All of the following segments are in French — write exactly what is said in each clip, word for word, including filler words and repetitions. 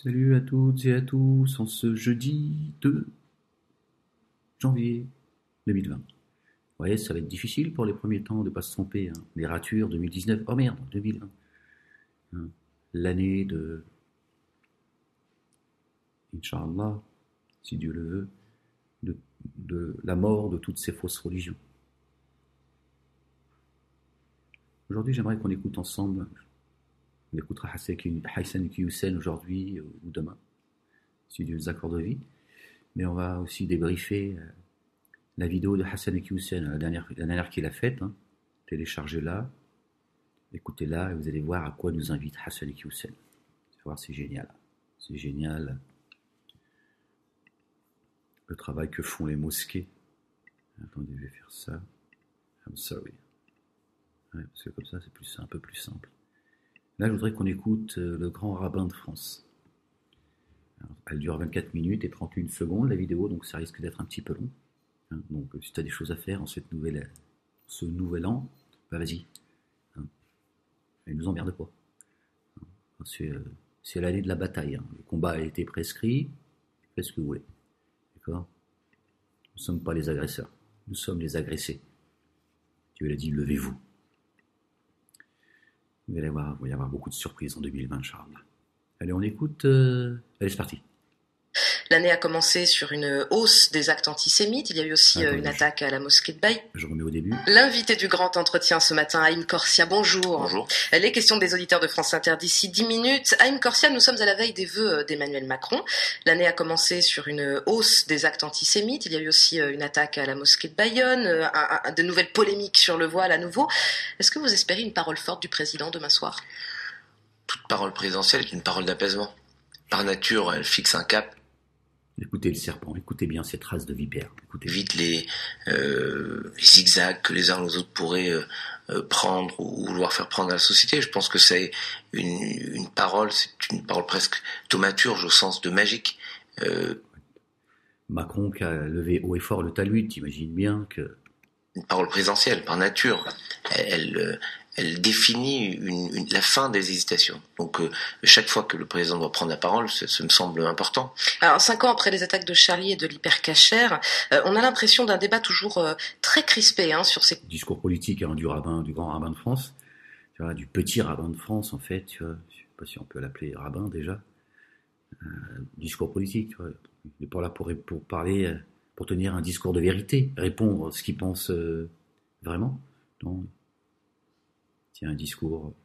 Salut à toutes et à tous en ce jeudi deux janvier deux mille vingt. Vous voyez, ça va être difficile pour les premiers temps de ne pas se tromper. Hein. Les ratures deux mille dix-neuf, oh merde, deux mille vingt. Hein. L'année de, Inch'Allah, si Dieu le veut, de, de la mort de toutes ces fausses religions. Aujourd'hui, j'aimerais qu'on écoute ensemble. On écoutera Hassan Kiyoussen aujourd'hui ou demain, si Dieu nous accorde vie. Mais on va aussi débriefer la vidéo de Hassan Kiyoussen, la dernière, la dernière qu'il a faite. Hein. Téléchargez-la, écoutez-la et vous allez voir à quoi nous invite Hassan Kiyoussen. Vous allez voir, c'est génial. C'est génial le travail que font les mosquées. Attendez, je vais faire ça. I'm sorry. Ouais, parce que comme ça, c'est plus, un peu plus simple. Là, je voudrais qu'on écoute le grand rabbin de France. Alors, elle dure vingt-quatre minutes et trente et une secondes, la vidéo, donc ça risque d'être un petit peu long. Hein, donc, si tu as des choses à faire en cette nouvelle, ce nouvel an, bah vas-y. Hein, et ne nous emmerde pas. Hein, c'est, euh, c'est l'année de la bataille. Hein. Le combat a été prescrit. Faites ce que vous voulez. D'accord ? Nous ne sommes pas les agresseurs. Nous sommes les agressés. Dieu l'a dit, levez-vous. Vous allez voir, il va y avoir beaucoup de surprises en deux mille vingt, Charles. Allez, on écoute. Euh... Allez, c'est parti. L'année a commencé sur une hausse des actes antisémites. Il y a eu aussi Attends, une je... attaque à la mosquée de Baye. Je remets au début. L'invité du grand entretien ce matin, Haïm Corsia, bonjour. Bonjour. Les questions des auditeurs de France Inter d'ici dix minutes. Haïm Corsia, nous sommes à la veille des vœux d'Emmanuel Macron. L'année a commencé sur une hausse des actes antisémites. Il y a eu aussi une attaque à la mosquée de Bayonne, un, un, de nouvelles polémiques sur le voile à nouveau. Est-ce que vous espérez une parole forte du président demain soir ? Toute parole présidentielle est une parole d'apaisement. Par nature, elle fixe un cap. Écoutez le serpent, écoutez bien cette race de vipère. Écoutez. Évite les, euh, les zigzags que les uns ou les autres pourraient euh, prendre ou vouloir faire prendre à la société. Je pense que c'est une, une parole, c'est une parole presque thaumaturge au sens de magique. Euh, Macron qui a levé haut et fort le talud, t'imagines bien que... Une parole présidentielle, par nature, elle... elle elle définit une, une, la fin des hésitations. Donc, euh, chaque fois que le président doit prendre la parole, ça, ça me semble important. Alors, cinq ans après les attaques de Charlie et de l'hypercachère, euh, on a l'impression d'un débat toujours euh, très crispé hein, sur ces... Discours politique hein, du rabbin, du grand rabbin de France, tu vois, du petit rabbin de France, en fait, tu vois, je sais pas si on peut l'appeler rabbin déjà. Euh, discours politique, tu vois, il est pas là pour, pour parler, pour tenir un discours de vérité, répondre à ce qu'il pense euh, vraiment. Non. Tient un discours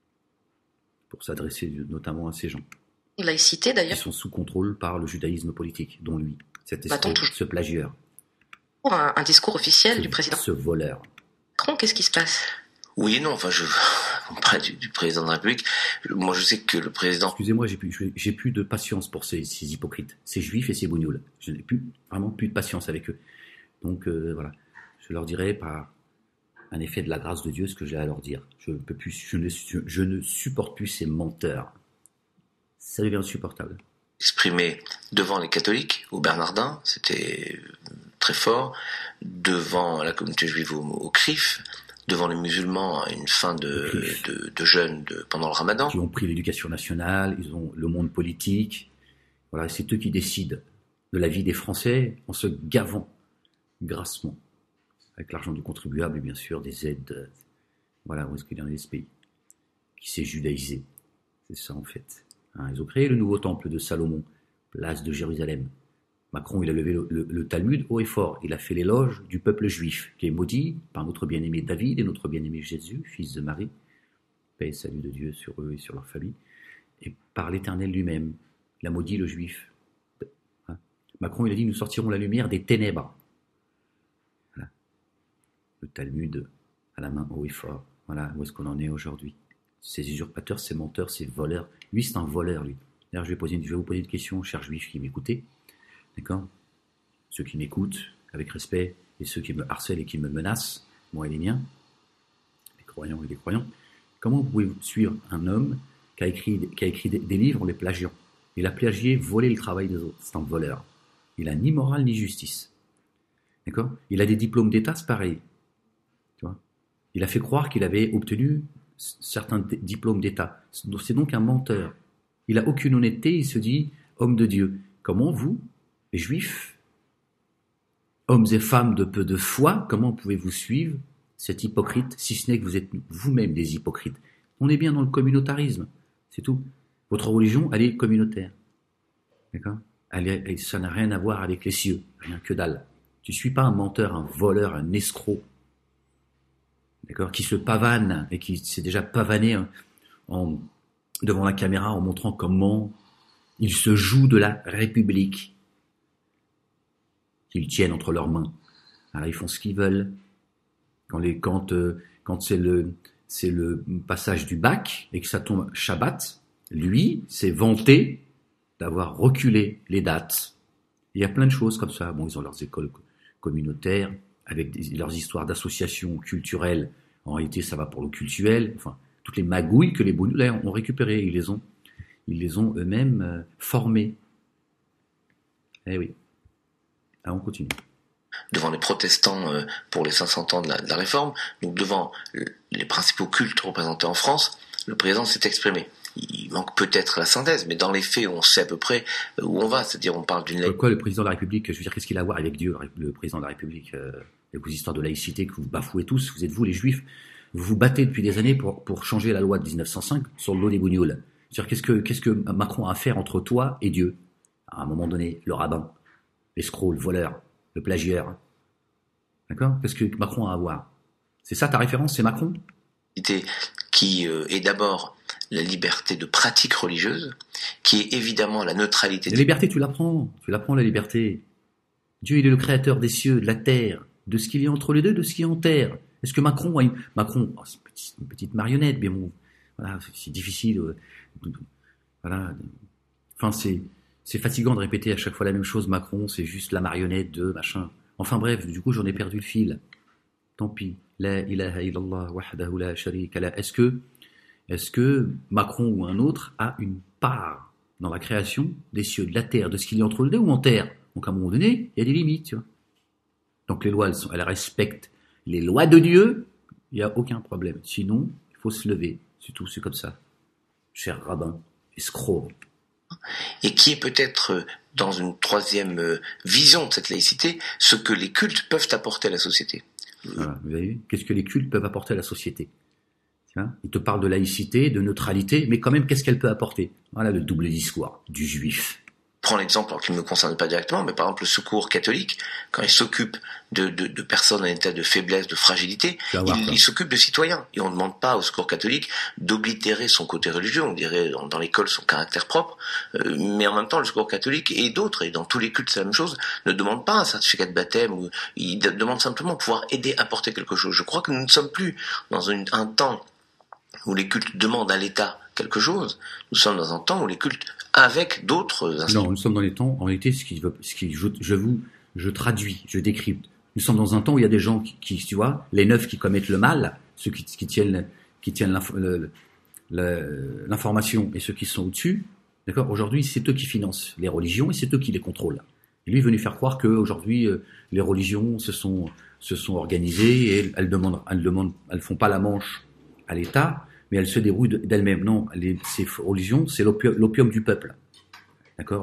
pour s'adresser notamment à ces gens. Laïcité d'ailleurs. Qui sont sous contrôle par le judaïsme politique, dont lui, cet esprit, ce plagieur. Un, un discours officiel ce, du président. Ce voleur. Macron, qu'est-ce qui se passe ? Oui et non, enfin je... Auprès du, du président de la République, moi je sais que le président... Excusez-moi, j'ai plus, j'ai plus de patience pour ces, ces hypocrites, ces juifs et ces bougnoules. Je n'ai plus, vraiment plus de patience avec eux. Donc euh, voilà, je leur dirai par... un effet de la grâce de Dieu, ce que j'ai à leur dire. Je, peux plus, je, ne, je ne supporte plus ces menteurs. Ça devient insupportable. Exprimé devant les catholiques, au Bernardin, c'était très fort, devant la communauté juive au, au C R I F, devant les musulmans à une fin de, de, de jeûne de, pendant le ramadan. Qui ont pris l'éducation nationale, ils ont le monde politique. Voilà, c'est eux qui décident de la vie des Français en se gavant grassement. Avec l'argent du contribuable et bien sûr des aides, euh, voilà, où est-ce qu'il y en a dans ce pays, qui s'est judaïsé. C'est ça en fait. Hein, ils ont créé le nouveau temple de Salomon, place de Jérusalem. Macron, il a levé le, le, le Talmud haut et fort. Il a fait l'éloge du peuple juif, qui est maudit par notre bien-aimé David et notre bien-aimé Jésus, fils de Marie. Paix et salut de Dieu sur eux et sur leur famille. Et par l'Éternel lui-même, il a maudit le juif. Hein. Macron, il a dit, nous sortirons la lumière des ténèbres. Le Talmud à la main haut et fort. Voilà où est-ce qu'on en est aujourd'hui. Ces usurpateurs, ces menteurs, ces voleurs. Lui, c'est un voleur, lui. D'ailleurs, je vais, poser une, je vais vous poser une question, chers juifs qui m'écoutez. D'accord ? Ceux qui m'écoutent avec respect et ceux qui me harcèlent et qui me menacent, moi et les miens, les croyants et les croyants. Comment vous pouvez suivre un homme qui a écrit, qui a écrit des, des livres en les plagiant ? Il a plagié, volé le travail des autres. C'est un voleur. Il n'a ni morale ni justice. D'accord ? Il a des diplômes d'État, c'est pareil. Il a fait croire qu'il avait obtenu certains d- diplômes d'État. C'est donc un menteur. Il n'a aucune honnêteté, il se dit homme de Dieu. Comment vous, les juifs, hommes et femmes de peu de foi, comment pouvez-vous suivre cet hypocrite, si ce n'est que vous êtes vous-même des hypocrites? On est bien dans le communautarisme, c'est tout. Votre religion, elle est communautaire. D'accord? Elle est, ça n'a rien à voir avec les cieux, rien que dalle. Tu ne suis pas un menteur, un voleur, un escroc, d'accord, qui se pavane et qui s'est déjà pavané en, en, devant la caméra en montrant comment il se joue de la République qu'ils tiennent entre leurs mains. Alors ils font ce qu'ils veulent. Quand, les, quand, euh, quand c'est, le, c'est le passage du bac et que ça tombe Shabbat, lui s'est vanté d'avoir reculé les dates. Il y a plein de choses comme ça. Bon, ils ont leurs écoles communautaires, avec des, leurs histoires d'associations culturelles. En réalité, ça va pour le cultuel. Enfin, toutes les magouilles que les Bougnoulais ont récupérées, ils les ont, ils les ont eux-mêmes euh, formées. Eh oui. Ah, on continue. Devant les protestants euh, pour les cinq cents ans de la, de la Réforme, donc devant les principaux cultes représentés en France, le président s'est exprimé. Il manque peut-être la synthèse, mais dans les faits, on sait à peu près où on va. C'est-à-dire, on parle d'une laïcité. Quoi, le président de la République, je veux dire, qu'est-ce qu'il a à voir avec Dieu, le président de la République, euh, avec vos histoires de laïcité que vous bafouez tous, vous êtes vous les juifs, vous vous battez depuis des années pour, pour changer la loi de dix-neuf cent cinq sur le lot des bougnoules. C'est-à-dire, qu'est-ce que, qu'est-ce que Macron a à faire entre toi et Dieu? À un moment donné, le rabbin, l'escroc, le voleur, le plagiaire. D'accord? Qu'est-ce que Macron a à voir? C'est ça ta référence, c'est Macron? Qui euh, est d'abord la liberté de pratique religieuse, qui est évidemment la neutralité. La liberté, tu l'apprends, tu l'apprends la liberté. Dieu, il est le créateur des cieux, de la terre, de ce qu'il y a entre les deux, de ce qui est en terre. Est-ce que Macron a une... Macron, oh, c'est une petite, une petite marionnette, mais bon, voilà, c'est difficile. Euh, voilà. Enfin, c'est, c'est fatigant de répéter à chaque fois la même chose. Macron, c'est juste la marionnette de machin. Enfin bref, du coup, j'en ai perdu le fil. Tant pis. La ilaha illallah wahdahu la sharika la. Est-ce que, est-ce que Macron ou un autre a une part dans la création des cieux, de la terre, de ce qu'il y a entre les deux ou en terre? Donc à un moment donné, il y a des limites, tu vois. Donc les lois, elles, sont, elles respectent les lois de Dieu, il n'y a aucun problème. Sinon, il faut se lever, c'est tout, c'est comme ça. Cher rabbin, escroc. Et qui est peut-être, dans une troisième vision de cette laïcité, ce que les cultes peuvent apporter à la société. Voilà, vous avez vu ? Qu'est-ce que les cultes peuvent apporter à la société ? Tiens, ils te parlent de laïcité, de neutralité, mais quand même, qu'est-ce qu'elle peut apporter ? Voilà le double discours du juif. Prends l'exemple qui ne me concerne pas directement, mais par exemple le secours catholique, quand il s'occupe de, de, de personnes en état de faiblesse, de fragilité, il, il s'occupe de citoyens. Et on ne demande pas au secours catholique d'oblitérer son côté religieux, on dirait dans l'école son caractère propre, euh, mais en même temps le secours catholique et d'autres, et dans tous les cultes c'est la même chose, ne demandent pas un certificat de baptême, ou, ils demandent simplement pouvoir aider, apporter quelque chose. Je crois que nous ne sommes plus dans une, un temps où les cultes demandent à l'État quelque chose, nous sommes dans un temps où les cultes avec d'autres institutions. Non, nous sommes dans les temps, en réalité, ce qui, ce qui je, je vous, je traduis, je décrypte. Nous sommes dans un temps où il y a des gens qui, qui tu vois, les neufs qui commettent le mal, ceux qui, qui tiennent, qui tiennent l'inf, le, le, l'information et ceux qui sont au-dessus, d'accord? Aujourd'hui, c'est eux qui financent les religions et c'est eux qui les contrôlent. Et lui est venu faire croire qu'aujourd'hui, euh, les religions se sont, se sont organisées et elles, elles demandent, elles demandent, elles font pas la manche à l'État, mais elles se débrouillent d'elles-mêmes. Non, les, ces religions, c'est l'opium, l'opium du peuple. D'accord ?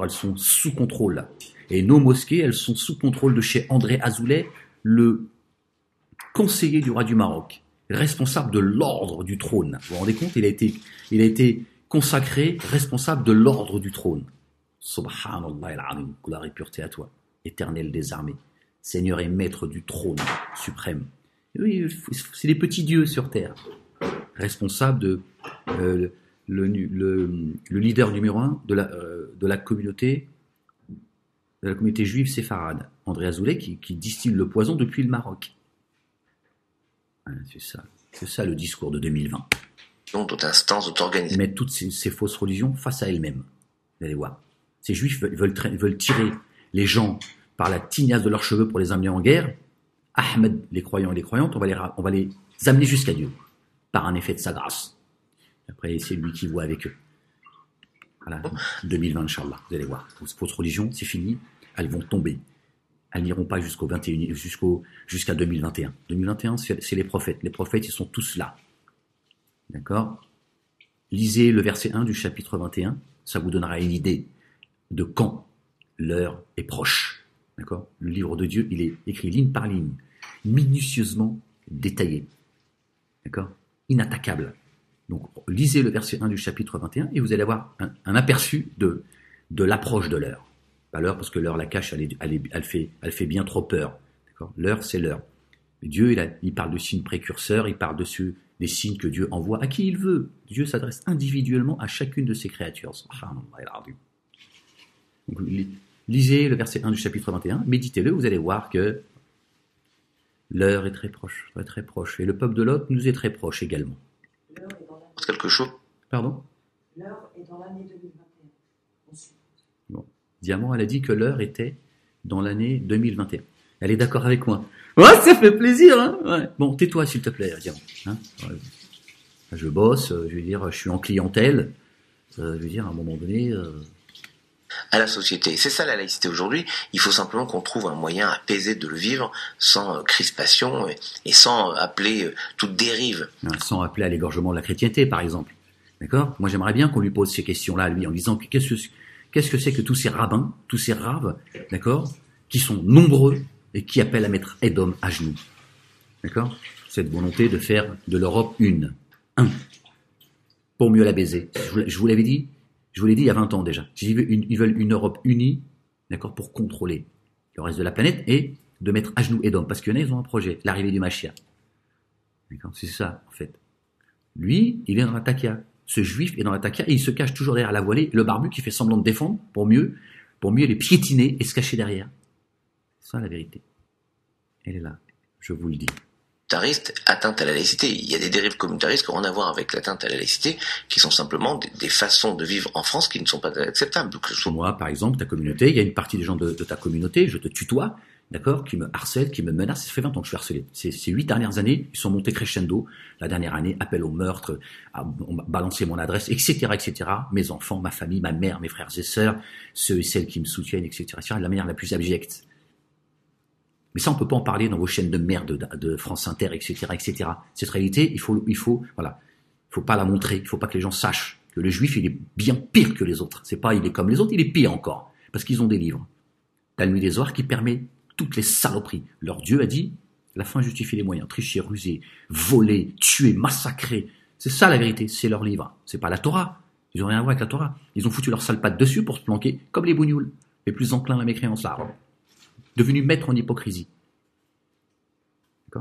Elles sont sous contrôle. Et nos mosquées, elles sont sous contrôle de chez André Azoulay, le conseiller du roi du Maroc, responsable de l'ordre du trône. Vous vous rendez compte ? Il a été, il a été consacré responsable de l'ordre du trône. Subhanallah al-Azim, gloire et pureté à toi, éternel des armées, Seigneur et maître du trône suprême. Et oui, c'est les petits dieux sur terre. Responsable de euh, le, le, le leader numéro un de la, euh, de la communauté de la communauté juive séfarade, André Azoulay, qui, qui distille le poison depuis le Maroc. Ouais, c'est ça, c'est ça le discours de deux mille vingt. D'autres instances, d'autres organismes. Mettre toutes ces, ces fausses religions face à elles-mêmes. Vous allez voir. Ces juifs veulent, veulent, tra- veulent tirer les gens par la tignasse de leurs cheveux pour les amener en guerre. Ahmed, les croyants et les croyantes, on va les, on va les amener jusqu'à Dieu. Par un effet de sa grâce. Après, c'est lui qui voit avec eux. Voilà, deux mille vingt, Inch'Allah, vous allez voir. Votre religion, c'est fini, elles vont tomber. Elles n'iront pas jusqu'au vingt et un, jusqu'au, jusqu'à deux mille vingt et un. deux mille vingt et un, c'est, c'est les prophètes. Les prophètes, ils sont tous là. D'accord ? Lisez le verset un du chapitre vingt et un, ça vous donnera une idée de quand l'heure est proche. D'accord ? Le livre de Dieu, il est écrit ligne par ligne, minutieusement détaillé. D'accord ? Inattaquable. Donc, lisez le verset un du chapitre vingt et un et vous allez avoir un, un aperçu de, de l'approche de l'heure. Pas l'heure parce que l'heure la cache, elle, est, elle, est, elle, fait, elle fait bien trop peur. D'accord ? L'heure, c'est l'heure. Mais Dieu, il, a, il parle de signes précurseurs, il parle dessus des signes que Dieu envoie à qui il veut. Dieu s'adresse individuellement à chacune de ses créatures. Donc, lisez le verset un du chapitre vingt et un, méditez-le, vous allez voir que l'heure est très proche, très, très proche. Et le peuple de Lot nous est très proche également. Quelque chose. Pardon ? L'heure est dans l'année deux mille vingt et un. Bon. Diamant, elle a dit que l'heure était dans l'année deux mille vingt et un. Elle est d'accord avec moi. Ouais, ça fait plaisir, hein. Ouais. Bon, tais-toi, s'il te plaît, Diamant. Hein, ouais. Je bosse, je veux dire, je suis en clientèle. Euh, je veux dire, à un moment donné... Euh... à la société. C'est ça la laïcité aujourd'hui. Il faut simplement qu'on trouve un moyen apaisé de le vivre sans crispation et, et sans appeler toute dérive. Sans appeler à l'égorgement de la chrétienté, par exemple. D'accord ? Moi, j'aimerais bien qu'on lui pose ces questions-là, lui, en disant qu'est-ce que, qu'est-ce que c'est que tous ces rabbins, tous ces raves, d'accord, qui sont nombreux et qui appellent à mettre Édom à genoux. D'accord ? Cette volonté de faire de l'Europe une. Un. Pour mieux la baiser. Je vous, je vous l'avais dit. Je vous l'ai dit il y a vingt ans déjà. Ils veulent une, ils veulent une Europe unie, d'accord, pour contrôler le reste de la planète et de mettre à genoux Édom. Parce qu'il y en a, ils ont un projet, l'arrivée du Mashiach. D'accord, c'est ça, en fait. Lui, il est dans la takia. Ce juif est dans la takia et il se cache toujours derrière la voilée, le barbu qui fait semblant de défendre pour mieux, pour mieux les piétiner et se cacher derrière. C'est ça la vérité. Elle est là, je vous le dis. Communautariste, atteinte à la laïcité. Il y a des dérives communautaristes qui ont rien à voir avec l'atteinte à la laïcité, qui sont simplement des, des façons de vivre en France qui ne sont pas acceptables. Donc, soit... Moi, par exemple, ta communauté, il y a une partie des gens de, de ta communauté, je te tutoie, d'accord, qui me harcèlent, qui me menacent. Ça fait vingt ans que je suis harcelé. Ces, ces huit dernières années, ils sont montés crescendo. La dernière année, appel au meurtre, à, on m'a balancé mon adresse, et cetera, et cetera. Mes enfants, ma famille, ma mère, mes frères et sœurs, ceux et celles qui me soutiennent, et cetera, et cetera, de la manière la plus abjecte. Mais ça, on peut pas en parler dans vos chaînes de merde de, de France Inter, et cetera, et cetera. Cette réalité, il faut, il faut, voilà, il faut pas la montrer. Il faut pas que les gens sachent que le juif, il est bien pire que les autres. C'est pas, il est comme les autres, il est pire encore. Parce qu'ils ont des livres. La nuit des Zohar qui permet toutes les saloperies. Leur Dieu a dit, la fin justifie les moyens. Tricher, ruser, voler, tuer, massacrer. C'est ça la vérité. C'est leur livre. C'est pas la Torah. Ils ont rien à voir avec la Torah. Ils ont foutu leur sale patte dessus pour se planquer, comme les bougnoules, les plus enclins à la mécréance là. Devenus maîtres en hypocrisie. D'accord ?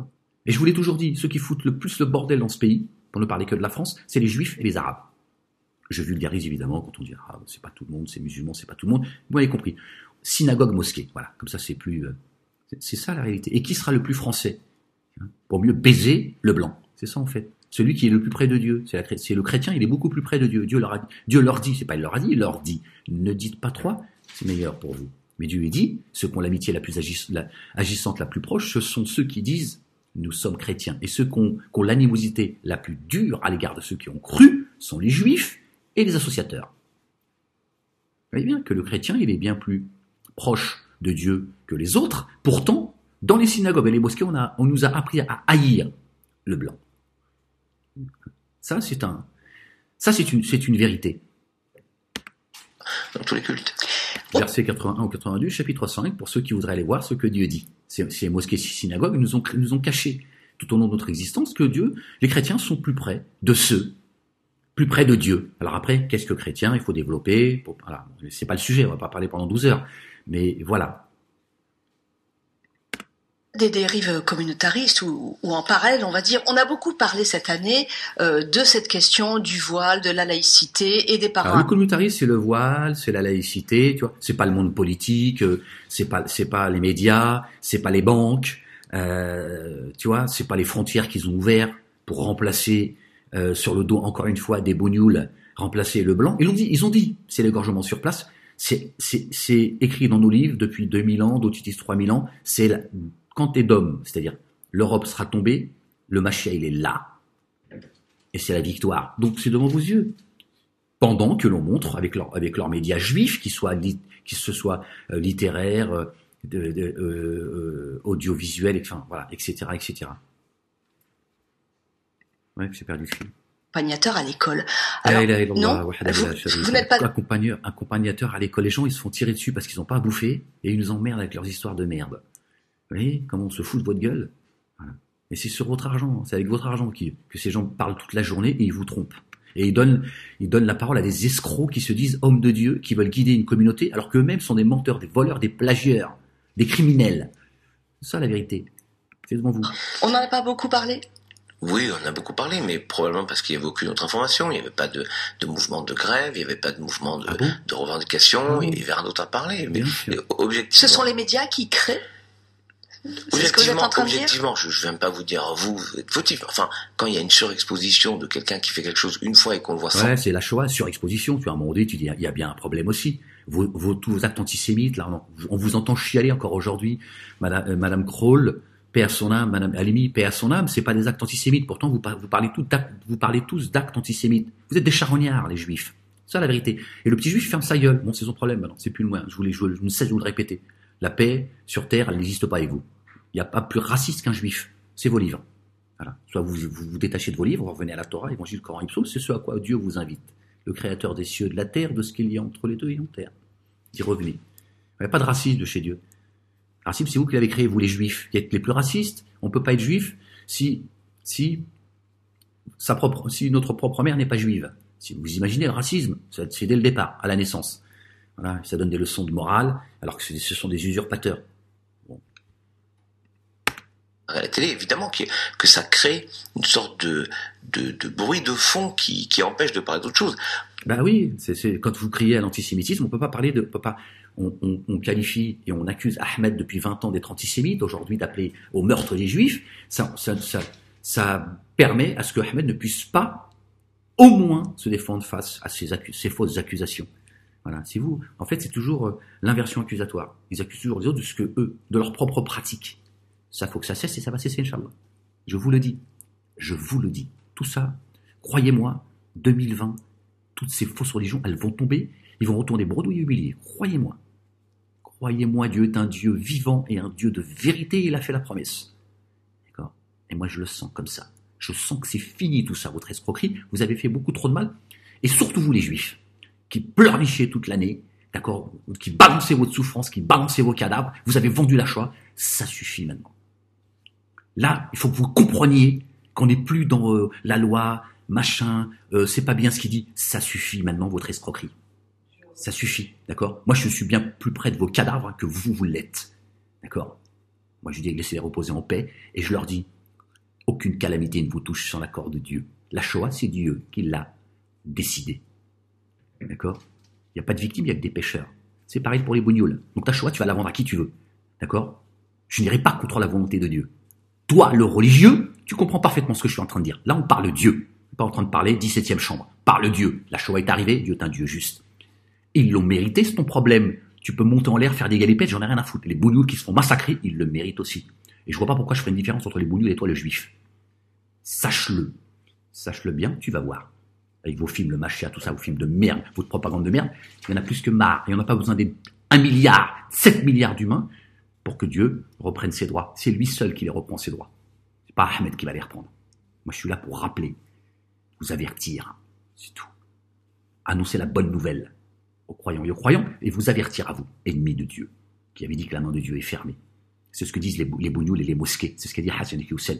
Et je vous l'ai toujours dit, ceux qui foutent le plus le bordel dans ce pays, pour ne parler que de la France, c'est les juifs et les arabes. Je vulgarise évidemment quand on dit ah, c'est pas tout le monde, c'est musulman, c'est pas tout le monde. Vous avez compris. Synagogue, mosquée, voilà, comme ça c'est plus. Euh, c'est, c'est ça la réalité. Et qui sera le plus français hein, pour mieux baiser le blanc ? C'est ça en fait. Celui qui est le plus près de Dieu, c'est, la, c'est le chrétien, il est beaucoup plus près de Dieu. Dieu leur, a, Dieu leur dit, c'est pas il leur a dit, il leur dit, ne dites pas trois, c'est meilleur pour vous. Mais Dieu lui dit, ceux qui ont l'amitié la plus agis, la, agissante, la plus proche, ce sont ceux qui disent, nous sommes chrétiens. Et ceux qui ont, qui ont l'animosité la plus dure à l'égard de ceux qui ont cru sont les juifs et les associateurs. Vous voyez bien que le chrétien, il est bien plus proche de Dieu que les autres. Pourtant, dans les synagogues et les mosquées, on, a, on nous a appris à haïr le blanc. Ça, c'est un, ça, c'est une, c'est une vérité. Dans tous les cultes. Versets quatre-vingt-un au quatre-vingt-deux, chapitre cinq, pour ceux qui voudraient aller voir ce que Dieu dit. Ces, ces mosquées, ces synagogues nous ont, nous ont caché tout au long de notre existence que Dieu, les chrétiens sont plus près de ceux, plus près de Dieu. Alors après, qu'est-ce que chrétien ? Il faut développer, pour, voilà, c'est pas le sujet, on va pas parler pendant douze heures, mais voilà. Des dérives communautaristes ou, ou en parallèle, on va dire. On a beaucoup parlé cette année euh, de cette question du voile, de la laïcité et des parents. Alors, le communautarisme, c'est le voile, c'est la laïcité, tu vois. C'est pas le monde politique, c'est pas, c'est pas les médias, c'est pas les banques, euh, tu vois. C'est pas les frontières qu'ils ont ouvertes pour remplacer euh, sur le dos encore une fois des bougnoules, remplacer le blanc. Ils ont dit, ils ont dit, c'est l'égorgement sur place. C'est, c'est, c'est écrit dans nos livres depuis deux mille ans, d'autres disent trois mille ans. C'est la, quand Édom, c'est-à-dire l'Europe sera tombée, le Mashiach il est là. Et c'est la victoire. Donc c'est devant vos yeux. Pendant que l'on montre avec leurs avec leurs médias juifs, qui soient qui se soient euh, littéraires, euh, de, de, euh, euh, audiovisuels, enfin voilà, et cetera, et cetera. Ouais, j'ai perdu le fil. accompagnateur à l'école. Alors, non, vous, vous n'êtes pas accompagnateur, accompagnateur à l'école. Les gens, ils se font tirer dessus parce qu'ils n'ont pas à bouffer et ils nous emmerdent avec leurs histoires de merde. Vous voyez comment on se fout de votre gueule? Voilà. Et c'est sur votre argent, c'est avec votre argent qui, que ces gens parlent toute la journée et ils vous trompent. Et ils donnent, ils donnent la parole à des escrocs qui se disent hommes de Dieu, qui veulent guider une communauté, alors qu'eux-mêmes sont des menteurs, des voleurs, des plagieurs, des criminels. C'est ça la vérité. C'est devant vous. On n'en a pas beaucoup parlé? Oui, on a beaucoup parlé, mais probablement parce qu'il n'y avait aucune autre information. Il n'y avait pas de, de mouvement de grève, il n'y avait pas de mouvement de, ah bon de revendication, ah bon il y avait rien d'autre à parler. Mais objectivement, ce sont les médias qui créent? C'est ce que vous êtes en train de dire? Objectivement, je ne viens pas vous dire vous, vous êtes fautif. Enfin, quand il y a une surexposition de quelqu'un qui fait quelque chose une fois et qu'on le voit sans... Ouais, c'est la Shoah, surexposition. Tu vois, à un moment donné, tu dis, il y a bien un problème aussi. Vos, vos, tous vos actes antisémites, là, on, on vous entend chialer encore aujourd'hui. Madame, euh, Madame Kroll, paix à son âme, Madame Halimi, paix à son âme, c'est pas des actes antisémites. Pourtant, vous, vous, parlez, tout vous parlez tous d'actes antisémites. Vous êtes des charognards, les juifs. C'est ça la vérité. Et le petit juif ferme sa gueule. Bon, c'est son problème maintenant, c'est plus loin. Je, voulais, je, je ne cesse de vous le répéter. La paix sur terre, elle n'existe pas avec vous. Il n'y a pas plus raciste qu'un juif. C'est vos livres. Voilà. Soit vous, vous vous détachez de vos livres, vous revenez à la Torah, Évangile, Coran et Psaume, c'est ce à quoi Dieu vous invite. Le créateur des cieux et de la terre, de ce qu'il y a entre les deux et en terre. D'y revenir. Il n'y a pas de racisme de chez Dieu. Le racisme, c'est vous qui l'avez créé, vous les juifs, qui êtes les plus racistes. On ne peut pas être juif si, si, sa propre, si notre propre mère n'est pas juive. Si vous imaginez le racisme, c'est dès le départ, à la naissance. Voilà. Ça donne des leçons de morale, alors que ce sont des usurpateurs. À la télé, évidemment, que ça crée une sorte de, de, de bruit de fond qui, qui empêche de parler d'autre chose. Ben oui, c'est, c'est, quand vous criez à l'antisémitisme, on peut pas parler de, on peut pas, on, on, on qualifie et on accuse Ahmed depuis vingt ans d'être antisémite, aujourd'hui d'appeler au meurtre des juifs, ça, ça, ça, ça permet à ce que Ahmed ne puisse pas, au moins, se défendre face à ces, accus, ces fausses accusations. Voilà, c'est vous. En fait, c'est toujours euh, l'inversion accusatoire. Ils accusent toujours les autres de ce que eux, de leur propre pratique. Ça, faut que ça cesse et ça va cesser, Inch'Allah. Je vous le dis. Je vous le dis. Tout ça, croyez-moi, deux mille vingt, toutes ces fausses religions, elles vont tomber. Ils vont retourner bredouille et humiliés. Croyez-moi. Croyez-moi, Dieu est un Dieu vivant et un Dieu de vérité. Il a fait la promesse. D'accord? Et moi, je le sens comme ça. Je sens que c'est fini tout ça, votre escroquerie. Vous avez fait beaucoup trop de mal. Et surtout vous, les Juifs, qui pleurnichez toute l'année, d'accord? Qui balancez votre souffrance, qui balancez vos cadavres. Vous avez vendu la Shoah. Ça suffit maintenant. Là, il faut que vous compreniez qu'on n'est plus dans euh, la loi, machin, euh, c'est pas bien ce qu'il dit. Ça suffit maintenant, votre escroquerie. Ça suffit, d'accord? Moi, je suis bien plus près de vos cadavres que vous, vous l'êtes. D'accord? Moi, je dis, laissez-les reposer en paix. Et je leur dis, aucune calamité ne vous touche sans l'accord de Dieu. La Shoah, c'est Dieu qui l'a décidé. D'accord? Il n'y a pas de victime, il y a que des pécheurs. C'est pareil pour les bougnoules. Donc ta Shoah, tu vas la vendre à qui tu veux. D'accord? Je n'irai pas contre la volonté de Dieu. Toi, le religieux, tu comprends parfaitement ce que je suis en train de dire. Là, on parle Dieu. On n'est pas en train de parler dix-septième chambre. Parle Dieu. La Shoah est arrivée, Dieu est un Dieu juste. Ils l'ont mérité, c'est ton problème. Tu peux monter en l'air, faire des galipettes, j'en ai rien à foutre. Les bougnoules qui se font massacrer, ils le méritent aussi. Et je vois pas pourquoi je ferais une différence entre les bougnoules et toi, le juif. Sache-le. Sache-le bien, tu vas voir. Avec vos films, le Machia, tout ça, vos films de merde, votre propagande de merde, il y en a plus que marre. Il n'y en a pas besoin des un milliard, sept milliards d'humains pour que Dieu reprenne ses droits. C'est lui seul qui les reprend ses droits. C'est pas Ahmed qui va les reprendre. Moi, je suis là pour rappeler, vous avertir, c'est tout. Annoncer la bonne nouvelle aux croyants et aux croyants, et vous avertir à vous, ennemis de Dieu, qui avez dit que la main de Dieu est fermée. C'est ce que disent les, les bougnoules et les mosquées. C'est ce qu'a dit Hassan Hussein.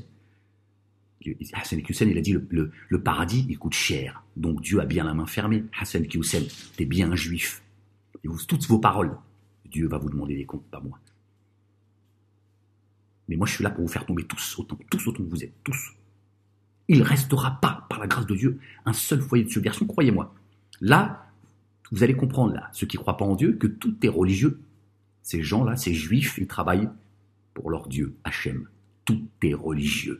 Hassan Hussein, il a dit le, le, le paradis, il coûte cher. Donc Dieu a bien la main fermée. Hassan Hussein, t'es bien un juif. Et vous, toutes vos paroles, Dieu va vous demander des comptes, pas moi. Mais moi, je suis là pour vous faire tomber tous, autant, tous autant que vous êtes, tous. Il ne restera pas, par la grâce de Dieu, un seul foyer de subversion, croyez-moi. Là, vous allez comprendre, là, ceux qui ne croient pas en Dieu, que tout est religieux. Ces gens-là, ces juifs, ils travaillent pour leur Dieu, Hachem. Tout est religieux.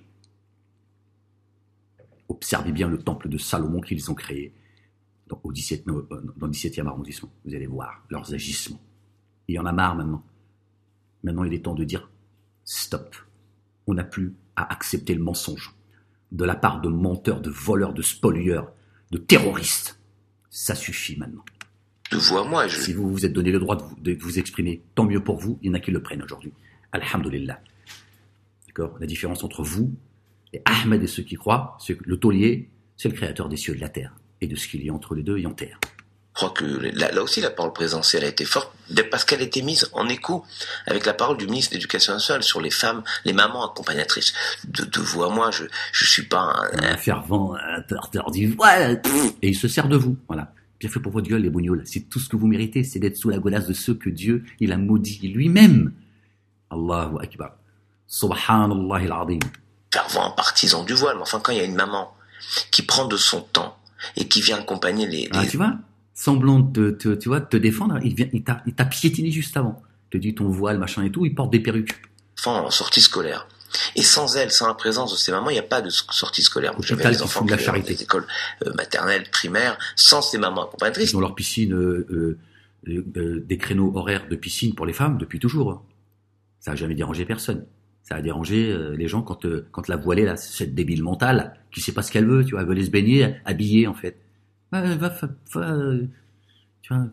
Observez bien le temple de Salomon qu'ils ont créé dans, au dix-septième, dans le dix-septième arrondissement. Vous allez voir leurs agissements. Il y en a marre maintenant. Maintenant, il est temps de dire stop. On n'a plus à accepter le mensonge de la part de menteurs, de voleurs, de spolieurs, de terroristes. Ça suffit maintenant. De vous à moi, je... Si vous vous êtes donné le droit de vous, de vous exprimer, tant mieux pour vous. Il y en a qui le prennent aujourd'hui. Alhamdulillah. D'accord? La différence entre vous et Ahmed et ceux qui croient, c'est que le taulier, C'est le créateur des cieux et de la terre, et de ce qu'il y a entre les deux et en terre. Je crois que là, là aussi la parole présidentielle a été forte parce qu'elle a été mise en écho avec la parole du ministre de l'Éducation nationale sur les femmes, les mamans accompagnatrices. De, de vous à moi, je je suis pas un, un fervent un porteur du voile, et il se sert de vous. Voilà. Bien fait pour votre gueule, les bougnoules. C'est tout ce que vous méritez, c'est d'être sous la godasse de ceux que Dieu il a maudit lui-même. Allahu Akbar. Subhanallah al-Azim. Fervent partisan du voile, mais enfin quand il y a une maman qui prend de son temps et qui vient accompagner les, les... Ah, tu vois, semblant de te, tu vois, de te défendre, il vient, il t'a, il t'a piétiné juste avant. Il te dit ton voile, machin et tout, il porte des perruques. Enfants en sortie scolaire. Et sans elle, sans la présence de ces mamans, il n'y a pas de sortie scolaire. Moi, j'avais des enfants de la qui charité. Des écoles euh, maternelles, primaires, sans ces mamans accompagnatrices. Ils ont leur piscine, euh, euh, euh, des créneaux horaires de piscine pour les femmes depuis toujours. Hein. Ça n'a jamais dérangé personne. Ça a dérangé euh, les gens quand euh, quand la voilée là, cette débile mentale qui sait pas ce qu'elle veut, tu vois, elle veut aller se baigner, habillée en fait. Va, va, va, va euh, tu vois,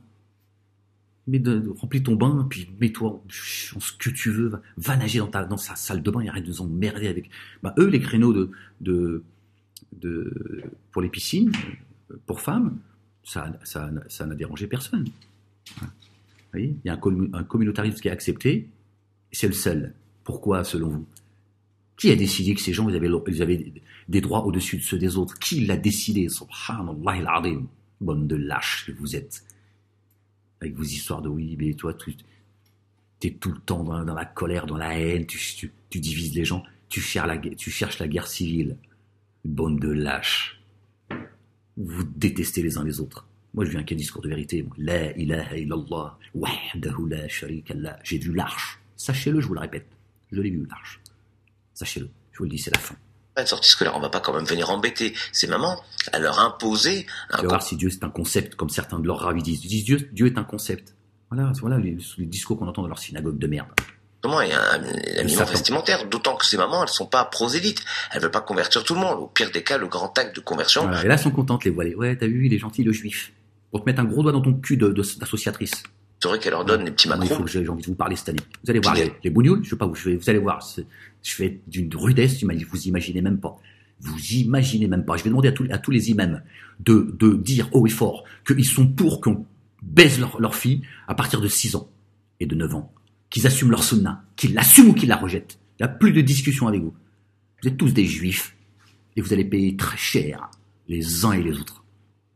mets de, de, remplis ton bain, puis mets-toi en ce que tu veux, va, va nager dans ta dans sa salle de bain et arrête de nous emmerder avec. Bah eux les créneaux de de de pour les piscines pour femmes, ça ça ça n'a dérangé personne. Vous voyez, il y a un, commun, un communautarisme qui est accepté, et c'est le seul. Pourquoi, selon vous? Qui a décidé que ces gens, ils avaient, ils avaient des droits au-dessus de ceux des autres? Qui l'a décidé? Subhanallah al-Azim. Bande de lâches que vous êtes. Avec vos histoires de oui, mais toi, tu es tout le temps dans, dans la colère, dans la haine, tu, tu, tu divises les gens, tu cherches, la, tu cherches la guerre civile. Bande de lâches. Vous détestez les uns les autres. Moi, je viens qu'un discours de vérité. La ilaha illallah, wahdahu la sharika lah. J'ai vu l'arche. Sachez-le, je vous le répète. Je l'ai vu, l'arche. Sachez-le. Je vous le dis, c'est la fin. Pas de sortie scolaire. On va pas quand même venir embêter ces mamans à leur imposer un... Tu vas voir si Dieu c'est un concept, comme certains de leurs rabbis disent. Ils disent Dieu, Dieu est un concept. Voilà, voilà les, les discours qu'on entend dans leur synagogue de merde. Comment il y a un habillement vestimentaire, d'autant que ces mamans, elles sont pas prosélytes. Elles veulent pas convertir tout le monde. Au pire des cas, le grand acte de conversion. Voilà. Et là, elles sont contentes, les voilées. Ouais, t'as vu, il est gentil, le juif. Pour te mettre un gros doigt dans ton cul de, de, d'associatrice. C'est vrai qu'elle leur donne les petits macrons. Il faut que j'ai, j'ai envie de vous parler cette année. Vous allez voir les, les bougnoules, je sais pas où je vais, vous allez voir, c'est, je fais d'une rudesse, vous imaginez même pas. Vous imaginez même pas. Je vais demander à tous, à tous les imams de, de dire haut et fort qu'ils sont pour qu'on baise leur, leur fille à partir de six ans et de neuf ans. Qu'ils assument leur sunna, qu'ils l'assument ou qu'ils la rejettent. Il n'y a plus de discussion avec vous. Vous êtes tous des juifs et vous allez payer très cher les uns et les autres.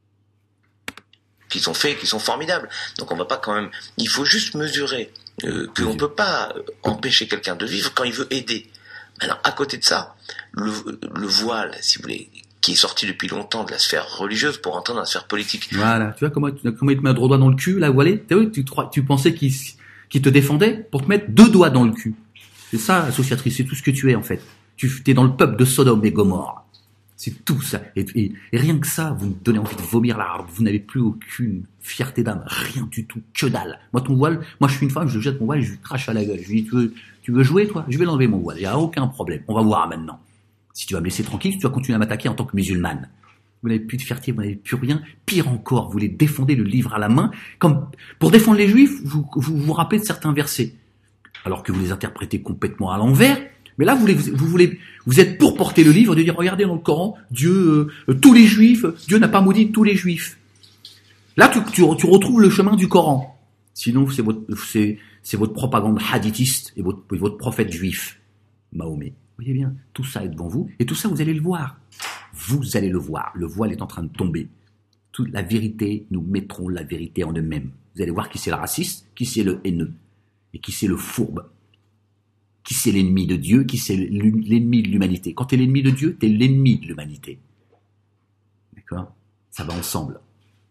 Qui sont faits, qui sont formidables. Donc on va pas quand même... Il faut juste mesurer euh, qu'on peut pas empêcher quelqu'un de vivre quand il veut aider. Maintenant, à côté de ça, le, le voile, si vous voulez, qui est sorti depuis longtemps de la sphère religieuse pour entrer dans la sphère politique. Voilà, tu vois comment, comment il te met un gros doigt dans le cul, la voilée. Tu, tu, tu pensais qu'il, qu'il te défendait pour te mettre deux doigts dans le cul. C'est ça, associatrice, c'est tout ce que tu es en fait. Tu es dans le peuple de Sodome et Gomorrhe. C'est tout ça. Et, et, et rien que ça, vous me donnez envie de vomir la harpe. Vous n'avez plus aucune fierté d'âme. Rien du tout. Que dalle. Moi, ton voile, moi, je suis une femme, je jette mon voile et je lui crache à la gueule. Je lui dis, tu veux, tu veux jouer, toi? Je vais l'enlever, mon voile. Il n'y a aucun problème. On va voir maintenant. Si tu vas me laisser tranquille, si tu vas continuer à m'attaquer en tant que musulmane. Vous n'avez plus de fierté, vous n'avez plus rien. Pire encore, vous les défendez le livre à la main. Comme, pour défendre les juifs, vous, vous vous rappelez de certains versets. Alors que vous les interprétez complètement à l'envers. Mais là, vous voulez, vous voulez, vous êtes pour porter le livre, de dire, regardez dans le Coran, Dieu, euh, tous les Juifs, Dieu n'a pas maudit tous les Juifs. Là, tu, tu, tu retrouves le chemin du Coran. Sinon, c'est votre, c'est, c'est votre propagande hadithiste et votre, et votre prophète juif, Mahomet. Vous voyez bien, tout ça est devant vous, et tout ça, vous allez le voir. Vous allez le voir. Le voile est en train de tomber. Toute la vérité, nous mettrons la vérité en eux-mêmes. Vous allez voir qui c'est le raciste, qui c'est le haineux, et qui c'est le fourbe. Qui c'est l'ennemi de Dieu, qui c'est l'ennemi de l'humanité. Quand t'es l'ennemi de Dieu, t'es l'ennemi de l'humanité. D'accord? Ça va ensemble.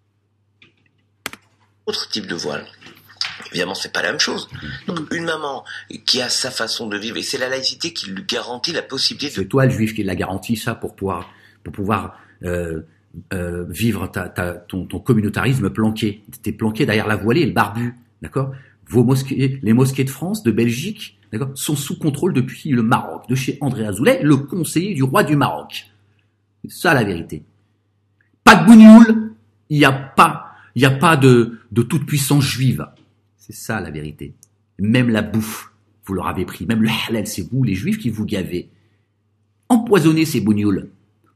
Autre type de voile. Évidemment, c'est pas la même chose. Donc, une maman qui a sa façon de vivre, et c'est la laïcité qui lui garantit la possibilité de... C'est toi, le juif, qui l'a garanti, ça, pour pouvoir, pour pouvoir euh, euh, vivre ta, ta, ton, ton communautarisme planqué. T'es planqué derrière la voilée et le barbu. D'accord? Vos mosquées, les mosquées de France, de Belgique, d'accord, sont sous contrôle depuis le Maroc, de chez André Azoulay, le conseiller du roi du Maroc. C'est ça la vérité. Pas de bougnoule, il n'y a pas, il n'y a pas de, de toute puissance juive. C'est ça la vérité. Même la bouffe, vous leur avez pris. Même le halal, c'est vous, les juifs, qui vous gavez. Empoisonnez ces bougnoules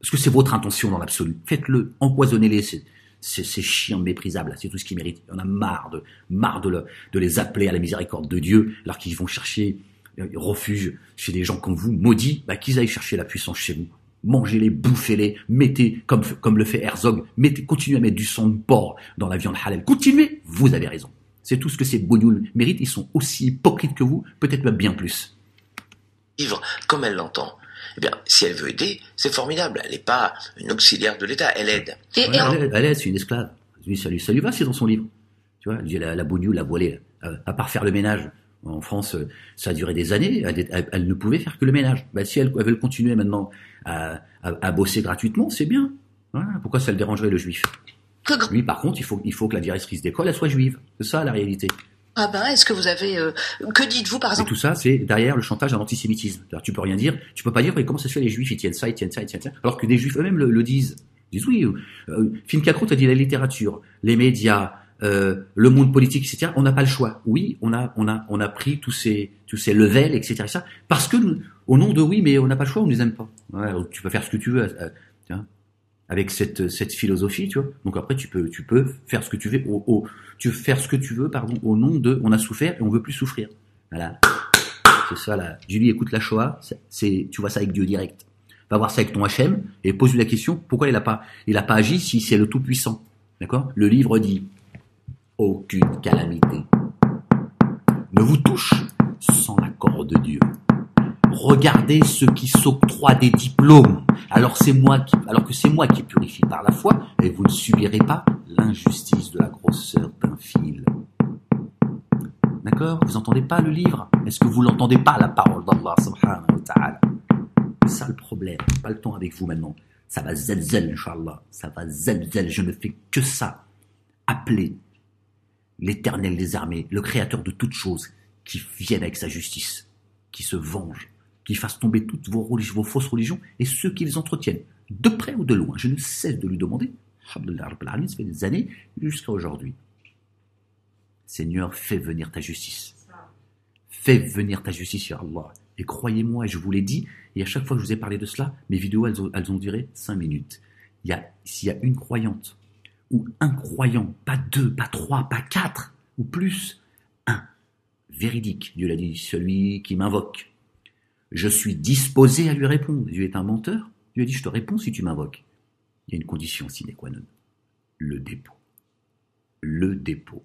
Parce que c'est votre intention dans l'absolu. Faites-le, empoisonnez-les, ces, ces, ces chiens méprisables, c'est tout ce qu'ils méritent. Il y en a marre de, marre de, le, de les appeler à la miséricorde de Dieu, alors qu'ils vont chercher refuge chez des gens comme vous, maudits, bah, qu'ils aillent chercher la puissance chez vous. Mangez-les, bouffez-les, mettez, comme, comme le fait Herzog, mettez, continuez à mettre du sang de porc dans la viande halal. Continuez, vous avez raison. C'est tout ce que ces bognoules méritent, ils sont aussi hypocrites que vous, peut-être même bien plus. Vivre comme elle l'entend. Eh bien, si elle veut aider, c'est formidable. Elle n'est pas une auxiliaire de l'État, elle aide. Et, ouais, et elle, elle aide, c'est une esclave. Oui, ça lui, ça lui va, c'est dans son livre. Tu vois, la, la bognoule, la voilée, euh, à part faire le ménage. En France, ça a duré des années, elle, elle, elle ne pouvait faire que le ménage. Ben, si elle, elle veut continuer maintenant à, à, à bosser gratuitement, c'est bien. Voilà. Pourquoi ça le dérangerait, le juif? Que... Lui, par contre, il faut, il faut que la directrice d'école, elle soit juive. C'est ça, la réalité. Ah ben, est-ce que vous avez... Euh, que dites-vous, par exemple? Et tout ça, c'est derrière le chantage à l'antisémitisme. Alors, tu peux rien dire, tu peux pas dire, mais comment ça se fait, les juifs, ils tiennent ça, ils tiennent ça, ils tiennent ça, alors que des juifs eux-mêmes le, le disent. Ils disent oui, euh, Finkielkraut a dit la littérature, les médias, Euh, le monde politique, et cetera. On n'a pas le choix. Oui, on a, on a, on a pris tous ces, tous ces levels, et cetera. Et ça, parce que nous, au nom de oui, mais on n'a pas le choix, on ne les aime pas. Ouais, donc tu peux faire ce que tu veux, euh, tiens, avec cette, cette philosophie, tu vois. Donc après, tu peux, tu peux faire ce que tu veux, au, au, tu veux faire ce que tu veux, pardon, au nom de, on a souffert et on veut plus souffrir. Voilà. C'est ça là. Julie, écoute la Shoah, c'est, c'est, tu vois ça avec Dieu direct. Va voir ça avec ton H M et pose-lui la question, pourquoi il a pas, il a pas agi si c'est le tout puissant. D'accord? Le livre dit, aucune calamité ne vous touche sans l'accord de Dieu. Regardez ceux qui s'octroient des diplômes, alors, c'est moi qui, alors que c'est moi qui purifie par la foi, et vous ne subirez pas l'injustice de la grosseur d'un fil. D'accord? Vous entendez pas le livre? Est-ce que vous l'entendez pas, la parole d'Allah subhanahu wa ta'ala? C'est ça le problème. Pas le temps avec vous maintenant. Ça va zelzel, Inch'Allah. Ça va zelzel. Je ne fais que ça. Appelez l'Éternel des armées, le Créateur de toutes choses, qui vienne avec sa justice, qui se venge, qui fasse tomber toutes vos, religions, vos fausses religions et ceux qui les entretiennent, de près ou de loin. Je ne cesse de lui demander, ça fait des années, jusqu'à aujourd'hui. Seigneur, fais venir ta justice. Fais venir ta justice, ya Allah. Et croyez-moi, et je vous l'ai dit, et à chaque fois que je vous ai parlé de cela, mes vidéos, elles ont, elles ont duré cinq minutes. Il y a, s'il y a une croyante, ou un croyant, pas deux, pas trois, pas quatre, ou plus, un, véridique, Dieu l'a dit, celui qui m'invoque, je suis disposé à lui répondre. Dieu est un menteur, Dieu a dit, je te réponds si tu m'invoques. Il y a une condition sine qua non, le dépôt. Le dépôt.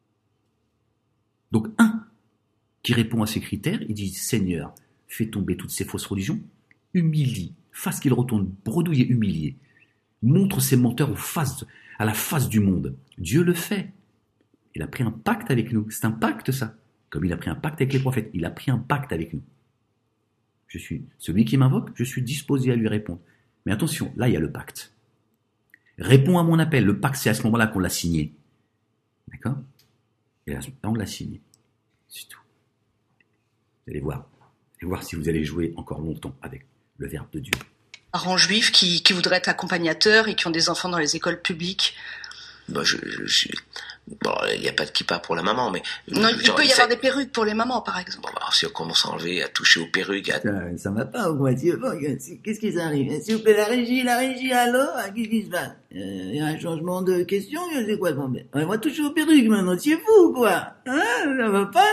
Donc un, qui répond à ces critères, il dit, Seigneur, fais tomber toutes ces fausses religions, humilie, fasse qu'ils retournent bredouillés, humiliés, montre ces menteurs aux faces, à la face du monde. Dieu le fait. Il a pris un pacte avec nous. C'est un pacte, ça. Comme il a pris un pacte avec les prophètes. Il a pris un pacte avec nous. Je suis celui qui m'invoque, je suis disposé à lui répondre. Mais attention, là, il y a le pacte. Réponds à mon appel. Le pacte, c'est à ce moment-là qu'on l'a signé. D'accord? Et là, on l'a signé. C'est tout. Vous allez voir. Vous allez voir si vous allez jouer encore longtemps avec le Verbe de Dieu. Parents juifs qui, qui voudraient être accompagnateurs et qui ont des enfants dans les écoles publiques. Bah, je, je, je... Bon, il n'y a pas de kippa pour la maman, mais... Non, il peut y avoir des perruques pour les mamans, par exemple. Bon, alors, si on commence à enlever, à toucher aux perruques... À... Ça, ça va pas, au moins, qu'est-ce qui s'arrive? S'il vous plaît, la régie, la régie, alors, qu'est-ce qui se passe? Il y a un changement de question, c'est quoi le problème? On va toucher aux perruques maintenant, c'est fou, quoi. Hein? Ça va pas,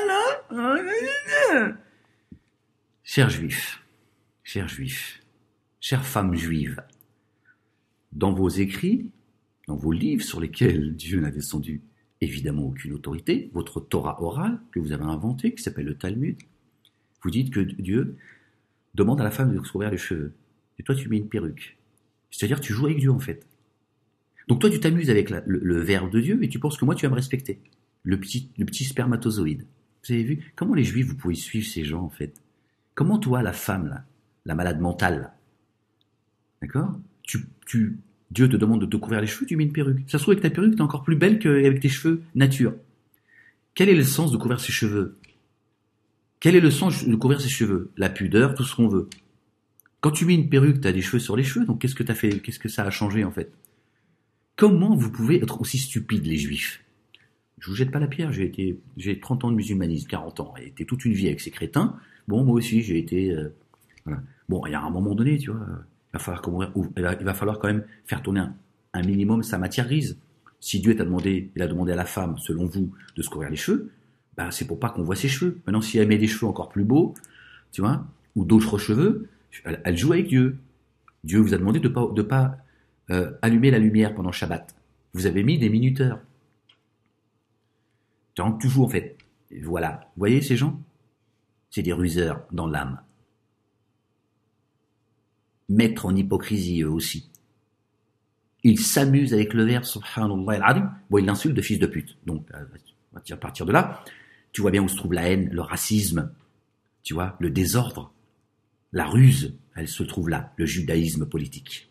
non? Chers juifs, chers juifs, chères femmes juives, dans vos écrits, dans vos livres sur lesquels Dieu n'a descendu évidemment aucune autorité, votre Torah orale que vous avez inventée, qui s'appelle le Talmud, vous dites que Dieu demande à la femme de se couvrir les cheveux. Et toi, tu mets une perruque. C'est-à-dire tu joues avec Dieu, en fait. Donc toi, tu t'amuses avec la, le, le Verbe de Dieu et tu penses que moi, tu vas me respecter. Le petit, le petit spermatozoïde. Vous avez vu comment les Juifs, vous pouvez suivre ces gens, en fait? Comment toi, la femme, là, la malade mentale, là, d'accord? Tu, tu, Dieu te demande de te couvrir les cheveux, tu mets une perruque. Ça se trouve, avec ta perruque, t'es encore plus belle qu'avec tes cheveux nature. Quel est le sens de couvrir ses cheveux? Quel est le sens de couvrir ses cheveux? La pudeur, tout ce qu'on veut. Quand tu mets une perruque, t'as des cheveux sur les cheveux, donc qu'est-ce que t'as fait? Qu'est-ce que ça a changé, en fait? Comment vous pouvez être aussi stupides, les Juifs? Je vous jette pas la pierre, j'ai été, j'ai trente ans de musulmanisme, quarante ans, j'ai été toute une vie avec ces crétins. Bon, moi aussi, j'ai été, euh, voilà. Bon, il y a un moment donné, tu vois, va falloir, il va, il va falloir quand même faire tourner un, un minimum sa matière grise. Si Dieu t'a demandé, il a demandé à la femme, selon vous, de se couvrir les cheveux, ben c'est pour pas qu'on voit ses cheveux. Maintenant, si elle met des cheveux encore plus beaux, tu vois, ou d'autres cheveux, elle, elle joue avec Dieu. Dieu vous a demandé de pas, de pas euh, allumer la lumière pendant Shabbat. Vous avez mis des minuteurs. Tu rentres toujours, en fait. Et voilà. Vous voyez ces gens? C'est des ruseurs dans l'âme. Maîtres en hypocrisie, eux aussi. Ils s'amusent avec le verbe, subhanallah al-adim. Bon, ils l'insultent de fils de pute. Donc, à partir de là, tu vois bien où se trouve la haine, le racisme, tu vois, le désordre, la ruse, elle se trouve là, le judaïsme politique.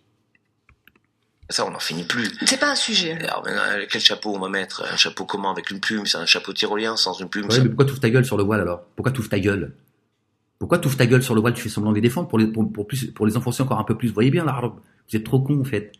Ça, on n'en finit plus. C'est pas un sujet. Alors, quel chapeau on va mettre? Un chapeau comment? Avec une plume? C'est un chapeau tyrolien sans une plume? Ouais, ça... mais pourquoi tu ouvres ta gueule sur le voile alors? Pourquoi tu ouvres ta gueule? Pourquoi tu ouvres ta gueule sur le voile? Tu fais semblant de les défendre pour les, pour, pour, plus, pour les enfoncer encore un peu plus. Vous voyez bien, là, vous êtes trop cons, en fait.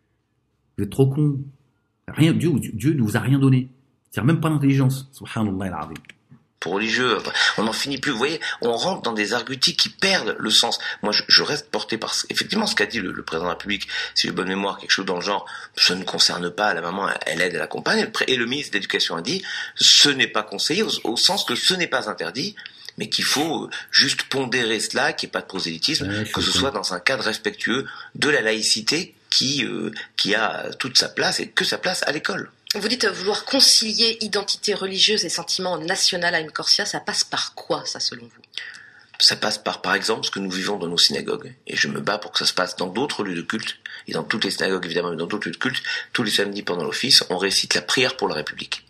Vous êtes trop cons. Rien, Dieu, Dieu ne vous a rien donné. C'est-à-dire même pas d'intelligence. Subhanallah al-azim. Pour religieux, on n'en finit plus. Vous voyez, on rentre dans des arguties qui perdent le sens. Moi, je, je reste porté par effectivement ce qu'a dit le, le président de la République. Si j'ai bonne mémoire, quelque chose dans le genre, ça ne concerne pas la maman, elle aide, elle accompagne. Et le ministre de l'Éducation a dit, ce n'est pas conseillé au, au sens que ce n'est pas interdit, mais qu'il faut juste pondérer cela, qu'il n'y ait pas de prosélytisme, ouais, que ce soit dans un cadre respectueux de la laïcité qui euh, qui a toute sa place et que sa place à l'école. Vous dites vouloir concilier identité religieuse et sentiment national à Haïm Corsia, ça passe par quoi, ça, selon vous? Ça passe par, par exemple, ce que nous vivons dans nos synagogues. Et je me bats pour que ça se passe dans d'autres lieux de culte, et dans toutes les synagogues, évidemment, mais dans d'autres lieux de culte. Tous les samedis, pendant l'office, on récite la prière pour la République.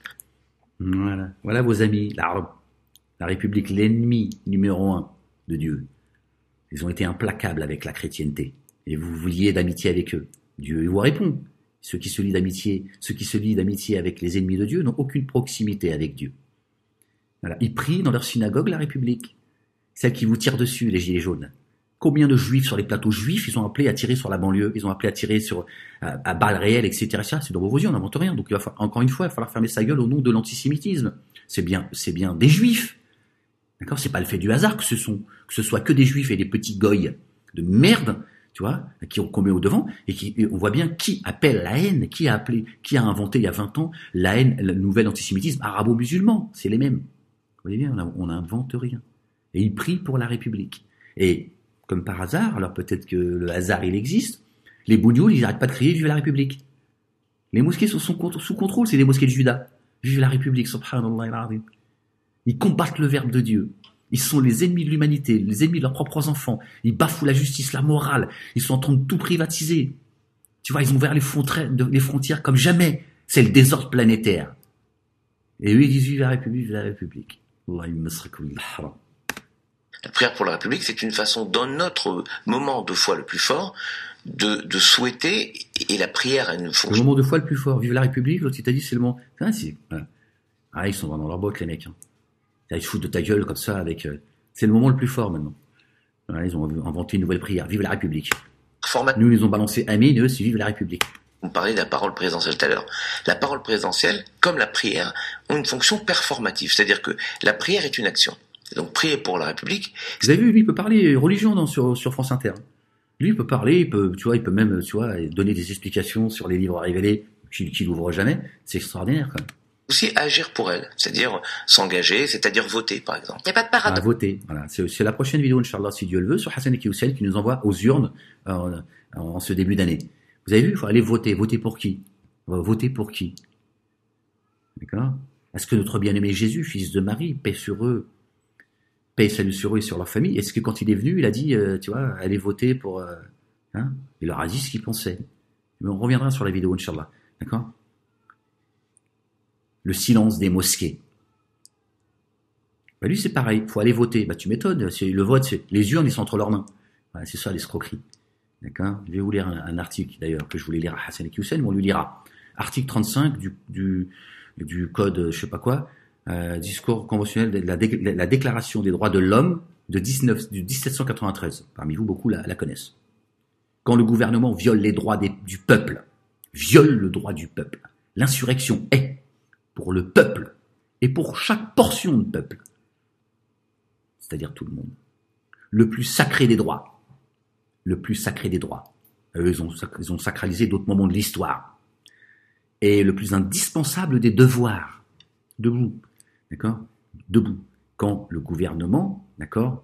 Voilà, voilà vos amis, la, la République, l'ennemi numéro un de Dieu. Ils ont été implacables avec la chrétienté. Et vous vous liez d'amitié avec eux. Dieu vous répond. Ceux qui se lient d'amitié, ceux qui se lient d'amitié avec les ennemis de Dieu n'ont aucune proximité avec Dieu. Voilà. Ils prient dans leur synagogue la République. Celle qui vous tire dessus, les gilets jaunes. Combien de juifs sur les plateaux juifs, ils ont appelé à tirer sur la banlieue, ils ont appelé à tirer sur, à, à balles réelles, et cetera. Ça, c'est dans vos yeux, on n'invente rien. Donc, il va falloir, encore une fois, il va falloir fermer sa gueule au nom de l'antisémitisme. C'est bien, c'est bien des juifs. D'accord? C'est pas le fait du hasard que ce sont, que ce soit que des juifs et des petits goïs de merde, tu vois, qui qu'on met au devant, et qui, et on voit bien qui appelle la haine, qui a appelé, qui a inventé il y a vingt ans la haine, le nouvel antisémitisme arabo-musulman. C'est les mêmes. Vous voyez bien, on n'invente rien. Et ils prient pour la République. Et, comme par hasard, alors peut-être que le hasard il existe, les bougnoules, ils n'arrêtent pas de crier Vive la République. Les mosquées sont sous, sous contrôle, c'est des mosquées de Juda. Vive la République, subhanallah al-azim. Ils combattent le verbe de Dieu. Ils sont les ennemis de l'humanité, les ennemis de leurs propres enfants. Ils bafouent la justice, la morale. Ils sont en train de tout privatiser. Tu vois, ils ont ouvert les frontières, les frontières comme jamais. C'est le désordre planétaire. Et eux, ils disent Vive la République, vive la République. La prière pour la République, c'est une façon, dans notre moment de foi le plus fort, de, de souhaiter, et la prière a une fonction... Le moment de foi le plus fort, vive la République, l'autre il t'a dit c'est le moment... Ah, c'est... ah ils sont dans leur botte, les mecs. Hein. Ils se foutent de ta gueule comme ça, avec... Euh... c'est le moment le plus fort maintenant. Voilà, ils ont inventé une nouvelle prière, vive la République. Format... Nous, ils ont balancé Amin, et eux, c'est vive la République. On parlait de la parole présidentielle tout à l'heure. La parole présidentielle, comme la prière, ont une fonction performative, c'est-à-dire que la prière est une action. Donc prier pour la République. Vous avez vu, lui, il peut parler religion dans, sur, sur France Inter. Lui, il peut parler, il peut, tu vois, il peut même, tu vois, donner des explications sur les livres révélés qu'il, qu'il ouvre jamais. C'est extraordinaire, quand même. Aussi agir pour elle, c'est-à-dire s'engager, c'est-à-dire voter, par exemple. Il n'y a pas de paradoxe. Ah, voter, voilà. C'est, c'est la prochaine vidéo, Inch'Allah, si Dieu le veut, sur Hassan Ekiyoussel, qui nous envoie aux urnes en, en ce début d'année. Vous avez vu, il faut aller voter. Voter pour qui? Voter pour qui? D'accord? Est-ce que notre bien-aimé Jésus, fils de Marie, paix sur eux, paix et salut sur eux et sur leur famille, est-ce que quand il est venu, il a dit, euh, tu vois, allez voter pour... Euh, hein? Il leur a dit ce qu'il pensait. Mais on reviendra sur la vidéo, Inch'Allah. D'accord? Le silence des mosquées. Bah lui, c'est pareil. Il faut aller voter. Bah, tu m'étonnes. C'est, le vote, c'est, les urnes, ils sont entre leurs mains. Voilà, c'est ça, l'escroquerie. D'accord? Je vais vous lire un, un article, d'ailleurs, que je voulais lire à Hassan Ekiyoussel, mais on lui lira. Article trente-cinq du, du, du code, je sais pas quoi, euh, discours conventionnel de la, dé, la déclaration des droits de l'homme de dix-neuf, du dix-sept cent quatre-vingt-treize. Parmi vous, beaucoup la, la connaissent. Quand le gouvernement viole les droits des, du peuple, viole le droit du peuple, l'insurrection est, pour le peuple, et pour chaque portion de peuple, c'est-à-dire tout le monde, le plus sacré des droits, le plus sacré des droits. Eux, ils ont, ils ont sacralisé d'autres moments de l'histoire. Et le plus indispensable des devoirs. Debout. D'accord ? Debout. Quand le gouvernement, d'accord,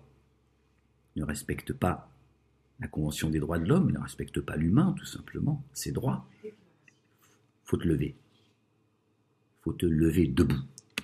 ne respecte pas la Convention des droits de l'homme, ne respecte pas l'humain, tout simplement, ses droits, faut te lever. Faut te lever debout.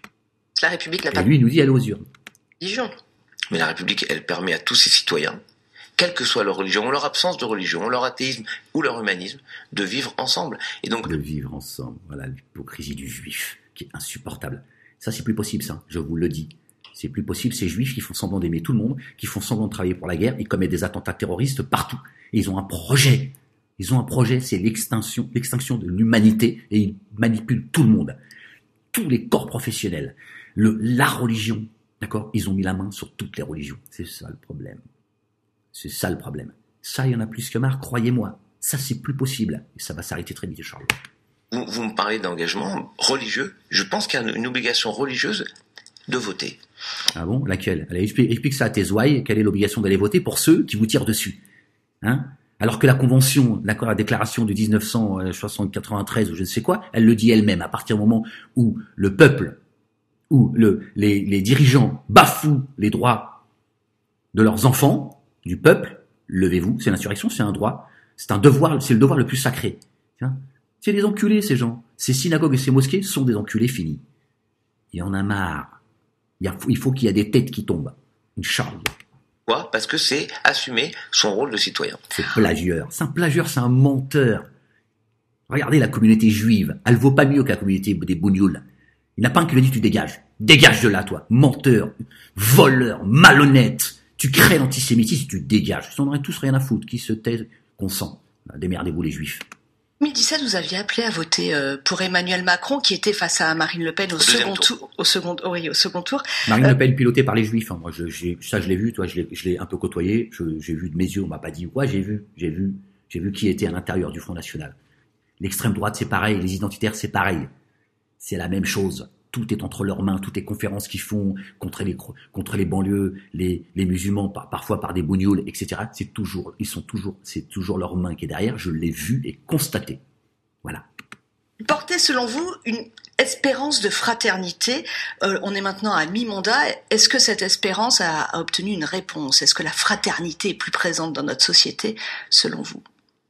La République n'a pas... Et lui, il nous dit, allez aux urnes. Religion. Mais la République, elle permet à tous ses citoyens, quelle que soit leur religion, ou leur absence de religion, leur athéisme ou leur humanisme, de vivre ensemble. Et donc, de vivre ensemble. Voilà l'hypocrisie du juif, qui est insupportable. Ça, c'est plus possible, ça, je vous le dis. C'est plus possible, ces juifs qui font semblant d'aimer tout le monde, qui font semblant de travailler pour la guerre, ils commettent des attentats terroristes partout. Et ils ont un projet. Ils ont un projet, c'est l'extinction, l'extinction de l'humanité, et ils manipulent tout le monde. Tous les corps professionnels. Le, la religion, d'accord ? Ils ont mis la main sur toutes les religions. C'est ça le problème. C'est ça le problème. Ça, il y en a plus que marre, croyez-moi. Ça, c'est plus possible. Et ça va s'arrêter très vite, Charles. Vous, vous me parlez d'engagement religieux. Je pense qu'il y a une, une obligation religieuse de voter. Ah bon ? Laquelle ? Allez, explique, explique ça à tes ouailles. Quelle est l'obligation d'aller voter pour ceux qui vous tirent dessus ? Hein ? Alors que la convention, la, la déclaration de dix-neuf cent quatre-vingt-treize ou je ne sais quoi, elle le dit elle-même. À partir du moment où le peuple, où le, les, les dirigeants bafouent les droits de leurs enfants, du peuple, levez-vous, c'est l'insurrection, c'est un droit, c'est un devoir, c'est le devoir le plus sacré. Tiens, c'est des enculés, ces gens. Ces synagogues et ces mosquées sont des enculés finis. Il y en a marre. Il, y a, il faut qu'il y ait des têtes qui tombent. Une charge. Pourquoi ? Parce que c'est assumer son rôle de citoyen. C'est plagieur. C'est un plagieur, c'est un menteur. Regardez la communauté juive. Elle vaut pas mieux que la communauté des bougnoules. Il n'y en a pas un qui lui dit tu dégages. Dégage de là, toi. Menteur, voleur, malhonnête. Tu crées l'antisémitisme, tu dégages. Ils en auraient tous rien à foutre. Qui se taisent, consent. Démerdez-vous les juifs. En deux mille dix-sept, vous aviez appelé à voter pour Emmanuel Macron, qui était face à Marine Le Pen au, au second tour. tour. Au second, oh oui, au second tour. Marine euh, Le Pen pilotée par les Juifs. Hein. Moi, je, j'ai, ça, je l'ai vu. Toi, je l'ai, je l'ai un peu côtoyé. Je, j'ai vu de mes yeux. On m'a pas dit quoi. J'ai vu, j'ai vu, j'ai vu qui était à l'intérieur du Front National. L'extrême droite, c'est pareil. Les identitaires, c'est pareil. C'est la même chose. Tout est entre leurs mains, toutes les conférences qu'ils font contre les contre les banlieues, les les musulmans, par, parfois par des bougnoules, et cetera. C'est toujours, ils sont toujours, c'est toujours leur main qui est derrière. Je l'ai vu et constaté. Voilà. Portez, selon vous, une espérance de fraternité. Euh, on est maintenant à mi-mandat. Est-ce que cette espérance a, a obtenu une réponse ? Est-ce que la fraternité est plus présente dans notre société, selon vous ?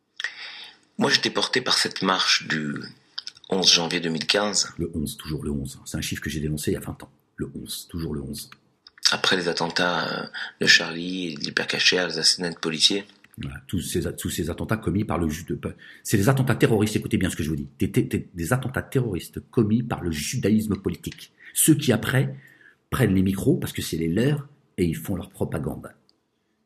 Moi, j'étais porté par cette marche du onze janvier deux mille quinze. Le onze, toujours le onze. C'est un chiffre que j'ai dénoncé il y a vingt ans. Le onze, toujours le onze. Après les attentats de Charlie, de l'hypercacher, les assassinats de policiers. Voilà, tous ces, tous ces attentats commis par le judaïsme. C'est des attentats terroristes, écoutez bien ce que je vous dis. Des, des, des attentats terroristes commis par le judaïsme politique. Ceux qui, après, prennent les micros, parce que c'est les leurs, et ils font leur propagande. D'accord ?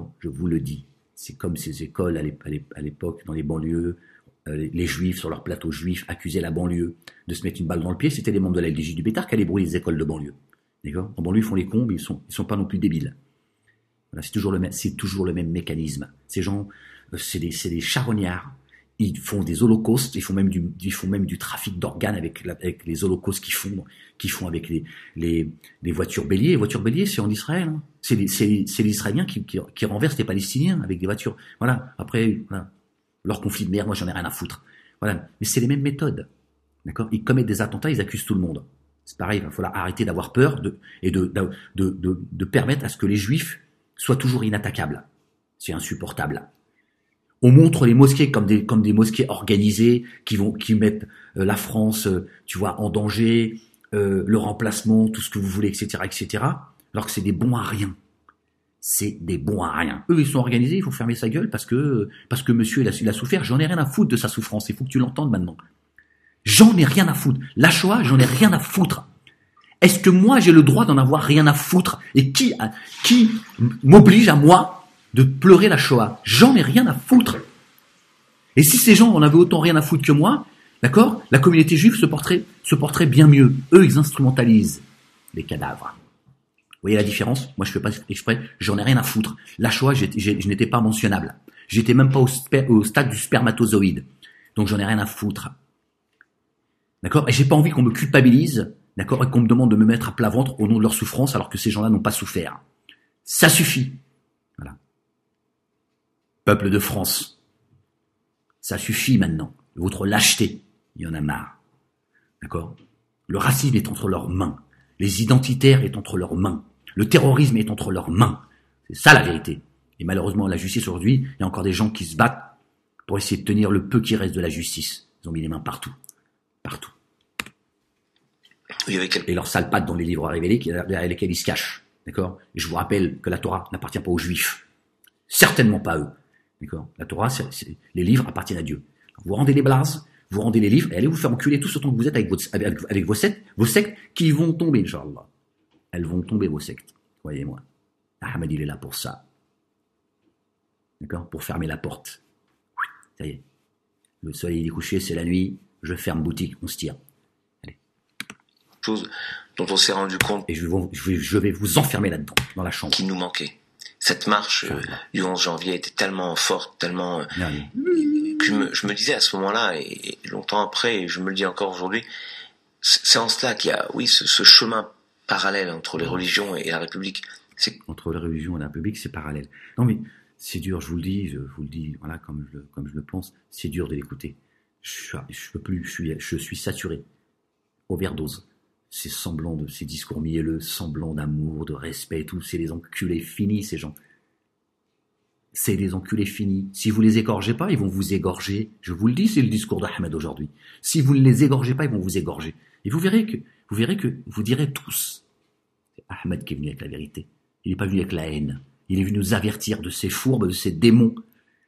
Je vous le dis. C'est comme ces écoles à l'époque, dans les banlieues, les juifs, sur leur plateau juif, accusaient la banlieue de se mettre une balle dans le pied. C'était les membres de la L D J du Bétard qui allaient brouiller les écoles de banlieue. D'accord ? En banlieue, ils font les cons, mais ils sont, ils sont pas non plus débiles. Voilà, c'est toujours le même, c'est toujours le même mécanisme. Ces gens, c'est des, c'est des charognards. Ils font des holocaustes, ils font même du, ils font même du trafic d'organes avec, la, avec les holocaustes qu'ils font, qu'ils font avec les, les, les voitures béliers. Les voitures béliers, c'est en Israël. Hein. C'est les, c'est, c'est les Israéliens qui, qui, qui renversent les Palestiniens avec des voitures. Voilà. Après, voilà. Leur conflit de merde, moi j'en ai rien à foutre. Voilà. Mais c'est les mêmes méthodes. D'accord ? Ils commettent des attentats, ils accusent tout le monde. C'est pareil, il va falloir arrêter d'avoir peur de, et de, de, de, de, de permettre à ce que les juifs soient toujours inattaquables. C'est insupportable. On montre les mosquées comme des, comme des mosquées organisées qui vont, qui mettent euh, la France, euh, tu vois, en danger, euh, le remplacement, tout ce que vous voulez, et cetera, et cetera. Alors que c'est des bons à rien. C'est des bons à rien. Eux, ils sont organisés, il faut fermer sa gueule parce que, parce que monsieur, il a, il a souffert. J'en ai rien à foutre de sa souffrance. Il faut que tu l'entendes maintenant. J'en ai rien à foutre. La Shoah, j'en ai rien à foutre. Est-ce que moi, j'ai le droit d'en avoir rien à foutre? Et qui, qui m'oblige à moi de pleurer la Shoah? J'en ai rien à foutre. Et si ces gens en avaient autant rien à foutre que moi, d'accord, la communauté juive se porterait, se porterait bien mieux. Eux, ils instrumentalisent les cadavres. Vous voyez la différence? Moi, je fais pas exprès, j'en ai rien à foutre. La Shoah, j'ai, j'ai, je n'étais pas mentionnable. J'étais même pas au, sper, au stade du spermatozoïde. Donc, j'en ai rien à foutre. D'accord? Et j'ai pas envie qu'on me culpabilise, d'accord, et qu'on me demande de me mettre à plat ventre au nom de leur souffrance alors que ces gens-là n'ont pas souffert. Ça suffit. Voilà. Peuple de France, ça suffit maintenant. Votre lâcheté, il y en a marre. D'accord ? Le racisme est entre leurs mains. Les identitaires est entre leurs mains. Le terrorisme est entre leurs mains. C'est ça la vérité. Et malheureusement, la justice aujourd'hui, il y a encore des gens qui se battent pour essayer de tenir le peu qui reste de la justice. Ils ont mis les mains partout. Partout. Et leurs sales pattes dans les livres révélés derrière lesquels ils se cachent. D'accord ? Et je vous rappelle que la Torah n'appartient pas aux Juifs. Certainement pas à eux. D'accord ? La Torah, c'est, c'est, les livres appartiennent à Dieu. Vous rendez les blazes, vous rendez les livres, et allez vous faire enculer tout ce temps que vous êtes avec, votre, avec, avec vos sectes, vos sectes qui vont tomber, Inch'Allah. Elles vont tomber, vos sectes. Croyez-moi. Ahmed, il est là pour ça. D'accord ? Pour fermer la porte. Ça y est. Le soleil est couché, c'est la nuit. Je ferme boutique, on se tire. Allez. Chose dont on s'est rendu compte. Et je vais, je vais, je vais vous enfermer là-dedans, dans la chambre. Qui nous manquait. Cette marche euh, du onze janvier était tellement forte, tellement... Euh, que je me, je me disais à ce moment-là, et, et longtemps après, et je me le dis encore aujourd'hui, c'est en cela qu'il y a, oui, ce, ce chemin parallèle entre les religions et la République. C'est... Entre les religions et la République, c'est parallèle. Non mais, c'est dur, je vous le dis, je vous le dis, voilà, comme je, comme je le pense, c'est dur de l'écouter. Je, je peux plus, je suis, je suis saturé. Overdose. Ces semblants de, ces discours mielleux, semblants d'amour, de respect et tout, c'est des enculés finis, ces gens. C'est des enculés finis. Si vous les égorgez pas, ils vont vous égorger. Je vous le dis, c'est le discours d'Ahmed aujourd'hui. Si vous ne les égorgez pas, ils vont vous égorger. Et vous verrez que, vous verrez que, vous direz tous, c'est Ahmed qui est venu avec la vérité. Il n'est pas venu avec la haine. Il est venu nous avertir de ces fourbes, de ces démons. D'accord ?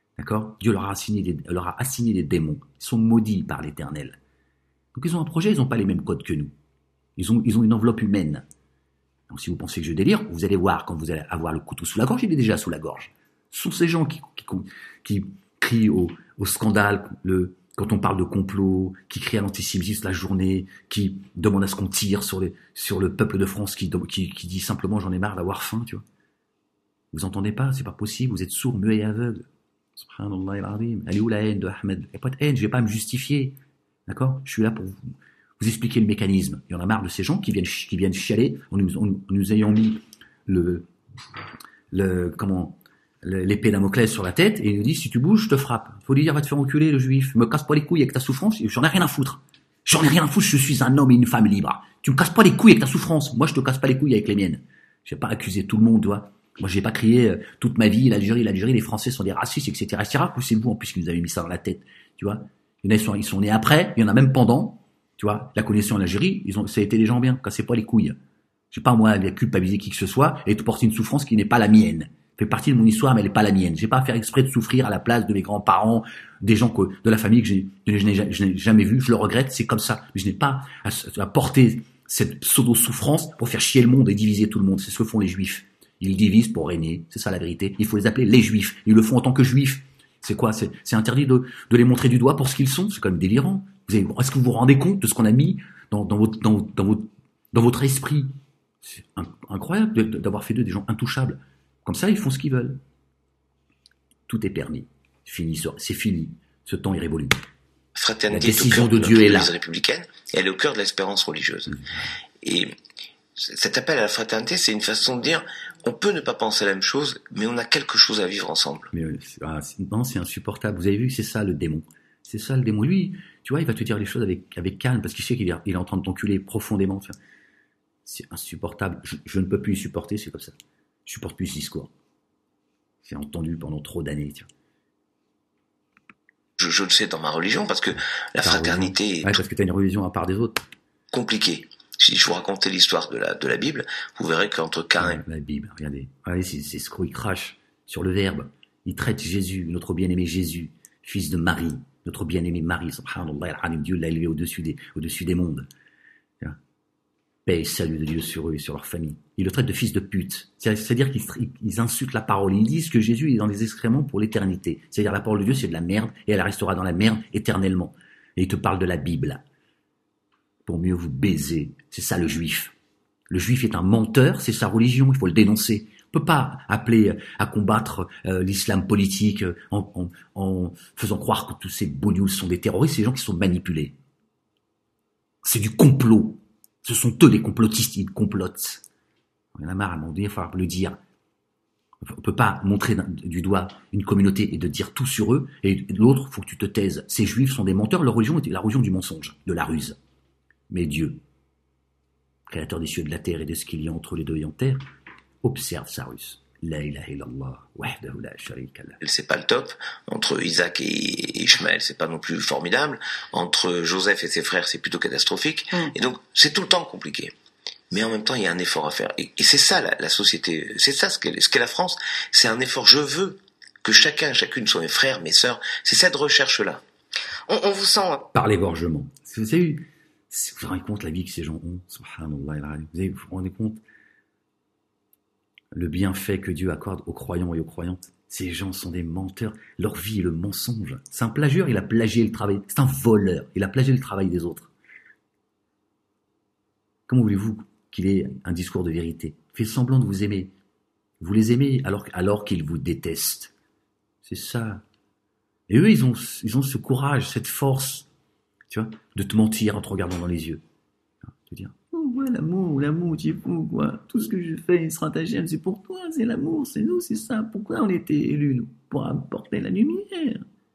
Dieu leur a assigné des, leur a assigné des démons. Ils sont maudits par l'Éternel. Donc ils ont un projet, ils n'ont pas les mêmes codes que nous. Ils ont, ils ont une enveloppe humaine. Donc si vous pensez que je délire, vous allez voir quand vous allez avoir le couteau sous la gorge, il est déjà sous la gorge. Ce sont ces gens qui, qui, qui crient au, au scandale, le, quand on parle de complot, qui crient à l'antisémitisme la journée, qui demandent à ce qu'on tire sur, les, sur le peuple de France, qui, qui, qui dit simplement j'en ai marre d'avoir faim, tu vois. Vous entendez pas, c'est pas possible, vous êtes sourds, muets et aveugles. Subhanallah al-Azim. Elle est où la haine de Ahmed ? Il n'y a pas de haine, je vais pas me justifier. D'accord ? Je suis là pour vous, vous expliquer le mécanisme. Il y en a marre de ces gens qui viennent, qui viennent chialer en nous, en nous ayant mis le, le, comment, l'épée Damoclès sur la tête et il nous dit si tu bouges, je te frappe. Faut lui dire va te faire enculer le juif. Me casse pas les couilles avec ta souffrance, j'en ai rien à foutre. J'en ai rien à foutre, je suis un homme et une femme libre. Tu me casses pas les couilles avec ta souffrance, moi je te casse pas les couilles avec les miennes. Je vais pas accuser tout le monde, tu vois. Moi, j'ai pas crié euh, toute ma vie l'Algérie, l'Algérie, les Français sont des racistes, et cetera, et cetera. Ou c'est vous en plus qui nous avez mis ça dans la tête, tu vois. Il y en a ils sont, ils sont nés après, il y en a même pendant, tu vois. La connaissance en Algérie, ils ont, ça a été des gens bien, cassez pas les couilles. J'ai pas moi à culpabiliser qui que ce soit et de porter une souffrance qui n'est pas la mienne. Fait partie de mon histoire, mais elle n'est pas la mienne. J'ai pas à faire exprès de souffrir à la place de mes grands-parents, des gens que, de la famille que j'ai, je n'ai, je n'ai jamais vu. Je le regrette, c'est comme ça. Mais je n'ai pas à, à porter cette pseudo-souffrance pour faire chier le monde et diviser tout le monde. C'est ce que font les Juifs. Ils divisent pour régner. C'est ça la vérité. Il faut les appeler les Juifs. Ils le font en tant que Juifs. C'est quoi? C'est, c'est interdit de, de les montrer du doigt pour ce qu'ils sont. C'est quand même délirant. Vous avez, est-ce que vous vous rendez compte de ce qu'on a mis dans, dans votre, dans, dans votre, dans votre esprit? C'est incroyable de, de, d'avoir fait d'eux des gens intouchables. Comme ça, ils font ce qu'ils veulent. Tout est permis. Fini, c'est fini. Ce temps est révolu. Fraternité la décision de, de Dieu est là. Républicaine, et elle est au cœur de l'espérance religieuse. Mmh. Et cet appel à la fraternité, c'est une façon de dire, on peut ne pas penser la même chose, mais on a quelque chose à vivre ensemble. Mais ah, c'est, non, c'est insupportable. Vous avez vu, c'est ça le démon. C'est ça le démon. Lui, tu vois, il va te dire les choses avec, avec calme, parce qu'il sait qu'il est, il est en train de t'enculer profondément. Tu vois. C'est insupportable. Je, je ne peux plus y supporter, c'est comme ça. Je supporte plus ce discours. J'ai entendu pendant trop d'années. Tu vois. Je, je le sais dans ma religion, parce que la Ta fraternité religion. est... Ouais, parce que tu as une religion à part des autres. Compliquée. Si je vous racontais l'histoire de la, de la Bible, vous verrez qu'entre Caïn... Ouais, la Bible, regardez. Regardez, c'est, c'est ce qu'il crache sur le Verbe. Il traite Jésus, notre bien-aimé Jésus, fils de Marie, notre bien-aimé Marie, subhanallah, Dieu l'a élevé au-dessus des, au-dessus des mondes. Paix et salut de Dieu sur eux et sur leur famille. Il le traite de fils de pute. C'est-à-dire qu'ils ils insultent la parole. Ils disent que Jésus est dans les excréments pour l'éternité. C'est-à-dire la parole de Dieu, c'est de la merde et elle restera dans la merde éternellement. Et il te parle de la Bible. Pour mieux vous baiser. C'est ça le juif. Le juif est un menteur, c'est sa religion, il faut le dénoncer. On ne peut pas appeler à combattre euh, l'islam politique euh, en, en, en faisant croire que tous ces beaux news sont des terroristes, c'est des gens qui sont manipulés. C'est du complot. Ce sont eux les complotistes, ils complotent. On en a marre, à un moment donné, il va falloir le dire. On peut pas montrer du doigt une communauté et de dire tout sur eux, et l'autre, faut que tu te taises. Ces juifs sont des menteurs, leur religion est la religion du mensonge, de la ruse. Mais Dieu, créateur des cieux, de la terre et de ce qu'il y a entre les deux et en terre, observe sa ruse. La ilaha illallah, wahdahu la sharika lah. C'est pas le top. Entre Isaac et Ishmaël, c'est pas non plus formidable. Entre Joseph et ses frères, c'est plutôt catastrophique. Mm. Et donc, c'est tout le temps compliqué. Mais en même temps, il y a un effort à faire. Et, et c'est ça, la, la société. C'est ça, ce qu'est, ce qu'est la France. C'est un effort. Je veux que chacun, chacune soit mes frères, mes sœurs. C'est cette recherche-là. On, on vous sent... Par l'égorgement. Vous avez vu, vous vous rendez compte la vie que ces gens ont, subhanallah, vous vous rendez compte le bienfait que Dieu accorde aux croyants et aux croyantes. Ces gens sont des menteurs. Leur vie est le mensonge. C'est un plagieur, il a plagié le travail. C'est un voleur, il a plagié le travail des autres. Comment voulez-vous qu'il ait un discours de vérité? Il fait semblant de vous aimer. Vous les aimez alors, alors qu'ils vous détestent. C'est ça. Et eux, ils ont, ils ont ce courage, cette force, tu vois, de te mentir en te regardant dans les yeux. De dire, oh, ouais, l'amour, l'amour, tu es fou, quoi. Tout ce que je fais, stratagème, c'est pour toi, c'est l'amour, c'est nous, c'est ça. Pourquoi on était élus, nous? Pour apporter la lumière.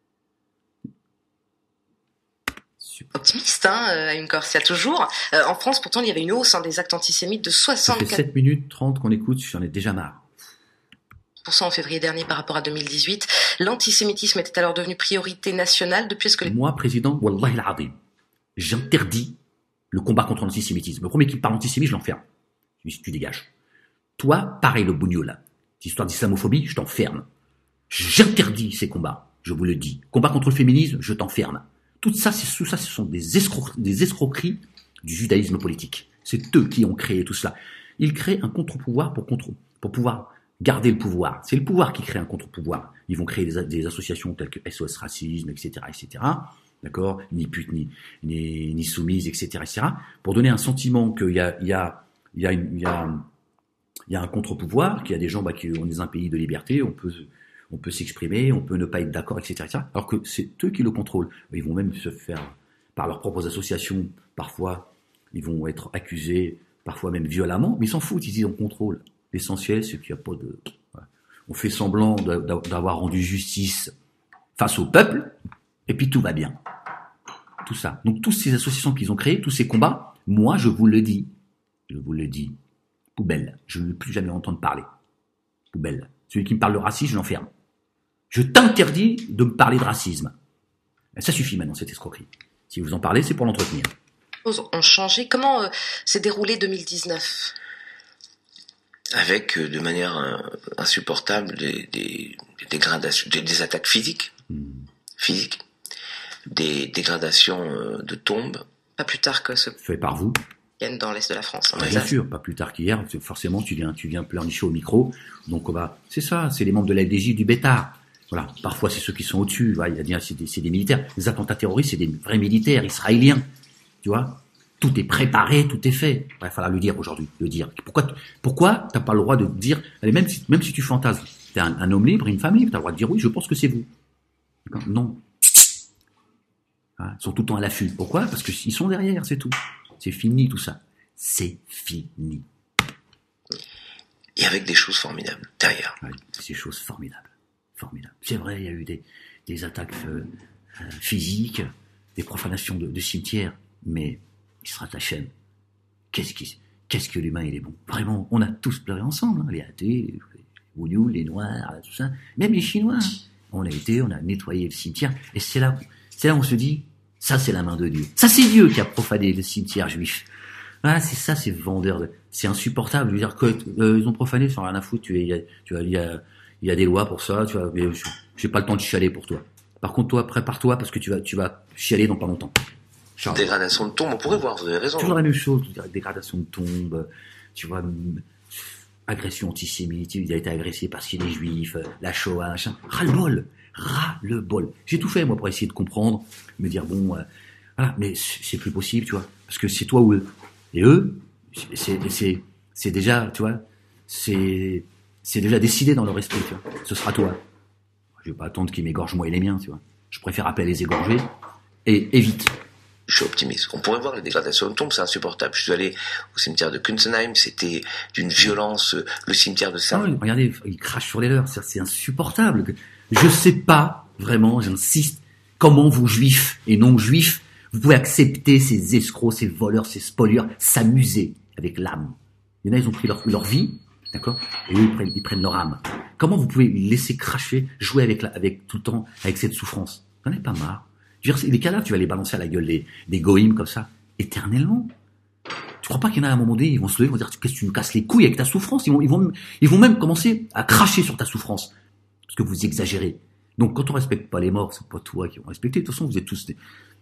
Super. Optimiste, hein, Haïm Corsia, toujours. Euh, en France, pourtant, il y avait une hausse hein, des actes antisémites de soixante-quatre... Ça fait sept minutes trente qu'on écoute, j'en ai déjà marre. En février dernier par rapport à deux mille dix-huit. L'antisémitisme était alors devenu priorité nationale depuis ce que... Moi, président, Wallahi al-Azim, j'interdis le combat contre l'antisémitisme. Le premier qui parle antisémite, je l'enferme. Je dis, tu dégages. Toi, pareil, le bougno, là. Cette histoire d'islamophobie, je t'enferme. J'interdis ces combats, je vous le dis. Combat contre le féminisme, je t'enferme. Tout ça, c'est, tout ça, ce sont des, escro- des escroqueries du judaïsme politique. C'est eux qui ont créé tout cela. Ils créent un contre-pouvoir pour, contre- pour pouvoir garder le pouvoir. C'est le pouvoir qui crée un contre-pouvoir. Ils vont créer des, des associations telles que S O S Racisme, et cetera, et cetera. D'accord, ni pute, ni, ni, ni soumise, et cetera, et cetera. Pour donner un sentiment qu'il y a, il y a, il y a, une, il y a, il y a un contre-pouvoir, qu'il y a des gens, bah, qui, on est un pays de liberté, on peut, on peut s'exprimer, on peut ne pas être d'accord, et cetera, et cetera. Alors que c'est eux qui le contrôlent. Ils vont même se faire, par leurs propres associations, parfois, ils vont être accusés, parfois même violemment, mais ils s'en foutent, ils disent on contrôle. L'essentiel, c'est qu'il n'y a pas de... Voilà. On fait semblant d'avoir rendu justice face au peuple, et puis tout va bien. Tout ça. Donc, toutes ces associations qu'ils ont créées, tous ces combats, moi, je vous le dis, je vous le dis, poubelle. Je ne veux plus jamais entendre parler. Poubelle. Celui qui me parle de racisme, je l'enferme. Je t'interdis de me parler de racisme. Et ça suffit maintenant, cette escroquerie. Si vous en parlez, c'est pour l'entretenir. Les choses ont changé. Comment euh, s'est déroulé deux mille dix-neuf ? Avec, euh, de manière euh, insupportable, des, des, des dégradations, des, des attaques physiques, mmh. physiques, des dégradations euh, de tombes. Pas plus tard que ce fait par vous. Dans l'est de la France. Hein, bien sûr, pas plus tard qu'hier. Forcément, tu viens, tu viens pleurnicher au micro. Donc, bah, c'est ça. C'est les membres de la F D J du Bétard. Voilà. Parfois, c'est ceux qui sont au-dessus. Voilà, il y a, c'est des, c'est des militaires. Les attentats terroristes, c'est des vrais militaires israéliens. Tu vois. Tout est préparé, tout est fait. Il va falloir le dire aujourd'hui, le dire. Pourquoi, pourquoi t'as pas le droit de dire, allez, même si, même si tu fantasmes, t'es un, un homme libre, une femme libre, t'as le droit de dire oui, je pense que c'est vous. D'accord ? Non. Hein, ils sont tout le temps à l'affût. Pourquoi ? Parce que ils sont derrière, c'est tout. C'est fini tout ça. C'est fini. Et avec des choses formidables derrière. Oui, c'est des choses formidables. Formidables. C'est vrai, il y a eu des, des attaques euh, euh, physiques, des profanations de, de cimetières, mais Israt Hachem, qu'est-ce, qui, qu'est-ce que l'humain il est bon. Vraiment, on a tous pleuré ensemble, hein, les athées, les Ouyou, les Noirs, tout ça, même les Chinois. On a été, on a nettoyé le cimetière, et c'est là, c'est là où on se dit, ça c'est la main de Dieu. Ça c'est Dieu qui a profané le cimetière juif. Voilà, c'est ça, c'est vendeur. C'est insupportable. Je veux dire que euh, ils ont profané, sans rien à foutre. Tu vois, tu vois, il y a, il y a des lois pour ça. Tu vois, mais j'ai pas le temps de chialer pour toi. Par contre, toi, prépare-toi parce que tu vas, tu vas chialer dans pas longtemps. Charles. Dégradation de tombe, on pourrait voir. Vous avez raison. Toujours la même chose. Dégradation de tombe. Tu vois, agression antisémite. Il a été agressé parce qu'il est juif. La Shoah, machin. Ras-le-bol, ras-le-bol. J'ai tout fait moi pour essayer de comprendre, me dire bon, euh, voilà, mais c'est plus possible, tu vois, parce que c'est toi ou eux. Et eux, c'est, c'est, c'est déjà, tu vois, c'est, c'est déjà décidé dans leur esprit, tu vois. Ce sera toi. Je vais pas attendre qu'ils m'égorgent moi et les miens, tu vois. Je préfère appeler les égorger et, et vite. je suis optimiste. On pourrait voir les dégradations de tombes, c'est insupportable. Je suis allé au cimetière de Kunzenheim, c'était d'une violence. Le cimetière de Saint. Non, regardez, ils crachent sur les leurs, c'est, c'est insupportable. Je sais pas, vraiment, j'insiste, comment vous juifs et non juifs, vous pouvez accepter ces escrocs, ces voleurs, ces spolieurs, s'amuser avec l'âme. Il y en a, ils ont pris leur, leur vie, d'accord, et eux, ils prennent, ils prennent leur âme. Comment vous pouvez laisser cracher, jouer avec, la, avec tout le temps, avec cette souffrance? Vous n'en avez pas marre? Je veux dire, les cadavres, tu vas les balancer à la gueule des, des goïms comme ça, éternellement. Tu crois pas qu'il y en a à un moment donné, ils vont se lever, ils vont dire, qu'est-ce que tu nous casses les couilles avec ta souffrance? Ils vont, ils vont, ils vont même commencer à cracher sur ta souffrance. Parce que vous exagérez. Donc, quand on respecte pas les morts, c'est pas toi qui vont respecter. De toute façon, vous êtes tous des...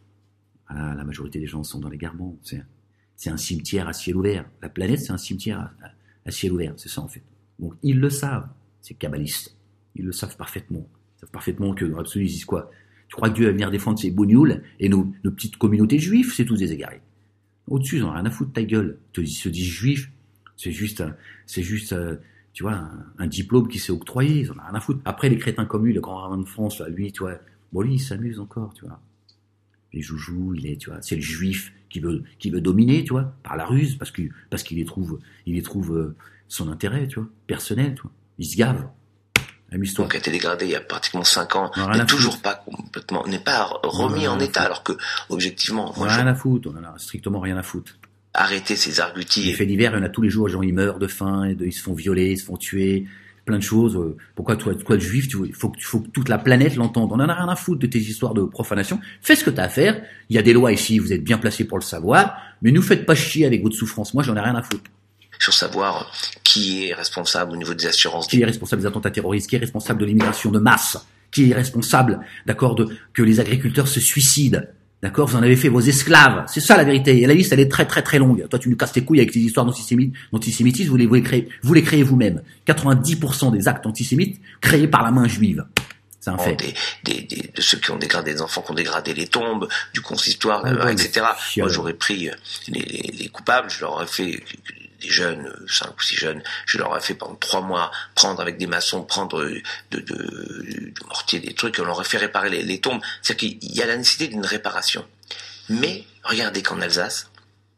Ah, la majorité des gens sont dans les garbons. C'est, c'est un cimetière à ciel ouvert. La planète, c'est un cimetière à, à, à ciel ouvert. C'est ça, en fait. Donc, ils le savent, ces kabbalistes. Ils le savent parfaitement. Ils savent parfaitement que, dans l'absolu, ils disent quoi? Tu crois que Dieu va venir défendre ses bougnoules et nos, nos petites communautés juives? C'est tous des égarés. Au-dessus, ils n'ont rien à foutre de ta gueule. Ils se disent juifs. C'est juste, c'est juste, euh, tu vois, un, un diplôme qui s'est octroyé. Ils n'en ont rien à foutre. Après, les crétins comme lui, le grand rabbin de France, là, lui, tu vois, bon, lui, il s'amuse encore, tu vois. Les joujoux, il est, tu vois, c'est le juif qui veut, qui veut dominer, tu vois, par la ruse, parce que, parce qu'il y trouve, il y trouve euh, son intérêt, tu vois, personnel, tu vois. Il se gave. Amuse-toi. Donc, a été dégradé il y a pratiquement cinq ans, n'est toujours foutre. pas complètement, n'est pas remis en état, alors que, objectivement, on n'a rien à foutre, on en a strictement rien à foutre. Arrêter ces arguties. Les faits divers, il y en a tous les jours, les gens, ils meurent de faim, et de, ils se font violer, ils se font tuer, plein de choses. Pourquoi toi, toi, le juif, tu, il faut que, faut que toute la planète l'entende. On en a rien à foutre de tes histoires de profanation. Fais ce que t'as à faire. Il y a des lois ici, vous êtes bien placés pour le savoir, mais nous faites pas chier avec votre souffrance. Moi, j'en ai rien à foutre. Sur savoir qui est responsable au niveau des assurances. Qui est responsable des attentats terroristes, qui est responsable de l'immigration de masse, qui est responsable, d'accord, de, que les agriculteurs se suicident. D'accord, vous en avez fait vos esclaves. C'est ça la vérité. Et la liste, elle est très très très longue. Toi, tu nous casses tes couilles avec tes histoires d'antisémitisme, d'antisémitisme, vous les, vous les créez, vous les créez vous-même. quatre-vingt-dix pour cent des actes antisémites créés par la main juive. C'est un fait. Des, des, des, de ceux qui ont dégradé des enfants, qui ont dégradé les tombes, du consistoire, ah, ouais, et cetera. Moi, j'aurais pris les, les, les coupables, je leur ai fait, des jeunes, cinq ou six jeunes, je leur ai fait pendant trois mois prendre avec des maçons, prendre de, de, de, de mortier, des trucs, on leur a fait réparer les, les tombes. C'est-à-dire qu'il y a la nécessité d'une réparation. Mais, regardez qu'en Alsace,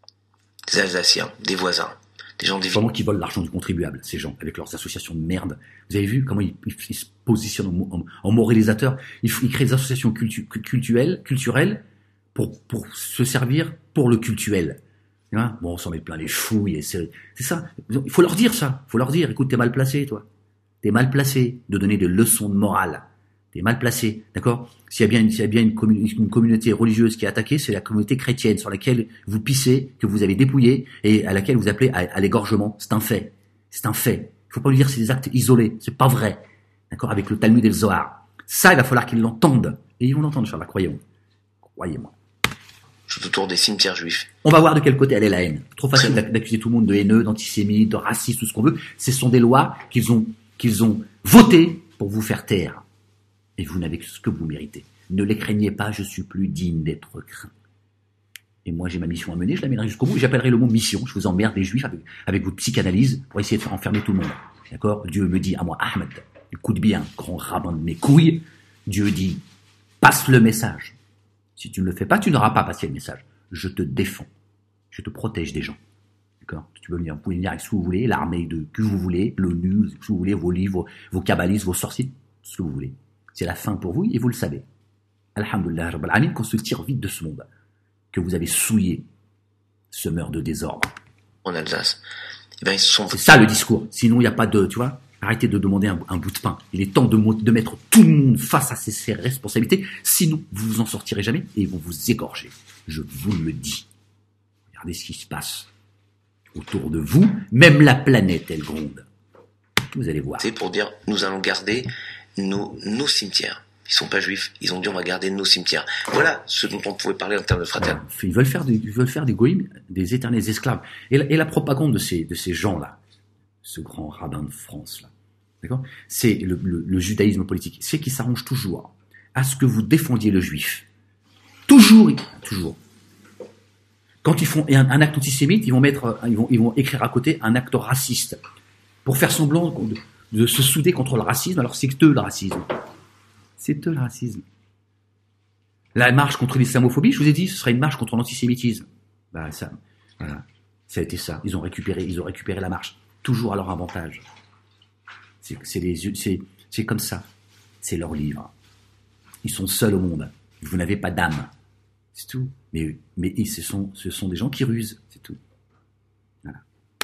des Alsaciens, des voisins, des gens des villes. Comment qu'ils volent l'argent du contribuable, ces gens, avec leurs associations de merde. Vous avez vu comment ils, ils, ils se positionnent en, en, en moralisateurs? Ils, ils créent des associations cultu, culturelles, culturelles pour, pour se servir pour le cultuel. Hein, bon, on s'en met plein les chouilles, et c'est, c'est ça. Il faut leur dire ça. Il faut leur dire, écoute, t'es mal placé, toi. T'es mal placé de donner des leçons de morale. T'es mal placé, d'accord? S'il y a bien, une, s'il y a bien une, commun- une communauté religieuse qui est attaquée, c'est la communauté chrétienne sur laquelle vous pissez, que vous avez dépouillé et à laquelle vous appelez à, à l'égorgement. C'est un fait. C'est un fait. Il faut pas lui dire c'est des actes isolés. C'est pas vrai. D'accord? Avec le Talmud et le Zohar. Ça, il va falloir qu'ils l'entendent. Et ils vont l'entendre, Inch'Allah, croyez-moi. Croyez-moi. Tout autour des cimetières juifs. On va voir de quel côté elle est la haine. Trop facile d'accuser tout le monde de haineux, d'antisémite, de raciste, tout ce qu'on veut. Ce sont des lois qu'ils ont, qu'ils ont votées pour vous faire taire. Et vous n'avez que ce que vous méritez. Ne les craignez pas, je suis plus digne d'être craint. Et moi, j'ai ma mission à mener, je la mènerai jusqu'au bout. J'appellerai le mot mission. Je vous emmerde les juifs avec, avec votre psychanalyse pour essayer de faire enfermer tout le monde. D'accord? Dieu me dit à moi, Ahmed, écoute bien, grand rabbin de mes couilles. Dieu dit, passe le message. Si tu ne le fais pas, tu n'auras pas passé le message. Je te défends. Je te protège des gens. D'accord? Tu peux venir, vous pouvez venir avec ce que vous voulez, l'armée de, que vous voulez, l'ONU, ce que vous voulez, vos livres, vos, vos kabbalistes, vos sorciers, ce que vous voulez. C'est la fin pour vous et vous le savez. Alhamdulillah, Rabbal Alamin, qu'on se tire vite de ce monde. Que vous avez souillé, semeur de désordre. En Alsace. Eh ben, ils sont... C'est ça le discours. Sinon, il n'y a pas de, tu vois, arrêtez de demander un, un bout de pain. Il est temps de, de mettre tout le monde face à ses, ses responsabilités. Sinon, vous vous en sortirez jamais et ils vont vous égorger. Je vous le dis. Regardez ce qui se passe autour de vous. Même la planète, elle gronde. Vous allez voir. C'est pour dire, nous allons garder nos, nos cimetières. Ils sont pas juifs. Ils ont dit, on va garder nos cimetières. Voilà ce dont on pouvait parler en termes de fraternité. Ils veulent faire des, ils veulent faire des goïms, des éternels esclaves. Et la, et la propagande de ces, de ces gens-là, ce grand rabbin de France, là, d'accord? C'est le, le, le judaïsme politique. C'est qu'ils s'arrangent toujours à ce que vous défendiez le juif. Toujours, toujours. Quand ils font un, un acte antisémite, ils vont mettre, ils vont, ils vont écrire à côté un acte raciste. Pour faire semblant de, de se souder contre le racisme, alors c'est eux le racisme. C'est eux le racisme. La marche contre l'islamophobie, je vous ai dit, ce serait une marche contre l'antisémitisme. Bah, ça, voilà. Ça a été ça. Ils ont récupéré, ils ont récupéré la marche. Toujours à leur avantage. C'est, c'est, les, c'est, c'est comme ça. C'est leur livre. Ils sont seuls au monde. Vous n'avez pas d'âme. C'est tout. Mais, mais ce sont, ce sont des gens qui rusent. C'est tout. Voilà.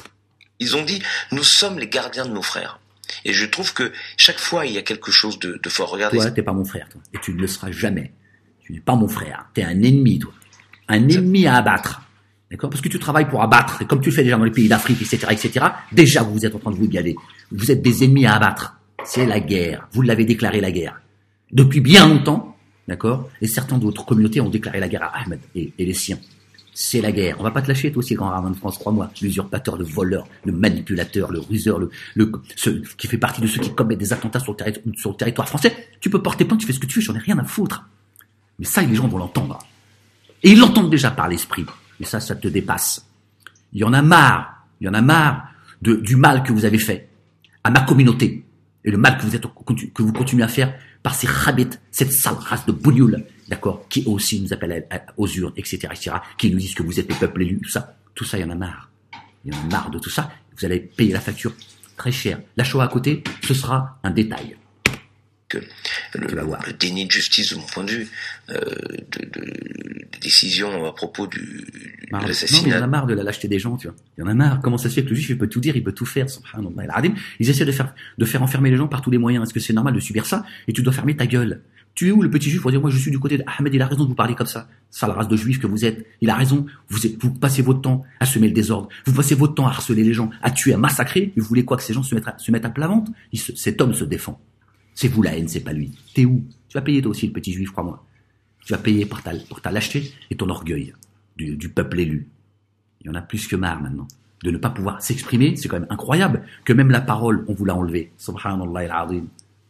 Ils ont dit, nous sommes les gardiens de nos frères. Et je trouve que chaque fois, il y a quelque chose de, de fort. Regardez. Toi, t'es pas mon frère, toi. Et tu ne le seras jamais. Tu n'es pas mon frère. T'es un ennemi, toi. Un ennemi à abattre. D'accord? Parce que tu travailles pour abattre. Et comme tu le fais déjà dans les pays d'Afrique, et cetera, et cetera, déjà, vous êtes en train de vous égaler. Vous êtes des ennemis à abattre. C'est la guerre. Vous l'avez déclaré la guerre. Depuis bien longtemps. D'accord? Et certains d'autres communautés ont déclaré la guerre à Ahmed et, et les siens. C'est la guerre. On va pas te lâcher, toi aussi, grand rabbin de France, crois-moi. L'usurpateur, le voleur, le manipulateur, le ruseur, le, le, ce, qui fait partie de ceux qui commettent des attentats sur le, terri- sur le territoire français. Tu peux porter plainte, tu fais ce que tu veux, j'en ai rien à foutre. Mais ça, les gens vont l'entendre. Et ils l'entendent déjà par l'esprit. Et ça, ça te dépasse. Il y en a marre. Il y en a marre de, du mal que vous avez fait à ma communauté. Et le mal que vous êtes, que vous continuez à faire par ces rabbits, cette sale race de bougnoule, d'accord, qui aussi nous appellent à, à, aux urnes, et cetera, et cetera, qui nous disent que vous êtes le peuple élu, tout ça. Tout ça, il y en a marre. Il y en a marre de tout ça. Vous allez payer la facture très cher. La Shoah à côté, ce sera un détail. Que le, le déni de justice, de mon point de vue, euh, de, de, de décision à propos du, de marre, l'assassinat. Non, mais il y en a marre de la lâcheté des gens, tu vois. Il y en a marre. Comment ça se fait que le juif, il peut tout dire, il peut tout faire, subhanallah al-azim. Ils essaient de faire, de faire enfermer les gens par tous les moyens. Est-ce que c'est normal de subir ça? Et tu dois fermer ta gueule. Tu es où, le petit juif, pour dire, moi, je suis du côté d'Ahmed, il a raison de vous parler comme ça. Ça, la race de juifs que vous êtes. Il a raison. Vous êtes, vous passez votre temps à semer le désordre. Vous passez votre temps à harceler les gens, à tuer, à massacrer. Et vous voulez quoi? Que ces gens se mettent à, se mettent à plat ventre? Il se, cet homme se défend. C'est vous la haine, c'est pas lui. T'es où? Tu vas payer toi aussi, le petit juif, crois-moi. Tu vas payer pour ta, pour ta lâcheté et ton orgueil du, du peuple élu. Il y en a plus que marre maintenant. De ne pas pouvoir s'exprimer, c'est quand même incroyable que même la parole, on vous l'a enlevée. Subhanallah al-azim.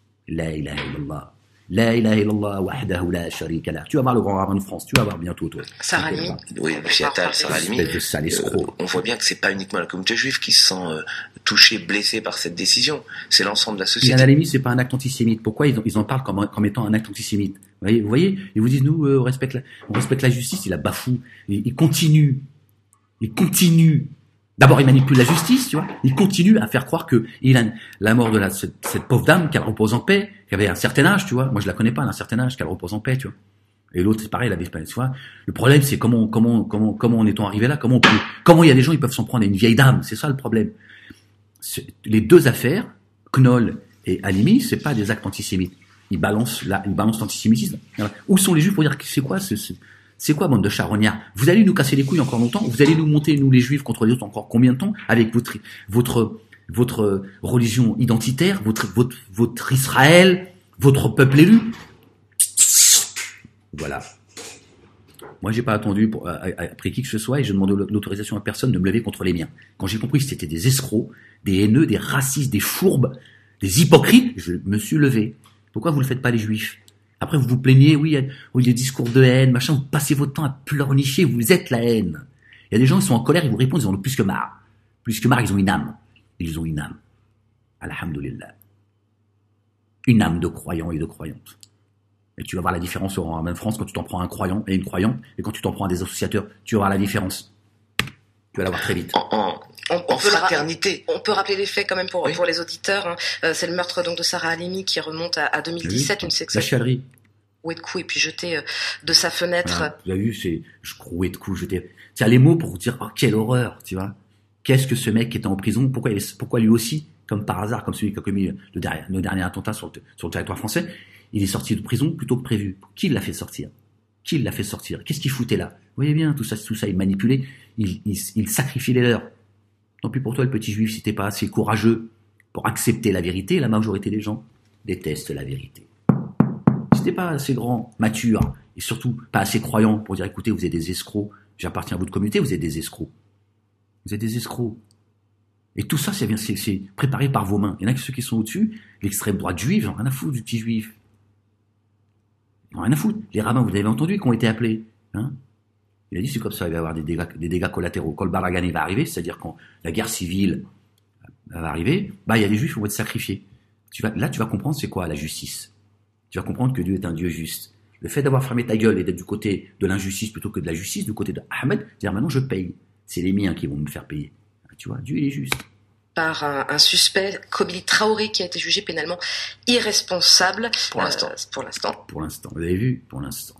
La ilaha illallah. La ilaha illallah wahdahu la sharika lah. Tu vas voir le grand rabbin de France, tu vas voir bientôt toi. Sarah Halimi. Oui, M. Attal, Sarah Halimi. Euh, on voit bien que c'est pas uniquement la communauté juive qui se sent euh, touchée, blessée par cette décision. C'est l'ensemble de la société. Sarah Halimi, c'est pas un acte antisémite. Pourquoi ils en, ils en parlent comme, comme étant un acte antisémite? Vous voyez, vous voyez, ils vous disent nous euh, on respecte la, on respecte la justice, il la bafoue, il, il continue, il continue. D'abord, il manipule la justice, tu vois. Il continue à faire croire que il a la mort de la, cette, cette pauvre dame, qu'elle repose en paix, qui avait un certain âge, tu vois. Moi, je la connais pas, elle a un certain âge, qu'elle repose en paix, tu vois. Et l'autre, c'est pareil, elle avait pas, tu vois. Le problème, c'est comment, comment, comment, comment en est-on arrivé là? Comment on peut, comment il y a des gens, ils peuvent s'en prendre à une vieille dame? C'est ça le problème. C'est, les deux affaires, Knoll et Halimi, c'est pas des actes antisémites. Ils balancent là, ils balancent l'antisémitisme. Voilà. Où sont les juifs pour dire que c'est quoi ce, ce C'est quoi, bande de charognards? Vous allez nous casser les couilles encore longtemps? Vous allez nous monter, nous les juifs, contre les autres encore combien de temps? Avec votre, votre, votre religion identitaire, votre, votre, votre Israël, votre peuple élu? Voilà. Moi, j'ai pas attendu pour, après qui que ce soit, et je demande l'autorisation à personne de me lever contre les miens. Quand j'ai compris que c'était des escrocs, des haineux, des racistes, des fourbes, des hypocrites, je me suis levé. Pourquoi vous le faites pas, les juifs? Après, vous vous plaignez, oui, il y a des discours de haine, machin, vous passez votre temps à pleurnicher, vous êtes la haine. Il y a des gens qui sont en colère, ils vous répondent, ils en ont plus que marre. Plus que marre, ils ont une âme. Ils ont une âme. Alhamdulillah. Une âme de croyants et de croyantes. Et tu vas voir la différence au Rabbin de France quand tu t'en prends à un croyant et une croyante, et quand tu t'en prends à des associateurs, tu vas voir la différence. Tu vas la voir très vite. En, en, On, on, en peut fraternité. on peut rappeler les faits quand même pour, Oui. pour les auditeurs. Hein. Euh, c'est le meurtre donc de Sarah Halimi qui remonte à, à deux mille dix-sept, Oui, une la sexuelle chialerie. couée de coups et puis jetée euh, de sa fenêtre. Voilà. Tu as vu, c'est, je crouais de coups, j'étais, tiens, les mots pour dire, oh, quelle horreur, tu vois. Qu'est-ce que ce mec qui était en prison, pourquoi il est, pourquoi lui aussi, comme par hasard, comme celui qui a commis le dernier, le dernier attentat sur le, sur le territoire français, il est sorti de prison plutôt que prévu. Qui l'a fait sortir? Qui l'a fait sortir? Qu'est-ce qu'il foutait là? Vous voyez bien, tout ça, tout ça, il manipulait, il, il, il sacrifiait les leurs. Tant pis pour toi, le petit juif, si t'es pas assez courageux pour accepter la vérité, la majorité des gens détestent la vérité. Si t'es pas assez grand, mature, et surtout pas assez croyant pour dire, écoutez, vous êtes des escrocs, j'appartiens à votre communauté, vous êtes des escrocs. Vous êtes des escrocs. Et tout ça, c'est, c'est, c'est préparé par vos mains. Il y en a que ceux qui sont au-dessus, l'extrême droite juive, ils n'ont rien à foutre du petit juif. Ils n'ont rien à foutre. Les rabbins, vous avez entendu, qui ont été appelés, hein? Il a dit, c'est comme ça, il va y avoir des dégâts, des dégâts collatéraux. Quand le Baragani va arriver, c'est-à-dire quand la guerre civile va arriver, bah, il y a des juifs qui vont être sacrifiés. Tu vas, là, tu vas comprendre c'est quoi la justice. Tu vas comprendre que Dieu est un Dieu juste. Le fait d'avoir fermé ta gueule et d'être du côté de l'injustice plutôt que de la justice, du côté de Ahmed, dire maintenant je paye. C'est les miens qui vont me faire payer. Tu vois, Dieu il est juste. Par un, un suspect, Kobili Traoré, qui a été jugé pénalement irresponsable. Pour l'instant. Euh, pour l'instant. Pour l'instant. Vous avez vu? Pour l'instant.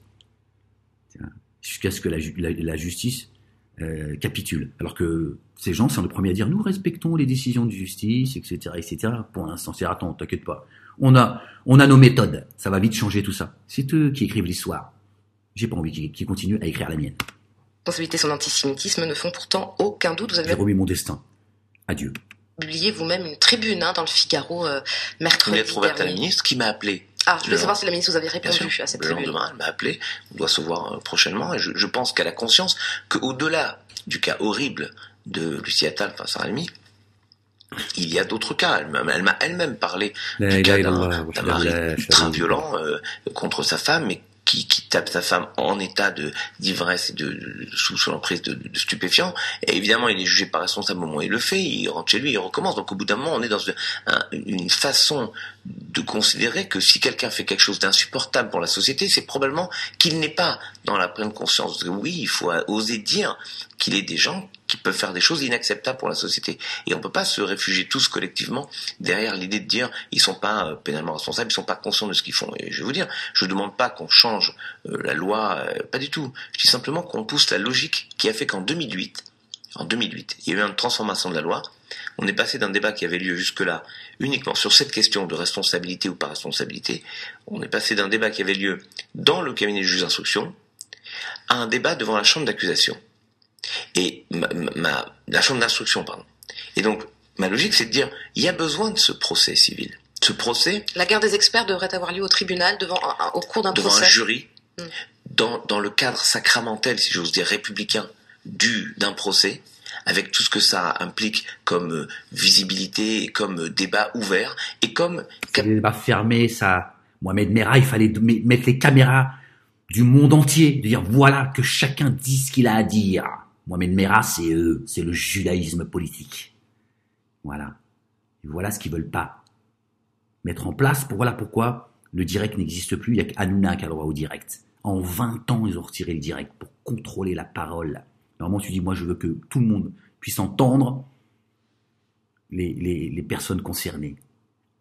Jusqu'à ce que la, la, la justice euh, capitule. Alors que ces gens sont les premiers à dire nous respectons les décisions de justice, et cetera, et cetera. Pour l'instant, c'est attends, t'inquiète pas. On a, on a nos méthodes. Ça va vite changer tout ça. C'est eux qui écrivent l'histoire. J'ai pas envie qu'ils, qu'ils continuent à écrire la mienne. Responsabilité, son antisémitisme ne font pourtant aucun doute. Vous avez J'ai remis mon destin. Adieu. publié vous-même une tribune hein, dans le Figaro euh, mercredi dernier. Trouvé à la ministre qui m'a appelé. Ah, je voulais savoir si la ministre vous avait répondu sûr, à cette le tribune. lendemain, elle m'a appelé. On doit se voir euh, prochainement. Et je, je pense qu'elle a conscience qu'au-delà du cas horrible de Lucie Attal face à Halimi, il y a d'autres cas. Elle m'a, elle m'a elle-même parlé la du cas d'un, Allah, d'un mari ultra violent euh, contre sa femme, mais qui, qui tape sa femme en état de, d'ivresse et de, de sous, sous l'emprise de, de stupéfiants. Et évidemment, il est jugé pas responsable au moment où il le fait. Il rentre chez lui, il recommence. Donc au bout d'un moment, on est dans un, une façon de considérer que si quelqu'un fait quelque chose d'insupportable pour la société, c'est probablement qu'il n'est pas dans la pleine conscience. Oui, il faut oser dire qu'il est des gens qui peuvent faire des choses inacceptables pour la société. Et on peut pas se réfugier tous collectivement derrière l'idée de dire ils sont pas euh, pénalement responsables, ils sont pas conscients de ce qu'ils font. Et je vais vous dire, je demande pas qu'on change euh, la loi, euh, pas du tout. Je dis simplement qu'on pousse la logique qui a fait qu'en deux mille huit, en deux mille huit, il y a eu une transformation de la loi. On est passé d'un débat qui avait lieu jusque-là uniquement sur cette question de responsabilité ou pas responsabilité. On est passé d'un débat qui avait lieu dans le cabinet de juge d'instruction à un débat devant la chambre d'accusation. Et ma, ma, la chambre d'instruction, pardon. Et donc, ma logique, c'est de dire, il y a besoin de ce procès civil. Ce procès... La guerre des experts devrait avoir lieu au tribunal, devant, au cours d'un devant procès. Devant un jury, mmh. dans, dans le cadre sacramentel, si j'ose dire, républicain, du, d'un procès, avec tout ce que ça implique comme euh, visibilité, comme euh, débat ouvert, et comme... C'est des débats fermés, ça... Mohamed Merah, il fallait mettre les caméras du monde entier, de dire, voilà, que chacun dise ce qu'il a à dire. Mohamed Merah, c'est eux, c'est le judaïsme politique. Voilà. Et voilà ce qu'ils veulent pas mettre en place. Pour, voilà pourquoi le direct n'existe plus. Il n'y a qu'Hanouna qui a le droit au direct. En vingt ans, ils ont retiré le direct pour contrôler la parole. Normalement, tu dis, moi, je veux que tout le monde puisse entendre les, les, les personnes concernées. D'accord ?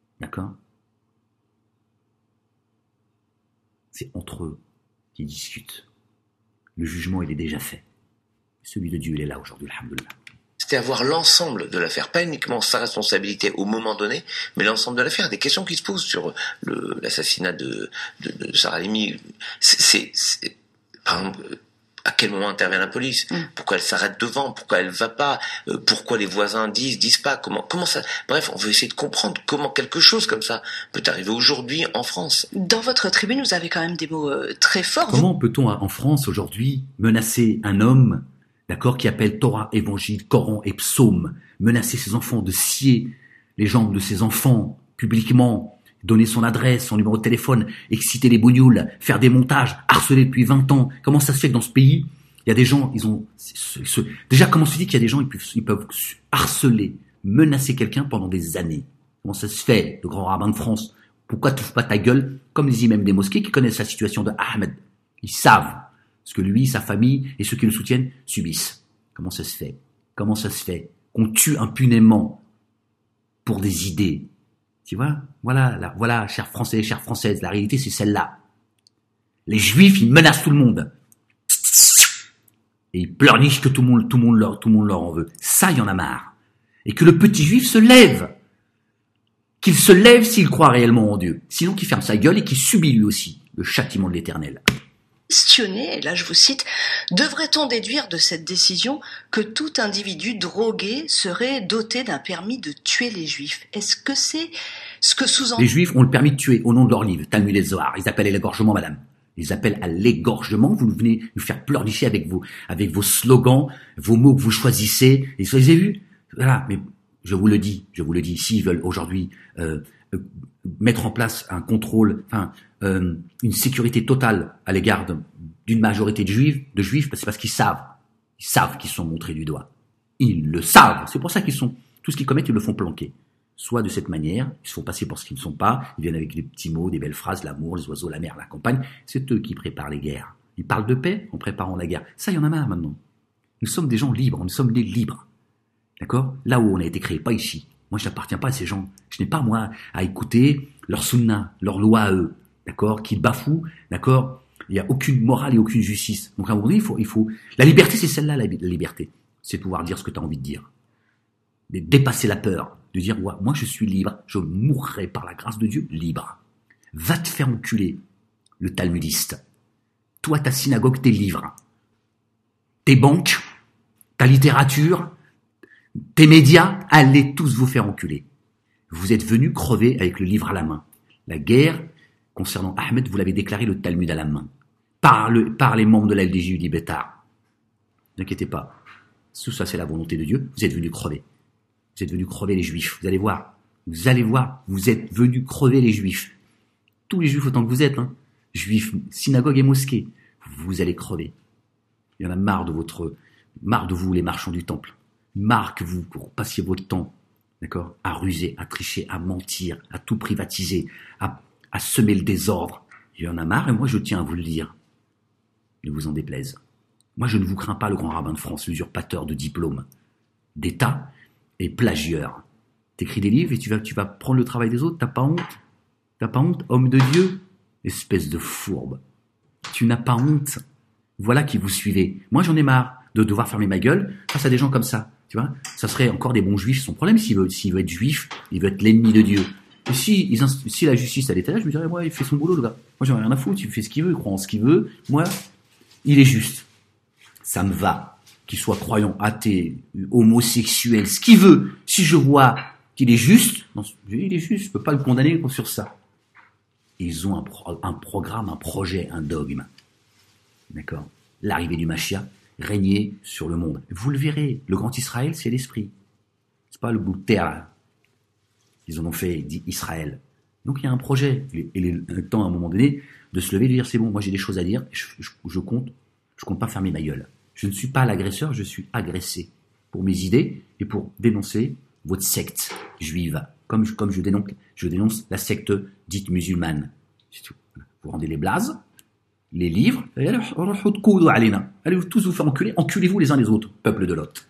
C'est entre eux qui discutent. Le jugement, il est déjà fait. Celui de Dieu, il est là aujourd'hui, alhamdoulilah. C'était avoir l'ensemble de l'affaire, pas uniquement sa responsabilité au moment donné, mais l'ensemble de l'affaire. Des questions qui se posent sur le, l'assassinat de, de, de Sarah Halimi. C'est, c'est, c'est, par exemple, à quel moment intervient la police ? mmh. Pourquoi elle s'arrête devant ? Pourquoi elle va pas ? euh, Pourquoi les voisins disent, disent pas ? Comment, comment ça ? Bref, on veut essayer de comprendre comment quelque chose comme ça peut arriver aujourd'hui en France. Dans votre tribune, vous avez quand même des mots euh, très forts. Comment peut-on en France aujourd'hui menacer un homme, d'accord, qui appelle Torah, Évangile, Coran et Psaume, menacer ses enfants de scier les jambes de ses enfants publiquement, donner son adresse, son numéro de téléphone, exciter les bougnoules, faire des montages, harceler depuis vingt ans. Comment ça se fait que dans ce pays, il y a des gens, ils ont... Ce, ce, déjà, comment se dit qu'il y a des gens, ils peuvent, ils peuvent harceler, menacer quelqu'un pendant des années ? Comment ça se fait, le grand rabbin de France ? Pourquoi tu fous pas ta gueule, comme les imams des mosquées qui connaissent la situation de Ahmed ? Ils savent ce que lui, sa famille et ceux qui le soutiennent subissent. Comment ça se fait ? Comment ça se fait qu'on tue impunément pour des idées ? Tu vois ? Voilà, là, voilà, chers Français, chères Françaises, la réalité c'est celle-là. Les Juifs, ils menacent tout le monde. Et ils pleurnichent que tout le monde, tout le monde leur, tout le monde leur en veut. Ça, il y en a marre. Et que le petit Juif se lève. Qu'il se lève s'il croit réellement en Dieu. Sinon qu'il ferme sa gueule et qu'il subit lui aussi le châtiment de l'Éternel. Questionner, et là je vous cite, devrait-on déduire de cette décision que tout individu drogué serait doté d'un permis de tuer les Juifs ? Est-ce que c'est ce que sous-entend... Les Juifs ont le permis de tuer au nom de leur livre, Talmud et Zohar. Ils appellent à l'égorgement, madame. Ils appellent à l'égorgement. Vous venez nous faire pleurnicher avec vos, avec vos slogans, vos mots que vous choisissez. Et vous avez vu ? Voilà, mais je vous le dis, je vous le dis, s'ils veulent aujourd'hui euh, euh, mettre en place un contrôle, enfin, euh, une sécurité totale à l'égard de, d'une majorité de juifs, de juifs, c'est parce qu'ils savent, ils savent qu'ils sont montrés du doigt. Ils le savent. C'est pour ça qu'ils sont, tout ce qu'ils commettent, ils le font planquer. soit de cette manière, ils se font passer pour ce qu'ils ne sont pas, ils viennent avec des petits mots, des belles phrases, l'amour, les oiseaux, la mer, la campagne. C'est eux qui préparent les guerres. Ils parlent de paix en préparant la guerre. Ça, il y en a marre maintenant. Nous sommes des gens libres, nous sommes des libres. D'accord ? Là où on a été créé, pas ici. Moi, je n'appartiens pas à ces gens. Je n'ai pas, moi, à écouter leur sunna, leur loi à eux. D'accord ? Qu'ils bafouent. D'accord ? Il n'y a aucune morale et aucune justice. Donc, à un moment donné, il faut, il faut... La liberté, c'est celle-là, la, la liberté. C'est de pouvoir dire ce que tu as envie de dire. De dépasser la peur. De dire, ouais, moi, je suis libre. Je mourrai par la grâce de Dieu libre. Va te faire enculer, le talmudiste. Toi, ta synagogue, tes livres. Tes banques, ta littérature, tes médias, allez tous vous faire enculer. Vous êtes venus crever avec le livre à la main. La guerre, concernant Ahmed, vous l'avez déclaré le Talmud à la main. Par, le, par les membres de la L D J U dit Bétard. Ne inquiétez pas. Tout ça, c'est la volonté de Dieu. Vous êtes venus crever. Vous êtes venus crever les Juifs. Vous allez voir. Vous allez voir. Vous êtes venus crever les Juifs. Tous les Juifs autant que vous êtes, hein. Juifs, synagogue et mosquée. Vous allez crever. Il y en a marre de votre, marre de vous, les marchands du temple. Marre que vous passiez votre temps, d'accord, à ruser, à tricher, à mentir, à tout privatiser, à, à semer le désordre. Il y en a marre et moi je tiens à vous le dire. Ne vous en déplaise. Moi je ne vous crains pas le grand rabbin de France, usurpateur de diplômes, d'État et plagieur. T'écris des livres et tu vas, tu vas prendre le travail des autres, t'as pas honte? T'as pas honte, homme de Dieu? Espèce de fourbe. Tu n'as pas honte. Voilà qui vous suivez. Moi j'en ai marre de devoir fermer ma gueule face à des gens comme ça. Tu vois, ça serait encore des bons juifs. Son problème, s'il veut, s'il veut être juif, il veut être l'ennemi de Dieu. Et si, ils, si la justice, elle était là, je me dirais, ouais, il fait son boulot, le gars. Moi, j'en ai rien à foutre. Il fait ce qu'il veut, il croit en ce qu'il veut. Moi, il est juste. Ça me va. Qu'il soit croyant, athée, homosexuel, ce qu'il veut. Si je vois qu'il est juste, non, il est juste, je peux pas le condamner sur ça. Ils ont un, pro, un programme, un projet, un dogme. D'accord? L'arrivée du Mashiach, régner sur le monde. Vous le verrez, le grand Israël, c'est l'esprit. C'est pas le bout de terre, là. Ils en ont fait, dit Israël. Donc il y a un projet. Et il est le temps, à un moment donné, de se lever et de dire, c'est bon, moi j'ai des choses à dire, je, je, je compte, je compte pas fermer ma gueule. Je ne suis pas l'agresseur, je suis agressé. Pour mes idées et pour dénoncer votre secte juive. Comme, comme je dénonce, je dénonce la secte dite musulmane. C'est tout. Vous rendez les blazes, les livres, allez tous vous faire enculer, enculez-vous les uns les autres, peuple de Lot.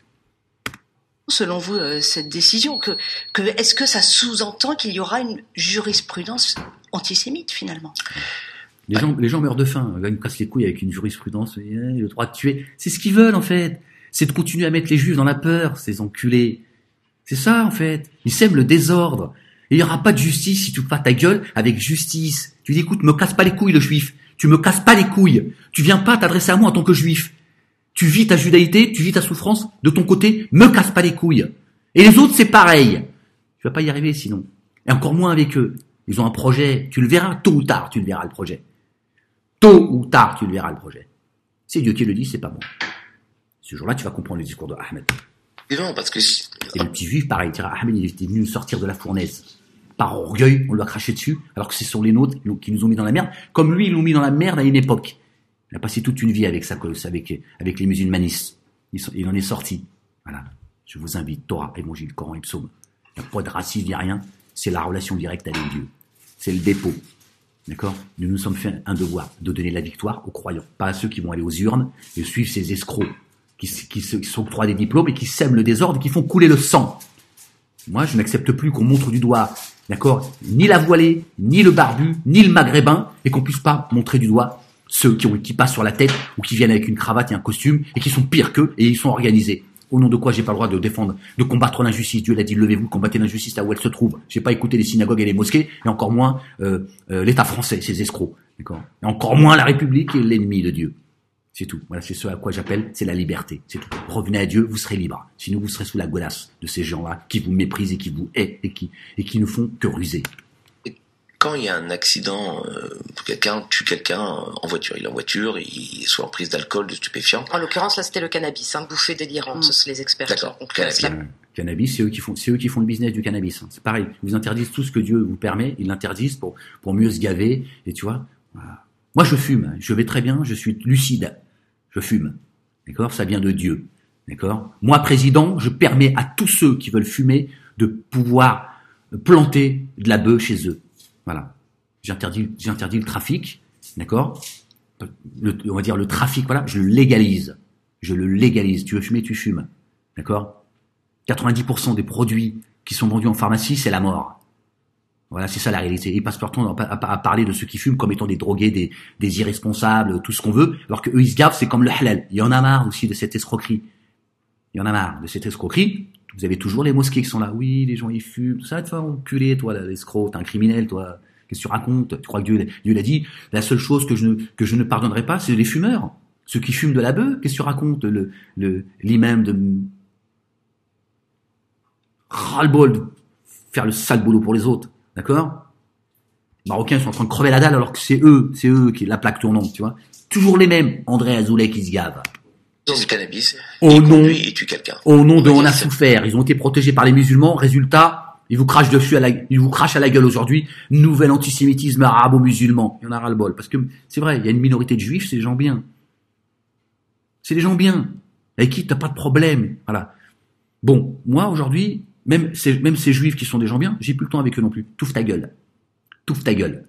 Selon vous, euh, cette décision, que, que, est-ce que ça sous-entend qu'il y aura une jurisprudence antisémite finalement? Les gens, les gens meurent de faim, ils me cassent les couilles avec une jurisprudence, eh, le droit de tuer. C'est ce qu'ils veulent en fait, c'est de continuer à mettre les juifs dans la peur, ces enculés. C'est ça en fait, ils sèment le désordre. Il n'y aura pas de justice si tu fais ta gueule avec justice. Tu dis écoute, me casse pas les couilles le juif. Tu me casses pas les couilles. Tu viens pas t'adresser à moi en tant que juif. Tu vis ta judaïté, tu vis ta souffrance de ton côté. Me casse pas les couilles. Et les autres, c'est pareil. Tu vas pas y arriver sinon. Et encore moins avec eux. Ils ont un projet. Tu le verras tôt ou tard. Tu le verras le projet. Tôt ou tard, tu le verras le projet. C'est Dieu qui le dit, c'est pas moi. Ce jour-là, tu vas comprendre le discours de Ahmed. Non, parce que et le petit juif, pareil. Ahmed, il était venu nous sortir de la fournaise. Par orgueil, on lui a craché dessus, alors que ce sont les nôtres qui nous ont mis dans la merde, comme lui, ils l'ont mis dans la merde à une époque. Il a passé toute une vie avec ça, avec, avec les musulmanistes. Il, il en est sorti. Voilà. Je vous invite, Torah, Évangile, Coran et Psaume. Il n'y a pas de racisme, il n'y a rien. C'est la relation directe avec Dieu. C'est le dépôt. D'accord? Nous nous sommes fait un devoir de donner la victoire aux croyants, pas à ceux qui vont aller aux urnes et suivre ces escrocs qui, qui, qui s'octroient des diplômes et qui sèment le désordre et qui font couler le sang. Moi, je n'accepte plus qu'on montre du doigt, d'accord, ni la voilée, ni le barbu, ni le maghrébin, et qu'on puisse pas montrer du doigt ceux qui ont qui passent sur la tête ou qui viennent avec une cravate et un costume et qui sont pires qu'eux et ils sont organisés. Au nom de quoi j'ai pas le droit de défendre, de combattre l'injustice? Dieu l'a dit, levez-vous, combattez l'injustice là où elle se trouve. J'ai pas écouté les synagogues et les mosquées, et encore moins euh, euh, l'État français, ces escrocs, d'accord. Et encore moins la République et l'ennemi de Dieu. C'est tout. Voilà, c'est ce à quoi j'appelle, c'est la liberté. C'est tout. Revenez à Dieu, vous serez libre. Sinon, vous serez sous la godasse de ces gens-là qui vous méprisent et qui vous haïssent et qui et qui ne font que ruser. Quand il y a un accident, euh, quelqu'un tue quelqu'un en voiture, il est en voiture, il est soit en prise d'alcool, de stupéfiants. En l'occurrence, là, c'était le cannabis, hein, bouffée délirante, mmh. les experts. D'accord. Donc, cannabis. Euh, cannabis, c'est eux qui font, c'est eux qui font le business du cannabis. Hein. C'est pareil. Ils vous interdisent tout ce que Dieu vous permet, ils l'interdisent pour pour mieux se gaver. Et tu vois, voilà. Moi, je fume. Je vais très bien. Je suis lucide. Je fume. D'accord? Ça vient de Dieu. D'accord? Moi, président, je permets à tous ceux qui veulent fumer de pouvoir planter de la bœuf chez eux. Voilà. J'interdis, j'interdis le trafic, d'accord? Le, on va dire le trafic, voilà, je le légalise. Je le légalise. Tu veux fumer, tu fumes. D'accord? quatre-vingt-dix pour cent des produits qui sont vendus en pharmacie, c'est la mort. Voilà, c'est ça la réalité. Ils passent leur temps à, à, à parler de ceux qui fument comme étant des drogués, des, des irresponsables, tout ce qu'on veut, alors qu'eux, ils se gavent, c'est comme le halal. Il y en a marre aussi de cette escroquerie. Il y en a marre de cette escroquerie. Vous avez toujours les mosquées qui sont là. Oui, les gens, ils fument, tout ça. Tu vas enculer, toi, l'escroc, t'es un criminel, toi. Qu'est-ce que tu racontes? Tu crois que Dieu, Dieu l'a dit? La seule chose que je ne, que je ne pardonnerai pas, c'est les fumeurs. Ceux qui fument de la bœuf. Qu'est-ce que tu racontes? Le, le, l'imam de, ras-le-bol de faire le sale boulot pour les autres. D'accord? Les Marocains sont en train de crever la dalle alors que c'est eux, c'est eux qui, la plaque tournante, tu vois. Toujours les mêmes. André Azoulay qui se gave. Du cannabis, au il nom, conduit et tue quelqu'un. Au nom de on a souffert. Ils ont été protégés par les musulmans. Résultat, ils vous crachent dessus à la, ils vous crachent à la gueule aujourd'hui. Nouvel antisémitisme arabo-musulman. Il y en a ras le bol. Parce que c'est vrai, il y a une minorité de juifs, c'est des gens bien. C'est des gens bien. Avec qui t'as pas de problème. Voilà. Bon, moi aujourd'hui, même ces, même ces juifs qui sont des gens bien, j'ai plus le temps avec eux non plus. Touffe ta gueule. Touffe ta gueule.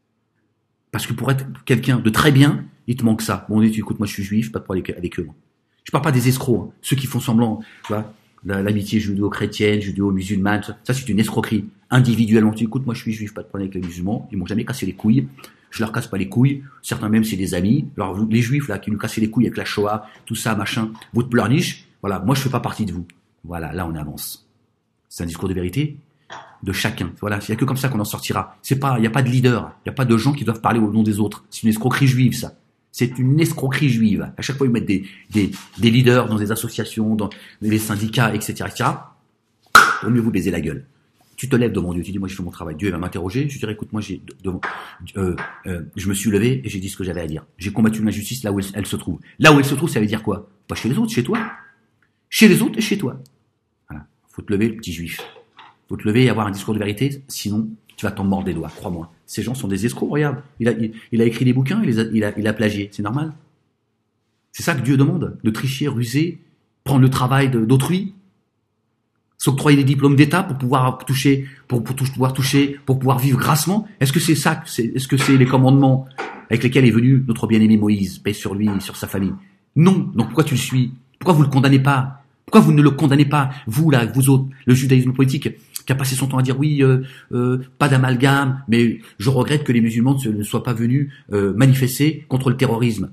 Parce que pour être quelqu'un de très bien, il te manque ça. Bon, on dit, écoute, moi je suis juif, pas de problème avec, avec eux. Moi. Je parle pas des escrocs, hein. Ceux qui font semblant, tu vois, l'amitié judéo-chrétienne, judéo-musulmane, ça c'est une escroquerie. Individuellement, tu dis, écoute, moi je suis juif, pas de problème avec les musulmans, ils m'ont jamais cassé les couilles, je leur casse pas les couilles, certains même c'est des amis. Alors les juifs là qui nous cassaient les couilles avec la Shoah, tout ça, machin, votre pleurniche, voilà, moi je fais pas partie de vous. Voilà, là on avance. C'est un discours de vérité de chacun. Voilà, il y a que comme ça qu'on en sortira. C'est pas, il y a pas de leader, il y a pas de gens qui doivent parler au nom des autres. C'est une escroquerie juive ça. C'est une escroquerie juive. À chaque fois, ils mettent des, des, des leaders dans des associations, dans les syndicats, et cetera, et cetera. Au mieux vous baiser la gueule. Tu te lèves devant Dieu, tu dis, moi, je fais mon travail. Dieu va m'interroger. Je dirais, écoute, moi, j'ai, de, de, euh, euh, je me suis levé et j'ai dit ce que j'avais à dire. J'ai combattu l'injustice là où elle, elle se trouve. Là où elle se trouve, ça veut dire quoi? Pas chez les autres, chez toi. Chez les autres et chez toi. Voilà. Faut te lever, le petit juif. Faut te lever et avoir un discours de vérité. Sinon, tu vas t'en mordre les doigts, crois-moi. Ces gens sont des escrocs, regarde. Il a, il, il a écrit des bouquins, il, les a, il, a, il a plagié. C'est normal. C'est ça que Dieu demande. De tricher, ruser, prendre le travail de, d'autrui, s'octroyer des diplômes d'État pour pouvoir toucher, pour, pour pouvoir toucher, pour pouvoir vivre grassement. Est-ce que c'est ça, c'est, est-ce que c'est les commandements avec lesquels est venu notre bien-aimé Moïse, paix sur lui, sur sa famille? Non. Donc pourquoi tu le suis? Pourquoi vous le condamnez pas? Pourquoi vous ne le condamnez pas, vous là, vous autres, le judaïsme politique, qui a passé son temps à dire oui, euh, euh, pas d'amalgame, mais je regrette que les musulmans ne soient pas venus euh, manifester contre le terrorisme.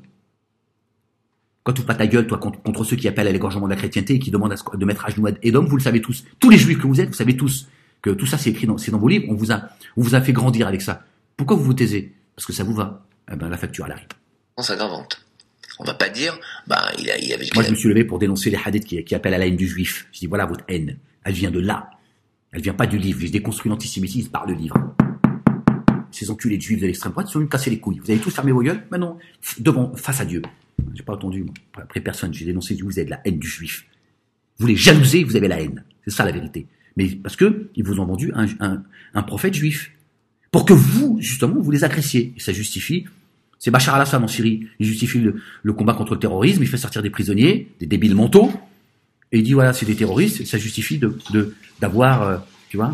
Quand tu pas ta gueule, toi, contre, contre ceux qui appellent à l'égorgement de la chrétienté et qui demandent à, de mettre à genoux Édom, vous le savez tous. Tous les juifs que vous êtes, vous savez tous que tout ça c'est écrit dans, c'est dans vos livres. On vous a, on vous a fait grandir avec ça. Pourquoi vous vous taisez? Parce que ça vous va. Eh ben la facture elle arrive. C'est aggravante. On va pas dire, bah, il a, il avait. Moi, je me suis levé pour dénoncer les hadiths qui, qui appellent à la haine du juif. Je dis, voilà votre haine. Elle vient de là. Elle vient pas du livre. J'ai déconstruit l'antisémitisme par le livre. Ces enculés de juifs de l'extrême droite, ils sont venus me casser les couilles. Vous avez tous fermé vos gueules? Maintenant, devant, face à Dieu. J'ai pas entendu, moi. Après personne. J'ai dénoncé, vous avez de la haine du juif. Vous les jalousez, vous avez la haine. C'est ça la vérité. Mais parce que, ils vous ont vendu un, un, un prophète juif. Pour que vous, justement, vous les agressiez. Et ça justifie. C'est Bachar al-Assad en Syrie. Il justifie le, le combat contre le terrorisme. Il fait sortir des prisonniers, des débiles mentaux. Et il dit, voilà, c'est des terroristes. Et ça justifie de, de, d'avoir, euh, tu vois,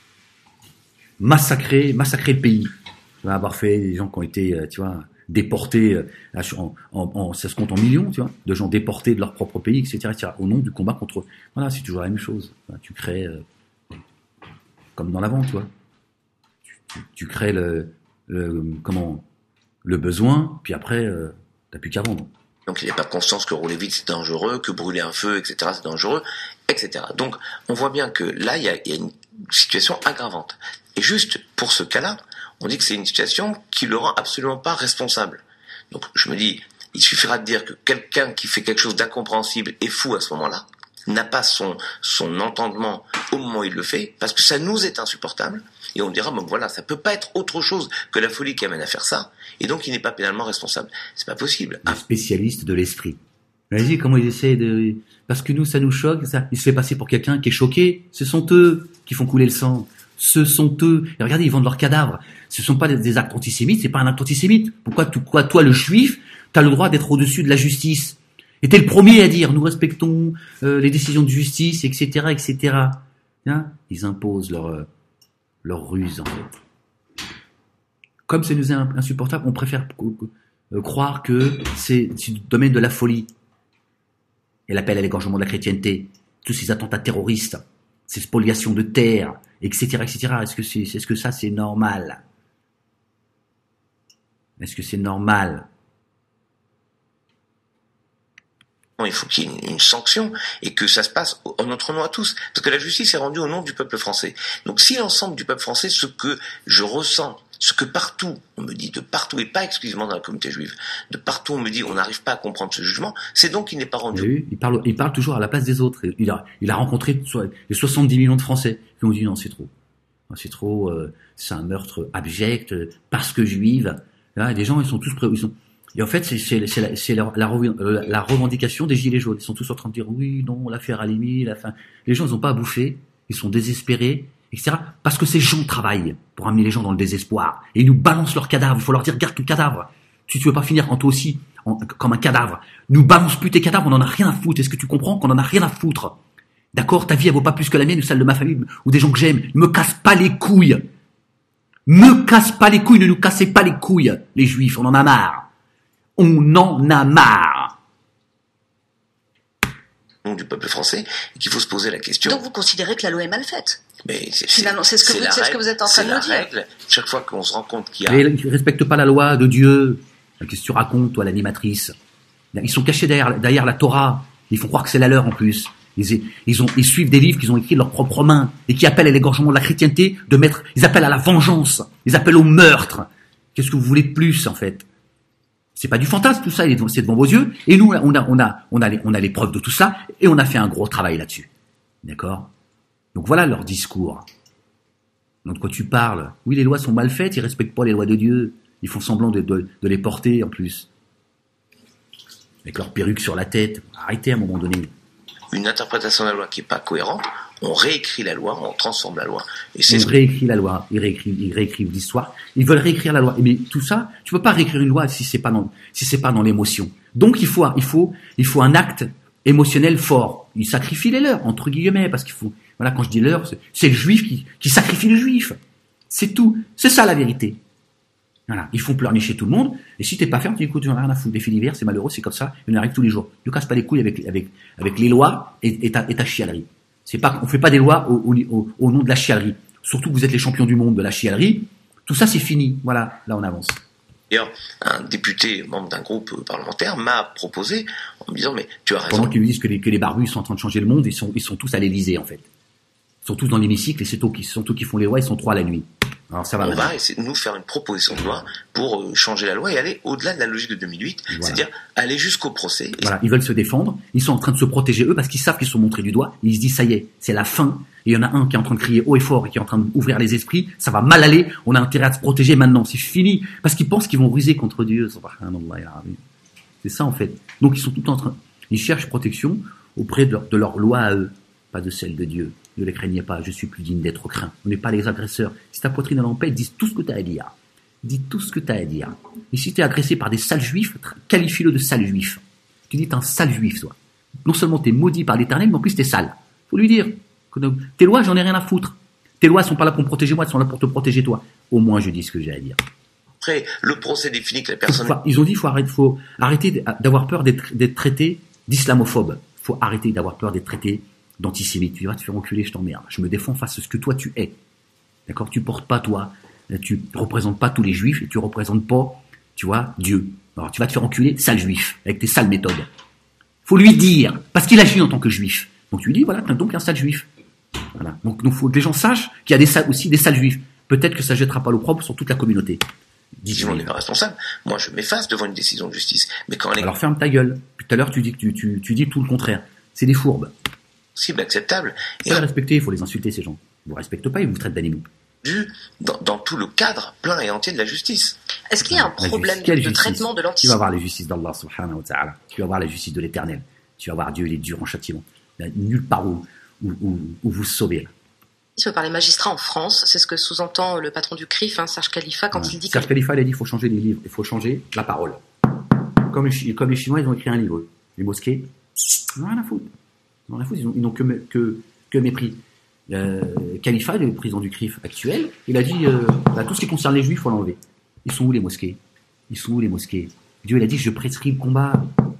massacré, massacré le pays. Tu vois, avoir fait des gens qui ont été, euh, tu vois, déportés, euh, en, en, en, ça se compte en millions, tu vois, de gens déportés de leur propre pays, et cetera, et cetera, au nom du combat contre, voilà, c'est toujours la même chose. Tu crées, euh, comme dans l'avant, tu vois. Tu, tu, tu crées le, le, comment, le besoin, puis après, euh, t'as plus qu'à vendre. Donc il n'y a pas conscience que rouler vite c'est dangereux, que brûler un feu, et cetera c'est dangereux, et cetera. Donc on voit bien que là il y a, il y a une situation aggravante. Et juste pour ce cas-là, on dit que c'est une situation qui le rend absolument pas responsable. Donc je me dis, il suffira de dire que quelqu'un qui fait quelque chose d'incompréhensible est fou à ce moment-là, n'a pas son, son entendement au moment où il le fait, parce que ça nous est insupportable, et on dira, bon voilà, ça peut pas être autre chose que la folie qui amène à faire ça, et donc il n'est pas pénalement responsable. C'est pas possible. Un spécialiste de l'esprit. Vas-y, comment ils essaient de... Parce que nous, ça nous choque, ça. Il se fait passer pour quelqu'un qui est choqué. Ce sont eux qui font couler le sang. Ce sont eux. Et regardez, ils vendent leurs cadavres. Ce sont pas des actes antisémites, c'est pas un acte antisémite. Pourquoi, tu, quoi, toi, le juif, t'as le droit d'être au-dessus de la justice? Et t'es le premier à dire, nous respectons euh, les décisions de justice, et cetera, et cetera. Hein, ils imposent leur, euh, leur ruse, en fait. Comme ça nous est insupportable, on préfère euh, croire que c'est, c'est le domaine de la folie. Et l'appel à l'égorgement de la chrétienté, tous ces attentats terroristes, ces spoliations de terres, et cetera, et cetera. Est-ce que c'est, est-ce que ça c'est normal? Est-ce que c'est normal? Il faut qu'il y ait une, une sanction et que ça se passe en notre nom à tous. Parce que la justice est rendue au nom du peuple français. Donc si l'ensemble du peuple français, ce que je ressens, ce que partout, on me dit, de partout, et pas exclusivement dans la communauté juive, de partout on me dit on n'arrive pas à comprendre ce jugement, c'est donc qu'il n'est pas rendu. Oui, il parle, il parle toujours à la place des autres. Il a, il a rencontré les soixante-dix millions de Français qui ont dit non, c'est trop. C'est trop, euh, c'est un meurtre abject, parce que juive. Là, des gens, ils sont tous prêts, ils sont... Et en fait, c'est, c'est, c'est, la, c'est la, la, la revendication des gilets jaunes. Ils sont tous en train de dire oui, non, l'affaire Halimi, la fin. Les gens, ils n'ont pas à bouffer, ils sont désespérés, et cetera. Parce que ces gens travaillent pour amener les gens dans le désespoir. Et ils nous balancent leurs cadavres. Il faut leur dire, garde ton cadavre. Si tu veux pas finir en toi aussi en, comme un cadavre, nous balance plus tes cadavres, on en a rien à foutre. Est-ce que tu comprends qu'on en a rien à foutre? D'accord? Ta vie, elle vaut pas plus que la mienne ou celle de ma famille ou des gens que j'aime. Ne me casse pas les couilles. Me casse pas les couilles, ne nous cassez pas les couilles, les juifs, on en a marre. On en a marre. Du peuple français, et qu'il faut se poser la question. Donc vous considérez que la loi est mal faite? Mais c'est, Finalement, c'est ce que, c'est vous, c'est règle, ce que vous êtes en train de nous dire. Règle. Chaque fois qu'on se rend compte qu'il y a... Mais ils ne respectent pas la loi de Dieu. Qu'est-ce que tu racontes, toi, l'animatrice? Ils sont cachés derrière, derrière la Torah. Ils font croire que c'est la leur, en plus. Ils, ils, ont, ils suivent des livres qu'ils ont écrits de leurs propres mains et qui appellent à l'égorgement de la chrétienté, de mettre, ils appellent à la vengeance, ils appellent au meurtre. Qu'est-ce que vous voulez de plus, en fait? C'est pas du fantasme, tout ça, c'est devant vos yeux. Et nous, on a, on a, on a les, on a les preuves de tout ça, et on a fait un gros travail là-dessus. D'accord? Donc voilà leur discours. Donc quand tu parles, oui, les lois sont mal faites, ils respectent pas les lois de Dieu. Ils font semblant de, de, de les porter, en plus. Avec leur perruque sur la tête. Arrêtez à un moment donné. Une interprétation de la loi qui n'est pas cohérente, on réécrit la loi, on transforme la loi. Et c'est on ce... réécrit la loi, ils réécrivent, ils réécrivent l'histoire. Ils veulent réécrire la loi. Mais tout ça, tu peux pas réécrire une loi si c'est pas dans, si c'est pas dans l'émotion. Donc il faut, il faut, il faut un acte émotionnel fort. Ils sacrifient les leurs, entre guillemets, parce qu'il faut, voilà, quand je dis leurs, c'est, c'est le juif qui, qui sacrifie le juif. C'est tout. C'est ça la vérité. Voilà. Ils font pleurnicher tout le monde. Et si t'es pas ferme, tu dis, écoute, tu n'as rien à foutre. Des faits divers, c'est malheureux, c'est comme ça. Il en arrive tous les jours. Ne casse pas les couilles avec, avec, avec les lois et, et ta, et ta chialerie. C'est pas, on fait pas des lois au, au, au nom de la chialerie. Surtout que vous êtes les champions du monde de la chialerie. Tout ça, c'est fini. Voilà. Là, on avance. D'ailleurs, un député, membre d'un groupe parlementaire, m'a proposé, en me disant, mais tu as raison. Pendant qu'ils me disent que les, que les barbus sont en train de changer le monde, ils sont, ils sont tous à l'Élysée, en fait. Ils sont tous dans l'hémicycle et c'est eux qui, sont eux qui font les lois, ils sont trois à la nuit. Alors ça va. On va essayer de nous faire une proposition de loi pour euh, changer la loi et aller au-delà de la logique de deux mille huit, voilà. C'est-à-dire aller jusqu'au procès. Voilà, ils veulent se défendre, ils sont en train de se protéger eux parce qu'ils savent qu'ils sont montrés du doigt, et ils se disent ça y est, c'est la fin, et il y en a un qui est en train de crier haut et fort et qui est en train d'ouvrir les esprits, ça va mal aller, on a intérêt à se protéger maintenant, c'est fini, parce qu'ils pensent qu'ils vont ruser contre Dieu. C'est ça en fait. Donc ils sont tout en train, ils cherchent protection auprès de leur, de leur loi à eux, pas de celle de Dieu. Ne les craignez pas, je suis plus digne d'être craint. On n'est pas les agresseurs. Si ta poitrine est en paix, dis tout ce que tu as à dire. Dis tout ce que tu as à dire. Et si tu es agressé par des sales juifs, qualifie-le de sale juif. Tu dis t'es un sale juif, toi. Non seulement t'es maudit par l'Éternel, mais en plus t'es sale. Faut lui dire. Tes lois, j'en ai rien à foutre. Tes lois, elles sont pas là pour me protéger moi, elles sont là pour te protéger toi. Au moins, je dis ce que j'ai à dire. Après, le procès définit que la personne... Enfin, ils ont dit qu'il faut arrêter, faut arrêter d'avoir peur d'être, d'être traité d'islamophobe. Il faut arrêter d'avoir peur d'être traité d'antisémite. Tu vas te faire enculer, je t'emmerde. Je me défends face à ce que toi tu es. D'accord? Tu portes pas toi, tu représentes pas tous les juifs et tu représentes pas, tu vois, Dieu. Alors tu vas te faire enculer, sale juif, avec tes sales méthodes. Faut lui dire, parce qu'il agit en tant que juif. Donc tu lui dis, voilà, t'es donc un sale juif. Voilà. Donc il faut que les gens sachent qu'il y a des sales, aussi des sales juifs. Peut-être que ça jettera pas l'opprobre sur toute la communauté. Si on est responsable, moi je m'efface devant une décision de justice. Mais quand elle est... Alors ferme ta gueule. Tout à l'heure tu dis que tu, tu, tu dis tout le contraire. C'est des fourbes. Cible acceptable. Il faut les respecter, il faut les insulter, ces gens. Ils vous respectent pas, ils vous traitent d'animaux. Dans, dans tout le cadre plein et entier de la justice. Est-ce qu'il y a un problème de, de traitement de l'antisémitisme? Tu vas voir la justice d'Allah subhanahu wa ta'ala. Tu vas voir la justice de l'Éternel. Tu vas voir Dieu, il est dur en châtiment. Il n'y a nulle part où, où, où, où vous sauver. Par les magistrats en France, c'est ce que sous-entend le patron du C R I F, hein, Serge Khalifa, quand ouais. il dit Serge que... Khalifa, il a dit qu'il faut changer les livres, il faut changer la parole. Comme les, comme les Chinois, ils ont écrit un livre. Les mosquées, ils n'ont rien à foutre. Ils n'ont rien à foutre, ils n'ont que, que, que mépris. euh, Khalifa, le président du C R I F actuel, il a dit euh, bah, tout ce qui concerne les juifs, il faut l'enlever. Ils sont où les mosquées? Ils sont où les mosquées? Dieu, il a dit, je prescris le combat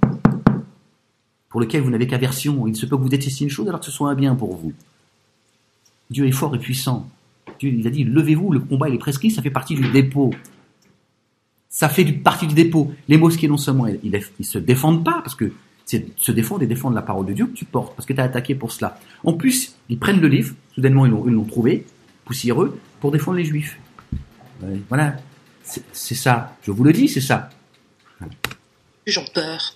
pour lequel vous n'avez qu'aversion. Il se peut que vous détestiez une chose alors que ce soit un bien pour vous. Dieu est fort et puissant. Dieu, il a dit, levez-vous, le combat il est prescrit, ça fait partie du dépôt. Ça fait partie du dépôt. Les mosquées, non seulement, ils ne se défendent pas, parce que c'est se défendre et défendre la parole de Dieu que tu portes, parce que tu as attaqué pour cela. En plus, ils prennent le livre, soudainement ils l'ont, ils l'ont trouvé, poussiéreux, pour défendre les juifs. Ouais, voilà, c'est, c'est ça. Je vous le dis, c'est ça. Voilà. J'en peur.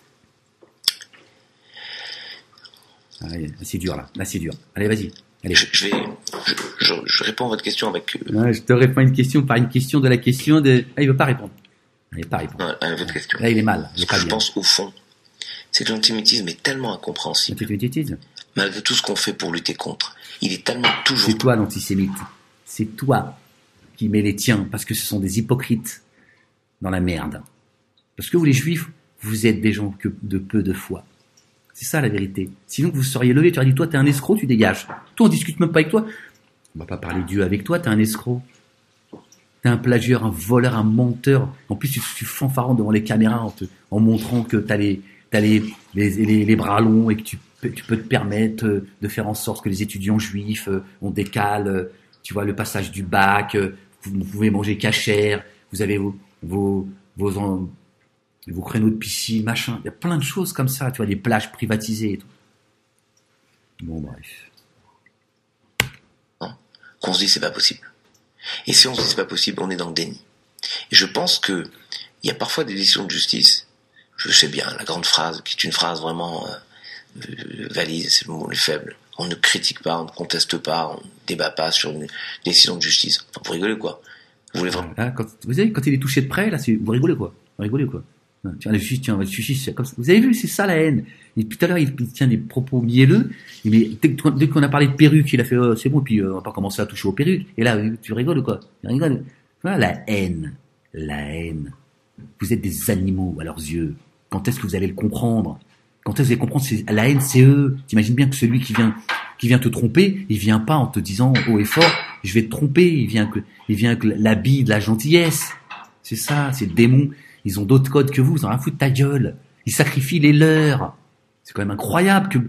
Ah, c'est dur là, là c'est dur. Allez, vas-y. Allez. Je, je vais, je, je, je réponds à votre question avec. Euh... Ouais, je te réponds à une question par une question de la question de. Ah, il veut pas répondre. Il veut pas répondre. Non, à votre question. Là, il est mal. Il est Ce pas que je bien. pense au fond, c'est que l'antisémitisme est tellement incompréhensible. L'antisémitisme. Malgré tout ce qu'on fait pour lutter contre, il est tellement toujours. C'est toi l'antisémite. C'est toi qui mets les tiens, parce que ce sont des hypocrites dans la merde. Parce que vous, les juifs, vous êtes des gens que de peu de foi. C'est ça la vérité. Sinon, vous seriez levé, tu aurais dit, toi, t'es un escroc, tu dégages. Toi, on discute même pas avec toi. On va pas parler de Dieu avec toi, t'es un escroc. T'es un plagieur, un voleur, un menteur. En plus, tu suis fanfaron devant les caméras en, te, en montrant que t'as les, t'as les, les, les, les bras longs et que tu, tu peux te permettre de faire en sorte que les étudiants juifs, on décale, tu vois, le passage du bac, vous, vous pouvez manger cachère, vous avez vos, vos, vos, en, vos créneaux de piscine, machin. Il y a plein de choses comme ça, tu vois, des plages privatisées et tout. Bon, bref. Non, qu'on se dit c'est pas possible. Et si on se dit c'est pas possible, on est dans le déni. Et je pense que il y a parfois des décisions de justice. Je sais bien, la grande phrase, qui est une phrase vraiment euh, valise, c'est le mot le faible. On ne critique pas, on ne conteste pas, on ne débat pas sur une décision de justice. Enfin, vous rigolez quoi? Vous voulez vraiment? Là, quand, vous savez, quand il est touché de près, là, c'est, vous rigolez quoi? Vous rigolez quoi? Tiens, la justice, tiens, la justice, c'est comme ça. Vous avez vu, c'est ça la haine. Et tout à l'heure, il, il tient des propos mielleux. Mais dès, dès qu'on a parlé de perruques, il a fait, oh, c'est bon, puis euh, on va pas commencer à toucher aux perruques. Et là, tu rigoles quoi? Tu rigoles. Voilà, la haine. La haine. Vous êtes des animaux à leurs yeux. Quand est-ce que vous allez le comprendre? Quand est-ce que vous allez comprendre? C'est, la haine, c'est eux. T'imagines bien que celui qui vient, qui vient te tromper, il vient pas en te disant haut et fort, je vais te tromper. Il vient que, il vient que l'habit de la gentillesse. C'est ça, c'est le démon. Ils ont d'autres codes que vous, ils ont rien à foutre de ta gueule. Ils sacrifient les leurs. C'est quand même incroyable que...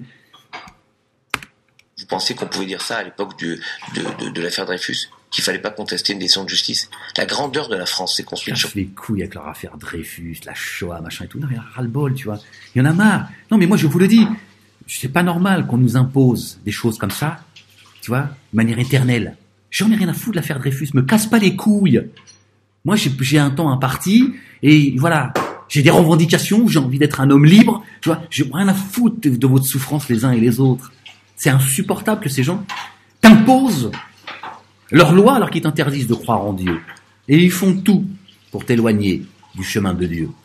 Vous pensez qu'on pouvait dire ça à l'époque du, de, de, de l'affaire Dreyfus? Qu'il fallait pas contester une décision de justice? La grandeur de la France s'est construite sur... les couilles avec leur affaire Dreyfus, la Shoah, machin et tout. Non, il y a ras-le-bol, tu vois. Il y en a marre. Non, mais moi, je vous le dis. C'est pas normal qu'on nous impose des choses comme ça, tu vois, de manière éternelle. J'en ai rien à foutre de l'affaire Dreyfus. Me casse pas les couilles. Moi, j'ai, j'ai un temps, un parti, et voilà. J'ai des revendications, j'ai envie d'être un homme libre, tu vois. J'ai rien à foutre de, de votre souffrance les uns et les autres. C'est insupportable que ces gens t'imposent leurs lois alors qu'ils t'interdisent de croire en Dieu. Et ils font tout pour t'éloigner du chemin de Dieu.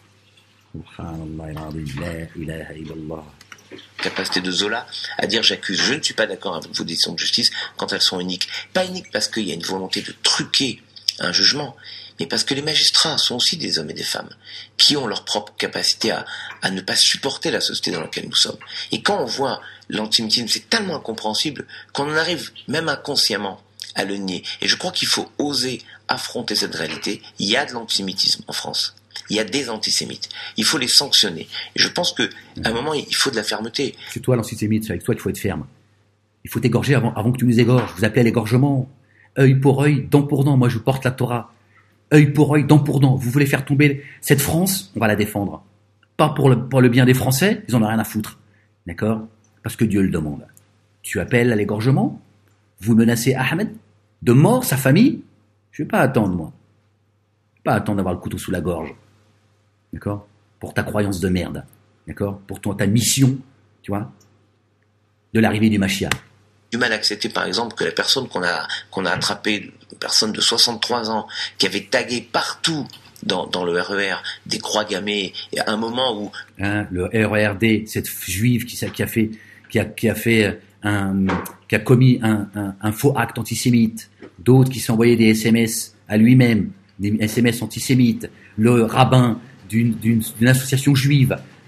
Capacité de Zola à dire j'accuse, je ne suis pas d'accord avec vos décisions de justice quand elles sont uniques. Pas uniques parce qu'il y a une volonté de truquer un jugement, mais parce que les magistrats sont aussi des hommes et des femmes qui ont leur propre capacité à, à ne pas supporter la société dans laquelle nous sommes. Et quand on voit l'antisémitisme, c'est tellement incompréhensible qu'on en arrive même inconsciemment à le nier. Et je crois qu'il faut oser affronter cette réalité. Il y a de l'antisémitisme en France. Il y a des antisémites. Il faut les sanctionner. Et je pense que à un moment, il faut de la fermeté. C'est toi l'antisémite, c'est avec toi qu'il faut être ferme. Il faut t'égorger avant, avant que tu nous égorges. Vous appelez à l'égorgement. Œil pour œil, dent pour dent. Moi, je porte la Torah. Œil pour œil, dent pour dent. Vous voulez faire tomber cette France, on va la défendre. Pas pour le, pour le bien des Français, ils en ont rien à foutre. D'accord? Parce que Dieu le demande. Tu appelles à l'égorgement? Vous menacez Ahmed de mort, sa famille? Je vais pas attendre, moi. Je vais pas attendre d'avoir le couteau sous la gorge. D'accord? Pour ta croyance de merde. D'accord? Pour ton, ta mission, tu vois? De l'arrivée du Mashiach. Du mal à accepter, par exemple, que la personne qu'on a, qu'on a attrapée, une personne de soixante-trois ans, qui avait tagué partout dans, dans le R E R des croix gammées, et à un moment où... Hein, le R E R D, cette juive qui, qui a fait, qui a, qui a fait un, qui a commis un, un, un faux acte antisémite, d'autres qui s'envoyaient des S M S à lui-même, des S M S antisémites, le rabbin d'une, d'une, d'une association juive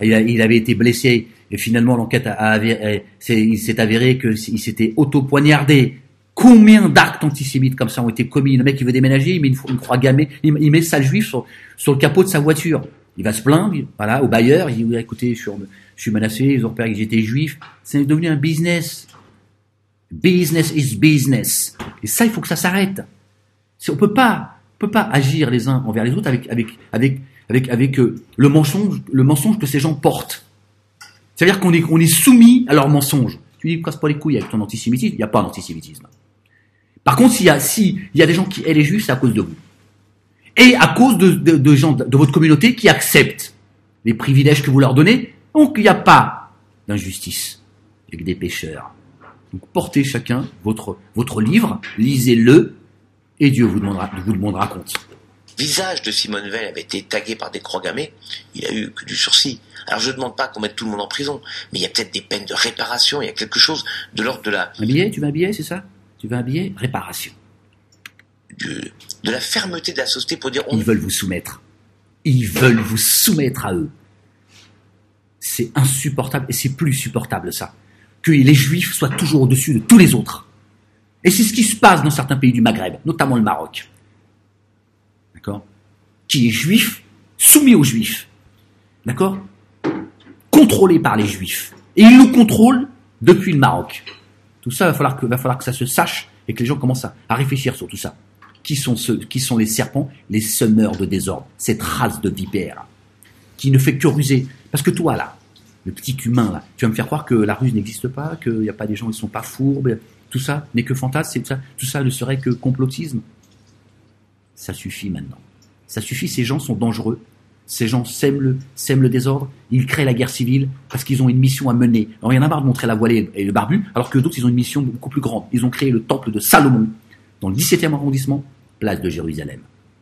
il, a, il avait été blessé et finalement l'enquête a, a avéré, c'est, il s'est avéré que il s'était auto-poignardé. Combien d'actes antisémites comme ça ont été commis? Le mec il veut déménager, il met une, une croix gammée, il, il met sale juif sur, sur le capot de sa voiture. Il va se plaindre, voilà, au bailleur, il dit oui, écoutez, je suis, je suis menacé, ils ont repéré que j'étais juif. C'est devenu un business. Business is business. Et ça, il faut que ça s'arrête. C'est, on peut pas, on peut pas agir les uns envers les autres avec, avec, avec, avec, avec euh, le mensonge, le mensonge que ces gens portent. C'est-à-dire qu'on est, on est soumis à leur mensonge. Tu dis, casse pas les couilles avec ton antisémitisme. Il n'y a pas d'antisémitisme. Par contre, s'il y a, si, il y a des gens qui aiment les juifs, c'est à cause de vous. Et à cause de, de, de gens de votre communauté qui acceptent les privilèges que vous leur donnez. Donc, il n'y a pas d'injustice avec des pécheurs. Donc, portez chacun votre, votre livre, lisez-le, et Dieu vous demandera, vous demandera compte. Le visage de Simone Veil avait été tagué par des croix gammées, il a eu que du sursis. Alors je ne demande pas qu'on mette tout le monde en prison, mais il y a peut-être des peines de réparation, il y a quelque chose de l'ordre de la... Un billet, tu veux un billet, c'est ça? Tu veux un billet? Réparation. De, de la fermeté de la société pour dire... On... Ils veulent vous soumettre. Ils veulent vous soumettre à eux. C'est insupportable, et c'est plus supportable ça. Que les juifs soient toujours au-dessus de tous les autres. Et c'est ce qui se passe dans certains pays du Maghreb, notamment le Maroc. D'accord? Qui est juif, soumis aux juifs. D'accord? Contrôlé par les juifs. Et ils nous contrôlent depuis le Maroc. Tout ça, va falloir que, va falloir que ça se sache et que les gens commencent à, à réfléchir sur tout ça. Qui sont ceux, qui sont les serpents? Les semeurs de désordre. Cette race de vipères. Qui ne fait que ruser. Parce que toi, là, le petit humain, là, tu vas me faire croire que la ruse n'existe pas, qu'il n'y a pas des gens qui ne sont pas fourbes, tout ça n'est que fantasme, tout ça, tout ça ne serait que complotisme. Ça suffit maintenant. Ça suffit, ces gens sont dangereux. Ces gens sèment le, sèment le désordre, ils créent la guerre civile parce qu'ils ont une mission à mener. Alors il y en a marre de montrer la voilée et le barbu, alors que d'autres, ils ont une mission beaucoup plus grande. Ils ont créé le temple de Salomon, dans le dix-septième arrondissement, place de Jérusalem.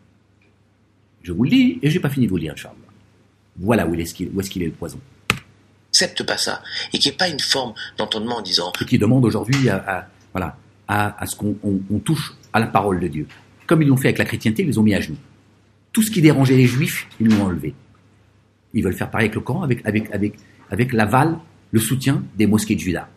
Je vous le dis, et je n'ai pas fini de vous le dire, Charles. Voilà où est-ce qu'il, où est-ce qu'il est le poison. Accepte pas ça, et qu'il n'y ait pas une forme d'entendement en disant... Et qui demande aujourd'hui à, à, voilà, à, à ce qu'on on, on touche à la parole de Dieu. Comme ils l'ont fait avec la chrétienté, ils les ont mis à genoux. Tout ce qui dérangeait les juifs, ils l'ont enlevé. Ils veulent faire pareil avec le Coran, avec, avec, avec, avec l'aval, le soutien des mosquées de Juda.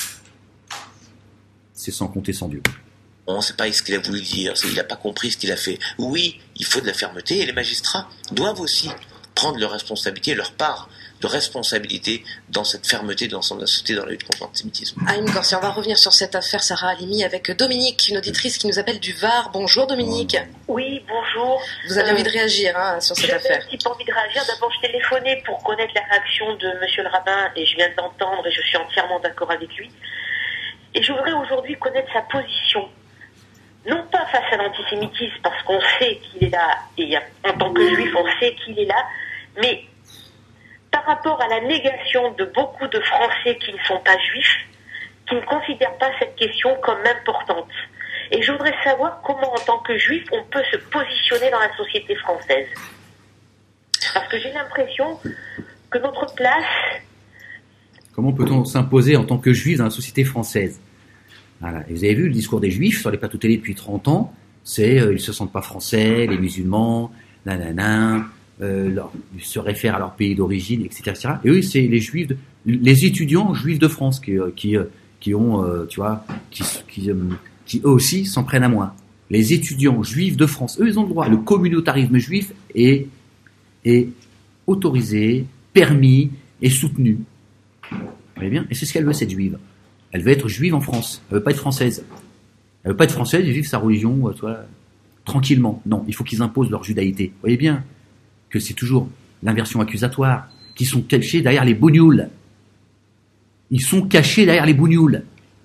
C'est sans compter sans Dieu. On ne sait pas ce qu'il a voulu dire, il n'a pas compris ce qu'il a fait. Oui, il faut de la fermeté, et les magistrats doivent aussi prendre leur responsabilité, leur part de responsabilité dans cette fermeté de l'ensemble de la société dans la lutte contre l'antisémitisme. Haïm Corsia, on va revenir sur cette affaire, Sarah Halimi, avec Dominique, une auditrice qui nous appelle du Var. Bonjour Dominique. Oui, bonjour. Vous avez euh, envie de réagir hein, sur cette j'avais affaire? J'avais un petit peu envie de réagir. D'abord, je téléphonais pour connaître la réaction de monsieur le rabbin, et je viens de l'entendre, et je suis entièrement d'accord avec lui. Et je voudrais aujourd'hui connaître sa position. Non pas face à l'antisémitisme, parce qu'on sait qu'il est là, et en tant que juif, on sait qu'il est là, mais par rapport à la négation de beaucoup de Français qui ne sont pas juifs, qui ne considèrent pas cette question comme importante. Et je voudrais savoir comment, en tant que juif, on peut se positionner dans la société française. Parce que j'ai l'impression que notre place... Comment peut-on s'imposer en tant que juif dans la société française? Voilà. Et vous avez vu le discours des juifs sur les plateaux télé depuis trente ans, c'est euh, ils se sentent pas français, les musulmans, nanana... Euh, leur, se réfèrent à leur pays d'origine, et cetera, et cetera. Et eux, c'est les juifs, de, les étudiants juifs de France qui, qui, qui ont, euh, tu vois, qui, qui, euh, qui eux aussi s'en prennent à moi. Les étudiants juifs de France, eux, ils ont le droit. Le communautarisme juif est, est autorisé, permis et soutenu. Vous voyez bien? Et c'est ce qu'elle veut, cette juive. Elle veut être juive en France. Elle veut pas être française. Elle veut pas être française et vivre sa religion, tu vois, tranquillement. Non, il faut qu'ils imposent leur judaïté. Vous voyez bien que c'est toujours l'inversion accusatoire, qui sont cachés derrière les bougnoules. Ils sont cachés derrière les bougnoules.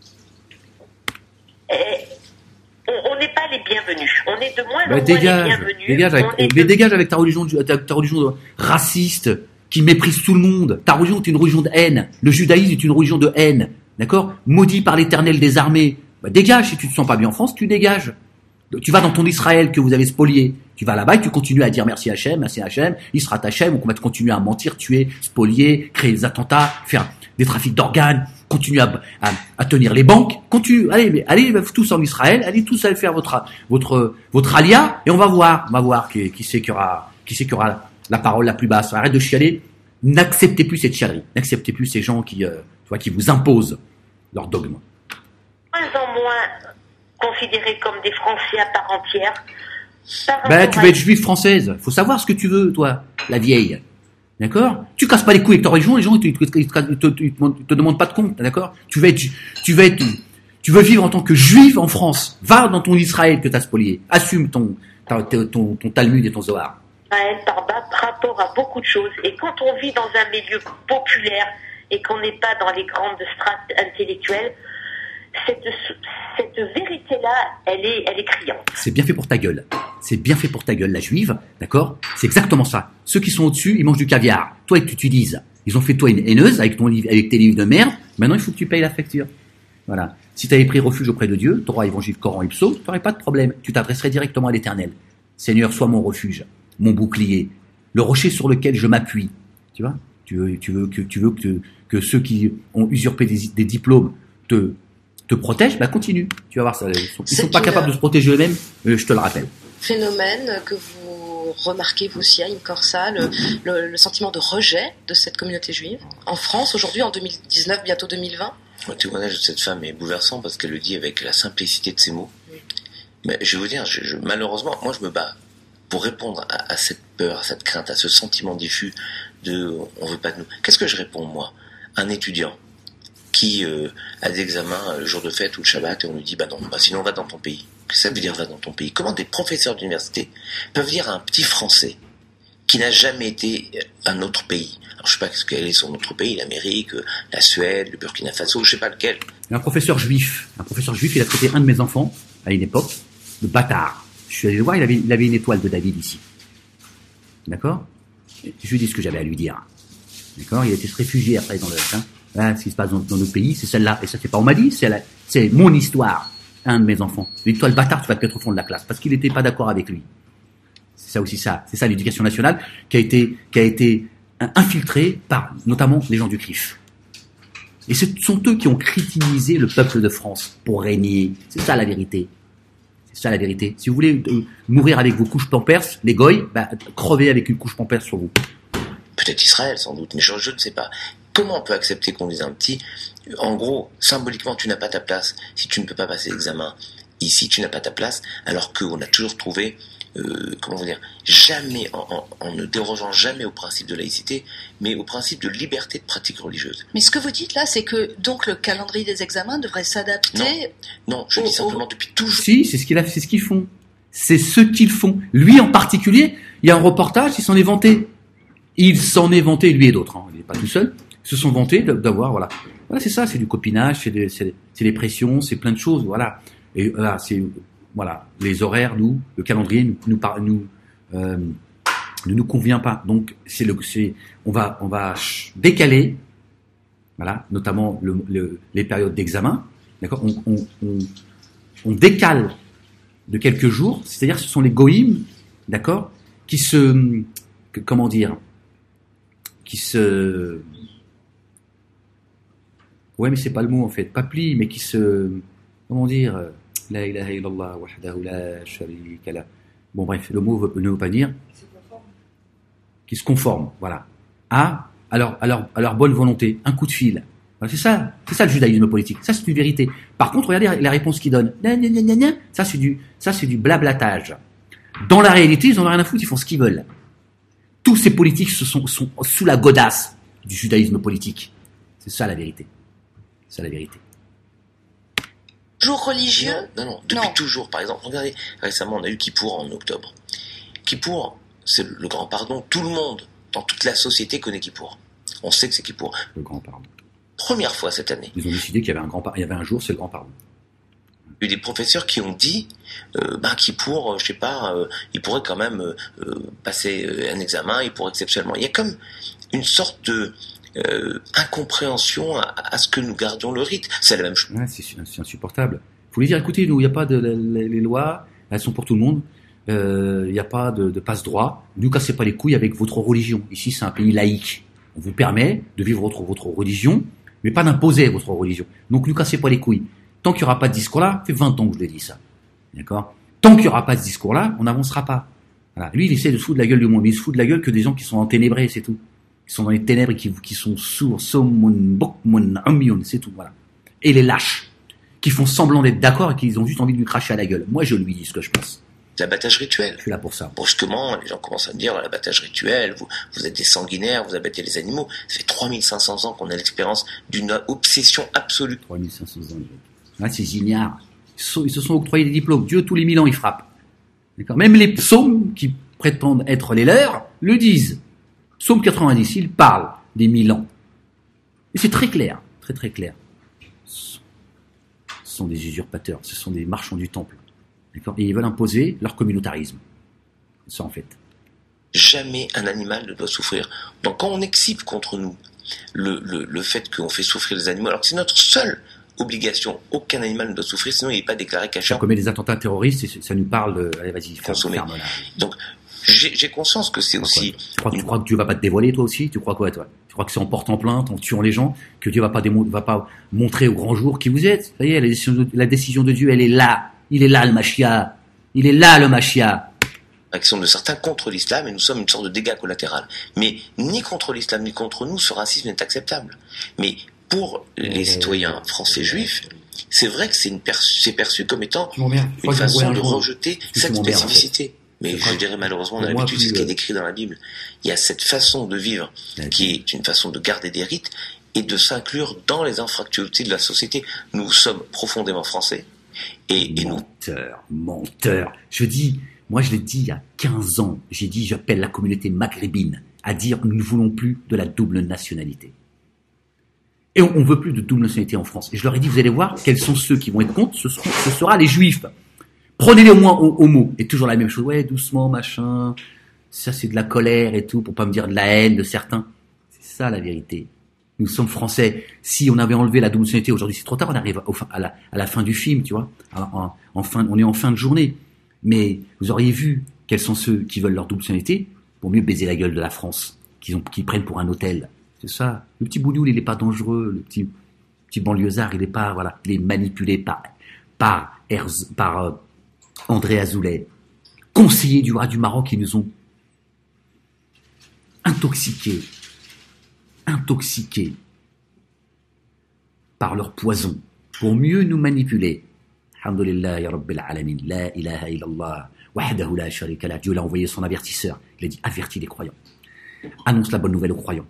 Eh, on n'est pas les bienvenus. On est de moins en bah, moins dégage, les bienvenus. Dégage avec, mais de... dégage avec ta religion, ta, ta religion raciste, qui méprise tout le monde. Ta religion est une religion de haine. Le judaïsme est une religion de haine. D'accord? Maudit par l'Éternel des armées. Bah, dégage, si tu te sens pas bien en France, tu dégages. Tu vas dans ton Israël que vous avez spolié. Tu vas là-bas et tu continues à dire merci Hachem, merci Hachem, il sera Hachem, on va continuer à mentir, tuer, spolier, créer des attentats, faire des trafics d'organes, continuer à, à, à tenir les banques, continue, allez, mais allez tous en Israël, allez tous aller faire votre, votre, votre alia et on va voir, on va voir qui, qui c'est qui aura, qui c'est qui aura la parole la plus basse. Arrête de chialer. N'acceptez plus cette chialerie. N'acceptez plus ces gens qui, euh, tu vois, qui vous imposent leur dogme. De moins en moins considérés comme des Français à part entière. Ben, tu vas être juive française. Faut savoir ce que tu veux, toi, la vieille. D'accord? Tu casses pas les couilles avec ta religion, les gens, ils te, ils te, ils te, ils te, ils te, te demandent pas de compte, d'accord? Tu vas être, tu vas être, tu veux vivre en tant que juive en France. Va dans ton Israël que t'as spolié. Assume ton, ton, ton, ton Talmud et ton Zohar. Israël par rapport à beaucoup de choses. Et quand on vit dans un milieu populaire et qu'on n'est pas dans les grandes strates intellectuelles, cette, cette vérité-là, elle est, elle est criante. C'est bien fait pour ta gueule. C'est bien fait pour ta gueule, la juive, d'accord? C'est exactement ça. Ceux qui sont au-dessus, ils mangent du caviar. Toi, ils t'utilisent. Ils ont fait toi une haineuse avec ton livre, avec tes livres de merde. Maintenant, il faut que tu payes la facture. Voilà. Si tu avais pris refuge auprès de Dieu, tu auras évangile, Coran et psaume, tu n'aurais pas de problème. Tu t'adresserais directement à l'Éternel. Seigneur, sois mon refuge, mon bouclier, le rocher sur lequel je m'appuie. Tu vois? Tu veux, tu veux que, tu veux que, que ceux qui ont usurpé des, des diplômes te, te protègent, bah continue. Tu vas voir ça. Ils sont, ils sont pas capables de se protéger eux-mêmes, euh, je te le rappelle. Phénomène que vous remarquez vous aussi à Haïm Corsa, le, le, le sentiment de rejet de cette communauté juive en France aujourd'hui, en deux mille dix-neuf, bientôt deux mille vingt. Le témoignage de cette femme est bouleversant parce qu'elle le dit avec la simplicité de ses mots. Oui. Mais je vais vous dire, je, je, malheureusement, moi je me bats pour répondre à, à cette peur, à cette crainte, à ce sentiment diffus de on veut pas de nous. Qu'est-ce que je réponds moi? Un étudiant qui euh, a des examens le jour de fête ou le Shabbat et on lui dit bah non, bah sinon va dans ton pays. Qu'est-ce que ça veut dire va dans ton pays? Comment des professeurs d'université peuvent dire à un petit Français qui n'a jamais été un autre pays? Alors je sais pas quel est son autre pays, l'Amérique, la Suède, le Burkina Faso, je sais pas lequel. Un professeur juif, un professeur juif, il a traité un de mes enfants à une époque de bâtard. Je suis allé le voir, il avait, il avait une étoile de David ici. D'accord? Je lui ai dit ce que j'avais à lui dire. D'accord? Il a été se réfugier après dans le, hein, là, ce qui se passe dans, dans notre pays, c'est celle-là. Et ça, c'est pas on m'a dit, c'est, la, c'est mon histoire. Un de mes enfants. L'étoile bâtard, tu vas te mettre au fond de la classe. Parce qu'il n'était pas d'accord avec lui. C'est ça aussi ça. C'est ça l'éducation nationale qui a été, qui a été infiltrée par, notamment, les gens du C R I F. Et ce sont eux qui ont critinisé le peuple de France pour régner. C'est ça la vérité. C'est ça la vérité. Si vous voulez euh, mourir avec vos couches pampers, les goy, bah, crevez avec une couche pampers sur vous. Peut-être Israël, sans doute, mais je, je ne sais pas. Comment on peut accepter qu'on dise un petit, en gros, symboliquement, tu n'as pas ta place. Si tu ne peux pas passer l'examen ici, tu n'as pas ta place, alors qu'on a toujours trouvé, euh, comment vous dire, jamais, en, en, en ne dérogeant jamais au principe de laïcité, mais au principe de liberté de pratique religieuse. Mais ce que vous dites là, c'est que donc le calendrier des examens devrait s'adapter. Non, non je au, dis simplement au... depuis toujours. Si, c'est ce qu'il a, c'est ce qu'ils font. C'est ce qu'ils font. Lui en particulier, il y a un reportage, il s'en est vanté. Il s'en est vanté, lui et d'autres, hein. Il n'est pas tout seul. Ils se sont vantés d'avoir, voilà. Voilà, c'est ça, c'est du copinage, c'est des, c'est, c'est des pressions, c'est plein de choses, voilà. Et voilà, c'est, voilà, les horaires, nous, le calendrier nous, nous, nous, euh, ne nous convient pas. Donc, c'est le, c'est, on va, on va décaler, voilà, notamment le, le, les périodes d'examen, d'accord. On, on, on, on décale de quelques jours, c'est-à-dire, ce sont les goïms, d'accord, qui se, que, comment dire, qui se Ouais, mais c'est pas le mot en fait. Pas pli, mais qui se, comment dire, la ilaha illallah wahdahu la sharika la. Bon bref, le mot ne veut pas dire. Qui se conforme. Qui se conforme, voilà. À, à leur, à leur, à leur bonne volonté, un coup de fil. Voilà, c'est ça, c'est ça le judaïsme politique. Ça c'est une vérité. Par contre, regardez la réponse qu'ils donnent. Ça c'est du, ça c'est du blablatage. Dans la réalité, ils en ont rien à foutre, ils font ce qu'ils veulent. Tous ces politiques se sont, sont sous la godasse du judaïsme politique. C'est ça la vérité. C'est la vérité. Jour religieux? Non, non, non. Depuis non. toujours. Par exemple, regardez, récemment, on a eu Kippour en octobre. Kippour, c'est le grand pardon. Tout le monde, dans toute la société, connaît Kippour. On sait que c'est Kippour. Le grand pardon. Première fois cette année. Ils ont décidé qu'il y avait un grand pardon. Il y avait un jour, c'est le grand pardon. Il y a eu des professeurs qui ont dit, euh, bah, Kippour, je sais pas, euh, il pourrait quand même euh, passer un examen, il pourrait exceptionnellement. Il y a comme une sorte de Euh, incompréhension à, à ce que nous gardions le rite. C'est la même chose. Ouais, c'est, c'est insupportable. Il faut lui dire, écoutez, nous, il n'y a pas de, les, les lois, elles sont pour tout le monde. Il euh, n'y a pas de, de passe-droit. Ne nous cassez pas les couilles avec votre religion. Ici, c'est un pays laïque. On vous permet de vivre votre, votre religion, mais pas d'imposer votre religion. Donc, ne nous cassez pas les couilles. Tant qu'il n'y aura pas de discours-là, ça fait vingt ans que je l'ai dit ça. D'accord? Tant qu'il n'y aura pas de discours-là, on n'avancera pas. Voilà. Lui, il essaie de se foutre de la gueule du monde. Il se fout de la gueule que des gens qui sont enténébrés, c'est tout. qui sont dans les ténèbres et qui, qui sont sourds, sommun, bukmun, umyun, c'est tout, voilà. Et les lâches, qui font semblant d'être d'accord et qui ont juste envie de lui cracher à la gueule. Moi, je lui dis ce que je pense. L'abattage rituel. Je suis là pour ça. Brusquement, les gens commencent à me dire, l'abattage rituel, vous, vous êtes des sanguinaires, vous abattez les animaux. Ça fait trois mille cinq cents ans qu'on a l'expérience d'une obsession absolue. trois mille cinq cents ans. Là, ces ignares, ils, sont, ils se sont octroyés des diplômes. Dieu, tous les mille ans, il frappe. D'accord. Même les psaumes, qui prétendent être les leurs, le disent. Psaume quatre-vingt-dix, il parle des mille ans. Et c'est très clair, très très clair. Ce sont des usurpateurs, ce sont des marchands du temple. D'accord. Et ils veulent imposer leur communautarisme. C'est ça, en fait. Jamais un animal ne doit souffrir. Donc quand on exhibe contre nous le, le, le fait qu'on fait souffrir les animaux, alors que c'est notre seule obligation, aucun animal ne doit souffrir, sinon il n'est pas déclaré cachant. On commet des attentats terroristes, et ça nous parle de... Allez, vas-y, consommer. ferme là. Donc j'ai, j'ai conscience que c'est aussi... Tu crois, tu crois que Dieu va pas te dévoiler, toi aussi? Tu crois quoi, toi? Tu crois que c'est en portant plainte, en tuant les gens, que Dieu va pas, démo- va pas montrer au grand jour qui vous êtes? Ça y est, la décision de, la décision de Dieu, elle est là. Il est là, le Machia. Il est là, le Machia. Action de certains contre l'islam, et nous sommes une sorte de dégât collatéral. Mais ni contre l'islam, ni contre nous, ce racisme n'est acceptable. Mais pour les citoyens français juifs, c'est vrai que c'est, une perçu, c'est perçu comme étant une façon de rejeter cette spécificité. Mais je dirais malheureusement, on a l'habitude, c'est ce qui est décrit dans la Bible. Il y a cette façon de vivre qui est une façon de garder des rites et de s'inclure dans les infractuosités de la société. Nous sommes profondément français. Et, et nous... Menteur, menteur. Je dis, moi je l'ai dit il y a quinze ans, j'ai dit, j'appelle la communauté maghrébine à dire, nous ne voulons plus de la double nationalité. Et on ne veut plus de double nationalité en France. Et je leur ai dit, vous allez voir, quels sont ceux qui vont être contre, ce, seront, ce sera les juifs. Prenez-les au moins au, au mot. Et toujours la même chose, ouais, doucement, machin, ça c'est de la colère et tout, pour pas me dire de la haine de certains. C'est ça la vérité. Nous sommes français. Si on avait enlevé la double nationalité, aujourd'hui c'est trop tard, on arrive au, à, la, à la fin du film, tu vois. En, en, en fin, on est en fin de journée. Mais vous auriez vu quels sont ceux qui veulent leur double nationalité pour mieux baiser la gueule de la France, qu'ils, ont, qu'ils prennent pour un hôtel. C'est ça. Le petit boulioul, il est pas dangereux. Le petit, petit banlieusard, il est pas, voilà, il est manipulé par, par, Herz, par euh, André Azoulay, conseiller du roi du Maroc, qui nous ont intoxiqués. intoxiqués par leur poison pour mieux nous manipuler. Alhamdulillah ya Rabbil Alamin, la ilaha illallah, wahdahu la sharika lah. Dieu l'a envoyé son avertisseur. Il a dit, avertis les croyants. Annonce la bonne nouvelle aux croyants.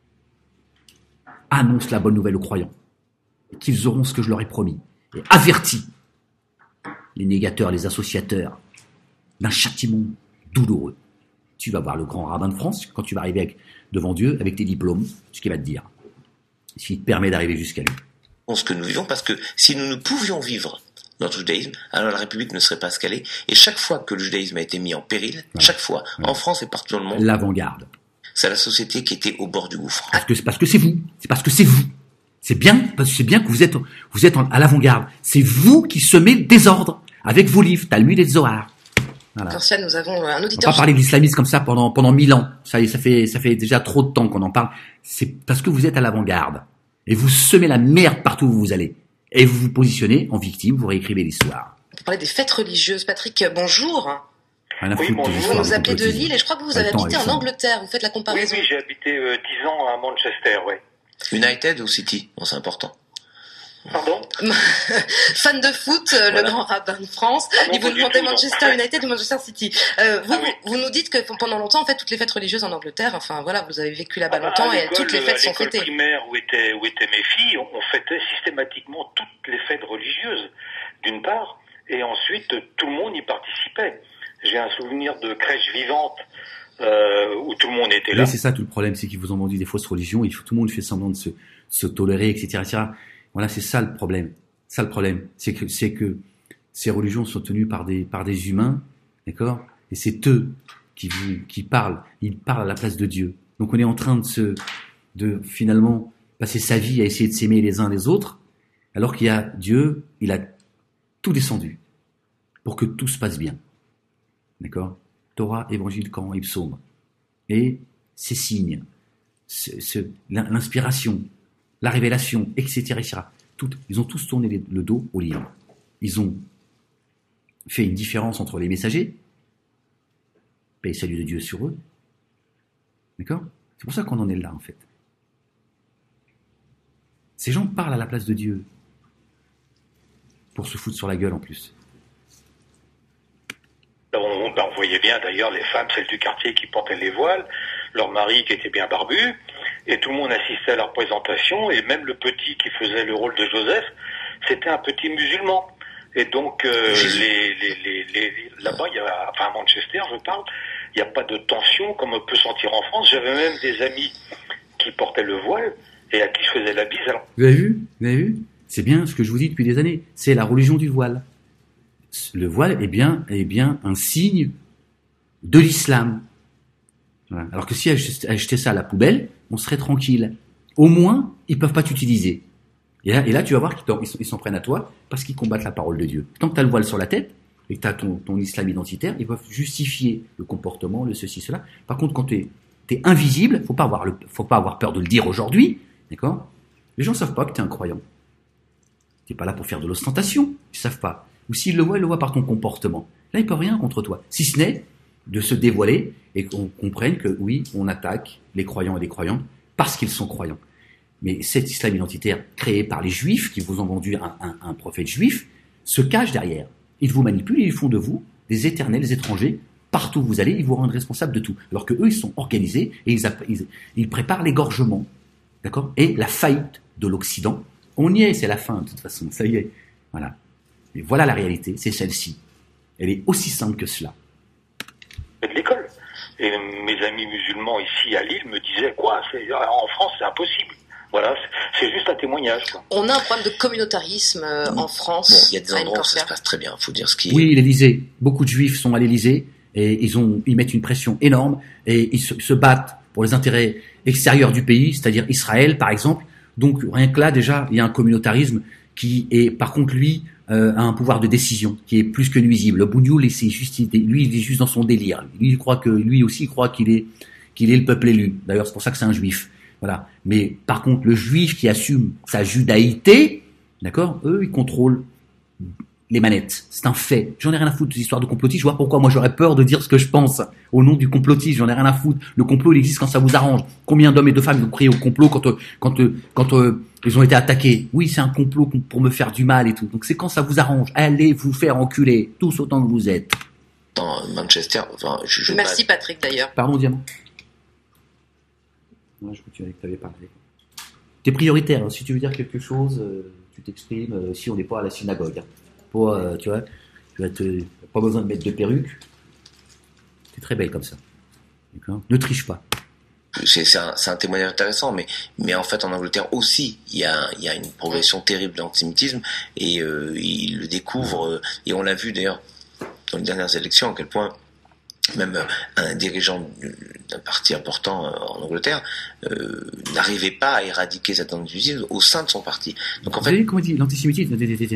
Annonce la bonne nouvelle aux croyants. Qu'ils auront ce que je leur ai promis. Et avertis les négateurs, les associateurs d'un châtiment douloureux. Tu vas voir le grand rabbin de France, quand tu vas arriver avec, devant Dieu, avec tes diplômes, ce qu'il va te dire. S'il te permet d'arriver jusqu'à lui. Ce que nous vivons, parce que si nous ne pouvions vivre notre judaïsme, alors la République ne serait pas ce qu'elle est. Et chaque fois que le judaïsme a été mis en péril, ouais. chaque fois, ouais. en France et partout dans le monde, l'avant-garde. C'est la société qui était au bord du gouffre. Parce que c'est parce que c'est vous. C'est parce que c'est vous. C'est bien, parce que c'est bien que vous êtes, vous êtes à l'avant-garde. C'est vous qui semez le désordre avec vos livres, Talmud et Zohar. Voilà. Corsia, nous avons un auditeur. On va pas parler de l'islamisme comme ça pendant pendant mille ans. Ça, ça fait ça fait déjà trop de temps qu'on en parle. C'est parce que vous êtes à l'avant-garde et vous semez la merde partout où vous allez et vous vous positionnez en victime. Vous réécrivez l'histoire. On parlait des fêtes religieuses. Patrick, bonjour. Oui, bonjour. Vous nous appelez de Lille et je crois que vous avez habité en Angleterre. Vous faites la comparaison. Oui, oui j'ai habité euh, dix ans à Manchester, oui. United ou City? Bon, c'est important. Pardon? Fan de foot, voilà. Le grand rabbin de France. Ah non, il vous demandait Manchester non. United ou Manchester City. Euh, vous, ah oui. vous, vous nous dites que pendant longtemps, en fait, toutes les fêtes religieuses en Angleterre, enfin voilà, vous avez vécu là-bas ah longtemps et toutes les fêtes sont fêtées. À l'école primaire où étaient, où étaient mes filles, on, on fêtait systématiquement toutes les fêtes religieuses, d'une part, et ensuite tout le monde y participait. J'ai un souvenir de crèche vivante euh, où tout le monde était là. Oui, c'est ça tout le problème, c'est qu'ils vous ont vendu des fausses religions, et tout le monde fait semblant de se, se tolérer, et cetera, et cetera. Voilà, c'est ça le problème. Ça le problème, c'est que c'est que ces religions sont tenues par des par des humains, d'accord? Et c'est eux qui vous qui parlent. Ils parlent à la place de Dieu. Donc on est en train de se de finalement passer sa vie à essayer de s'aimer les uns les autres, alors qu'il y a Dieu, il a tout descendu pour que tout se passe bien, d'accord? Torah, Évangile, Coran et Psaume, et ces signes, ce, ce, l'inspiration. La révélation, et cetera, et cetera. Tout, ils ont tous tourné les, le dos au livre. Ils ont fait une différence entre les messagers, paix et salut de Dieu sur eux, d'accord? C'est pour ça qu'on en est là, en fait. Ces gens parlent à la place de Dieu. Pour se foutre sur la gueule, en plus. On, on voyait bien, d'ailleurs, les femmes, celles du quartier qui portaient les voiles, leur mari qui était bien barbu, et tout le monde assistait à leur présentation, et même le petit qui faisait le rôle de Joseph, c'était un petit musulman. Et donc, euh, les, les, les, les, là-bas, il y a, enfin à Manchester, je parle, il n'y a pas de tension comme on peut sentir en France. J'avais même des amis qui portaient le voile et à qui je faisais la bise. Alors... Vous avez vu? Vous avez vu? C'est bien ce que je vous dis depuis des années. C'est la religion du voile. Le voile est bien, est bien un signe de l'islam. Voilà. Alors que si acheter ça à la poubelle, on serait tranquille. Au moins, ils peuvent pas t'utiliser. Et là, et là, tu vas voir qu'ils s'en prennent à toi parce qu'ils combattent la parole de Dieu. Tant que tu as le voile sur la tête et que tu as ton, ton islam identitaire, ils peuvent justifier le comportement, le ceci, cela. Par contre, quand tu es invisible, faut pas avoir le, faut pas avoir peur de le dire aujourd'hui, d'accord? Les gens savent pas que tu es un croyant. Tu n'es pas là pour faire de l'ostentation, ils savent pas. Ou s'ils le voient, ils le voient par ton comportement. Là, ils peuvent rien contre toi, si ce n'est de se dévoiler et qu'on comprenne que oui, on attaque les croyants et les croyantes parce qu'ils sont croyants. Mais cet islam identitaire créé par les juifs, qui vous ont vendu un, un, un prophète juif, se cache derrière. Ils vous manipulent et ils font de vous des éternels étrangers. Partout où vous allez, ils vous rendent responsables de tout. Alors que eux, ils sont organisés et ils, ils, ils préparent l'égorgement, d'accord, et la faillite de l'Occident. On y est, c'est la fin de toute façon, ça y est. Voilà. Mais voilà la réalité, c'est celle-ci. Elle est aussi simple que cela. De l'école. Et mes amis musulmans ici à Lille me disaient quoi, c'est, en France, c'est impossible. Voilà, c'est juste un témoignage, quoi. On a un problème de communautarisme euh, en France. Bon, il y a des endroits où ça se passe très bien, faut dire ce qui est. Oui, l'Élysée. Beaucoup de Juifs sont à l'Élysée et ils ont, ils mettent une pression énorme et ils se, se battent pour les intérêts extérieurs du pays, c'est-à-dire Israël, par exemple. Donc rien que là, déjà, il y a un communautarisme qui est, par contre, lui, euh, a un pouvoir de décision qui est plus que nuisible. Le Bougnoul, c'est juste, lui, il est juste dans son délire. Lui, il croit que, lui aussi, il croit qu'il est, qu'il est le peuple élu. D'ailleurs, c'est pour ça que c'est un Juif. Voilà. Mais par contre, le juif qui assume sa judaïté, d'accord, eux, ils contrôlent les manettes. C'est un fait. J'en ai rien à foutre des histoires de complotistes. Je vois pourquoi moi j'aurais peur de dire ce que je pense au nom du complotisme. J'en ai rien à foutre. Le complot, il existe quand ça vous arrange. Combien d'hommes et de femmes ils ont crié au complot quand euh, quand euh, quand euh, ils ont été attaqués? Oui, c'est un complot pour me faire du mal et tout. Donc c'est quand ça vous arrange. Allez vous faire enculer, tous autant que vous êtes. Dans Manchester, enfin, je, je Merci pas... Patrick d'ailleurs. Pardon, Diamant. Ouais, je continue avec tu avais parlé. T'es prioritaire. Hein. Si tu veux dire quelque chose, euh, tu t'exprimes. Euh, si on n'est pas à la synagogue, hein. Pour, euh, tu vois, tu vas te, pas besoin de mettre de perruque. T'es très belle comme ça. D'accord. Ne triche pas. C'est, c'est, un, c'est un témoignage intéressant, mais, mais en fait en Angleterre aussi, il y a, il y a une progression terrible de l'antisémitisme et euh, ils le découvrent. Euh, et on l'a vu d'ailleurs dans les dernières élections à quel point même un dirigeant d'un parti important en Angleterre euh, n'arrivait pas à éradiquer cet antisémitisme au sein de son parti. Donc en Vous fait, savez comment il dit l'antisémitisme?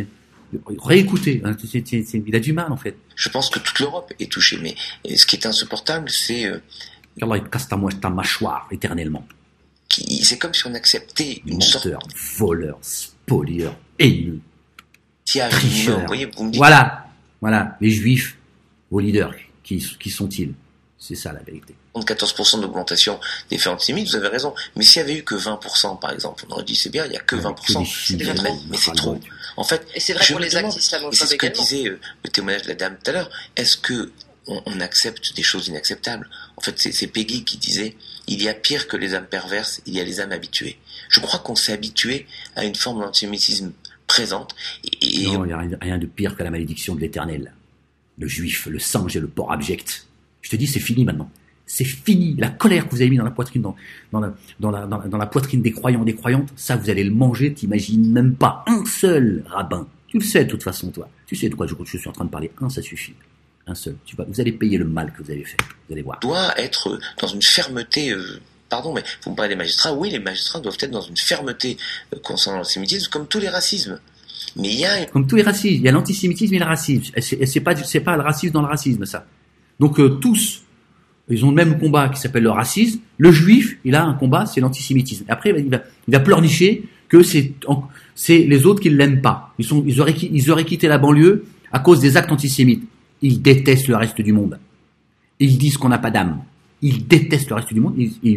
Réécoutez, il a du mal en fait. Je pense que toute l'Europe est touchée, mais ce qui est insupportable, c'est euh, Allah il casse ta, ta mâchoire éternellement. Qui, c'est comme si on acceptait une Menteur, sorte voleur, spolieur, haineux, tricheur. Vous voyez, vous me dites... Voilà, voilà, les Juifs, vos leaders. Qui, qui sont-ils? C'est ça la vérité. quatorze pour cent d'augmentation des faits antisémites, vous avez raison. Mais s'il y avait eu que vingt pour cent, par exemple, on aurait dit c'est bien, il y a que vingt pour cent. C'est déjà trop. Mais c'est trop. En fait, et c'est vrai pour les actes islamophobes c'est ce que également. disait euh, le témoignage de la dame tout à l'heure. Est-ce que on, on accepte des choses inacceptables? En fait, c'est, c'est Peggy qui disait il y a pire que les âmes perverses, il y a les âmes habituées. Je crois qu'on s'est habitué à une forme d'antisémitisme présente. Et, et non, il n'y a rien, rien de pire que la malédiction de l'Éternel. Le juif, le singe et le porc abject. Je te dis, c'est fini maintenant. C'est fini. La colère que vous avez mis dans la poitrine, dans, dans, la, dans, la, dans, la, dans la poitrine des croyants et des croyantes, ça, vous allez le manger, t'imagines même pas. Un seul rabbin. Tu le sais de toute façon, toi. Tu sais de quoi je, je suis en train de parler. Un, ça suffit. Un seul. Tu vas, vous allez payer le mal que vous avez fait. Vous allez voir. Doit être dans une fermeté... Euh, pardon, mais vous me parlez des magistrats. Oui, les magistrats doivent être dans une fermeté euh, concernant l'antisémitisme, comme tous les racismes. Mais il y a... Comme tous les racismes, il y a l'antisémitisme et le racisme. Et c'est, et c'est pas, c'est pas le racisme dans le racisme, ça. Donc, euh, tous, ils ont le même combat qui s'appelle le racisme. Le juif, il a un combat, c'est l'antisémitisme. Et après, il va, il va pleurnicher que c'est, c'est les autres qui l'aiment pas. Ils sont, ils auraient, ils auraient quitté la banlieue à cause des actes antisémites. Ils détestent le reste du monde. Ils disent qu'on n'a pas d'âme. Ils détestent le reste du monde. Ils, ils,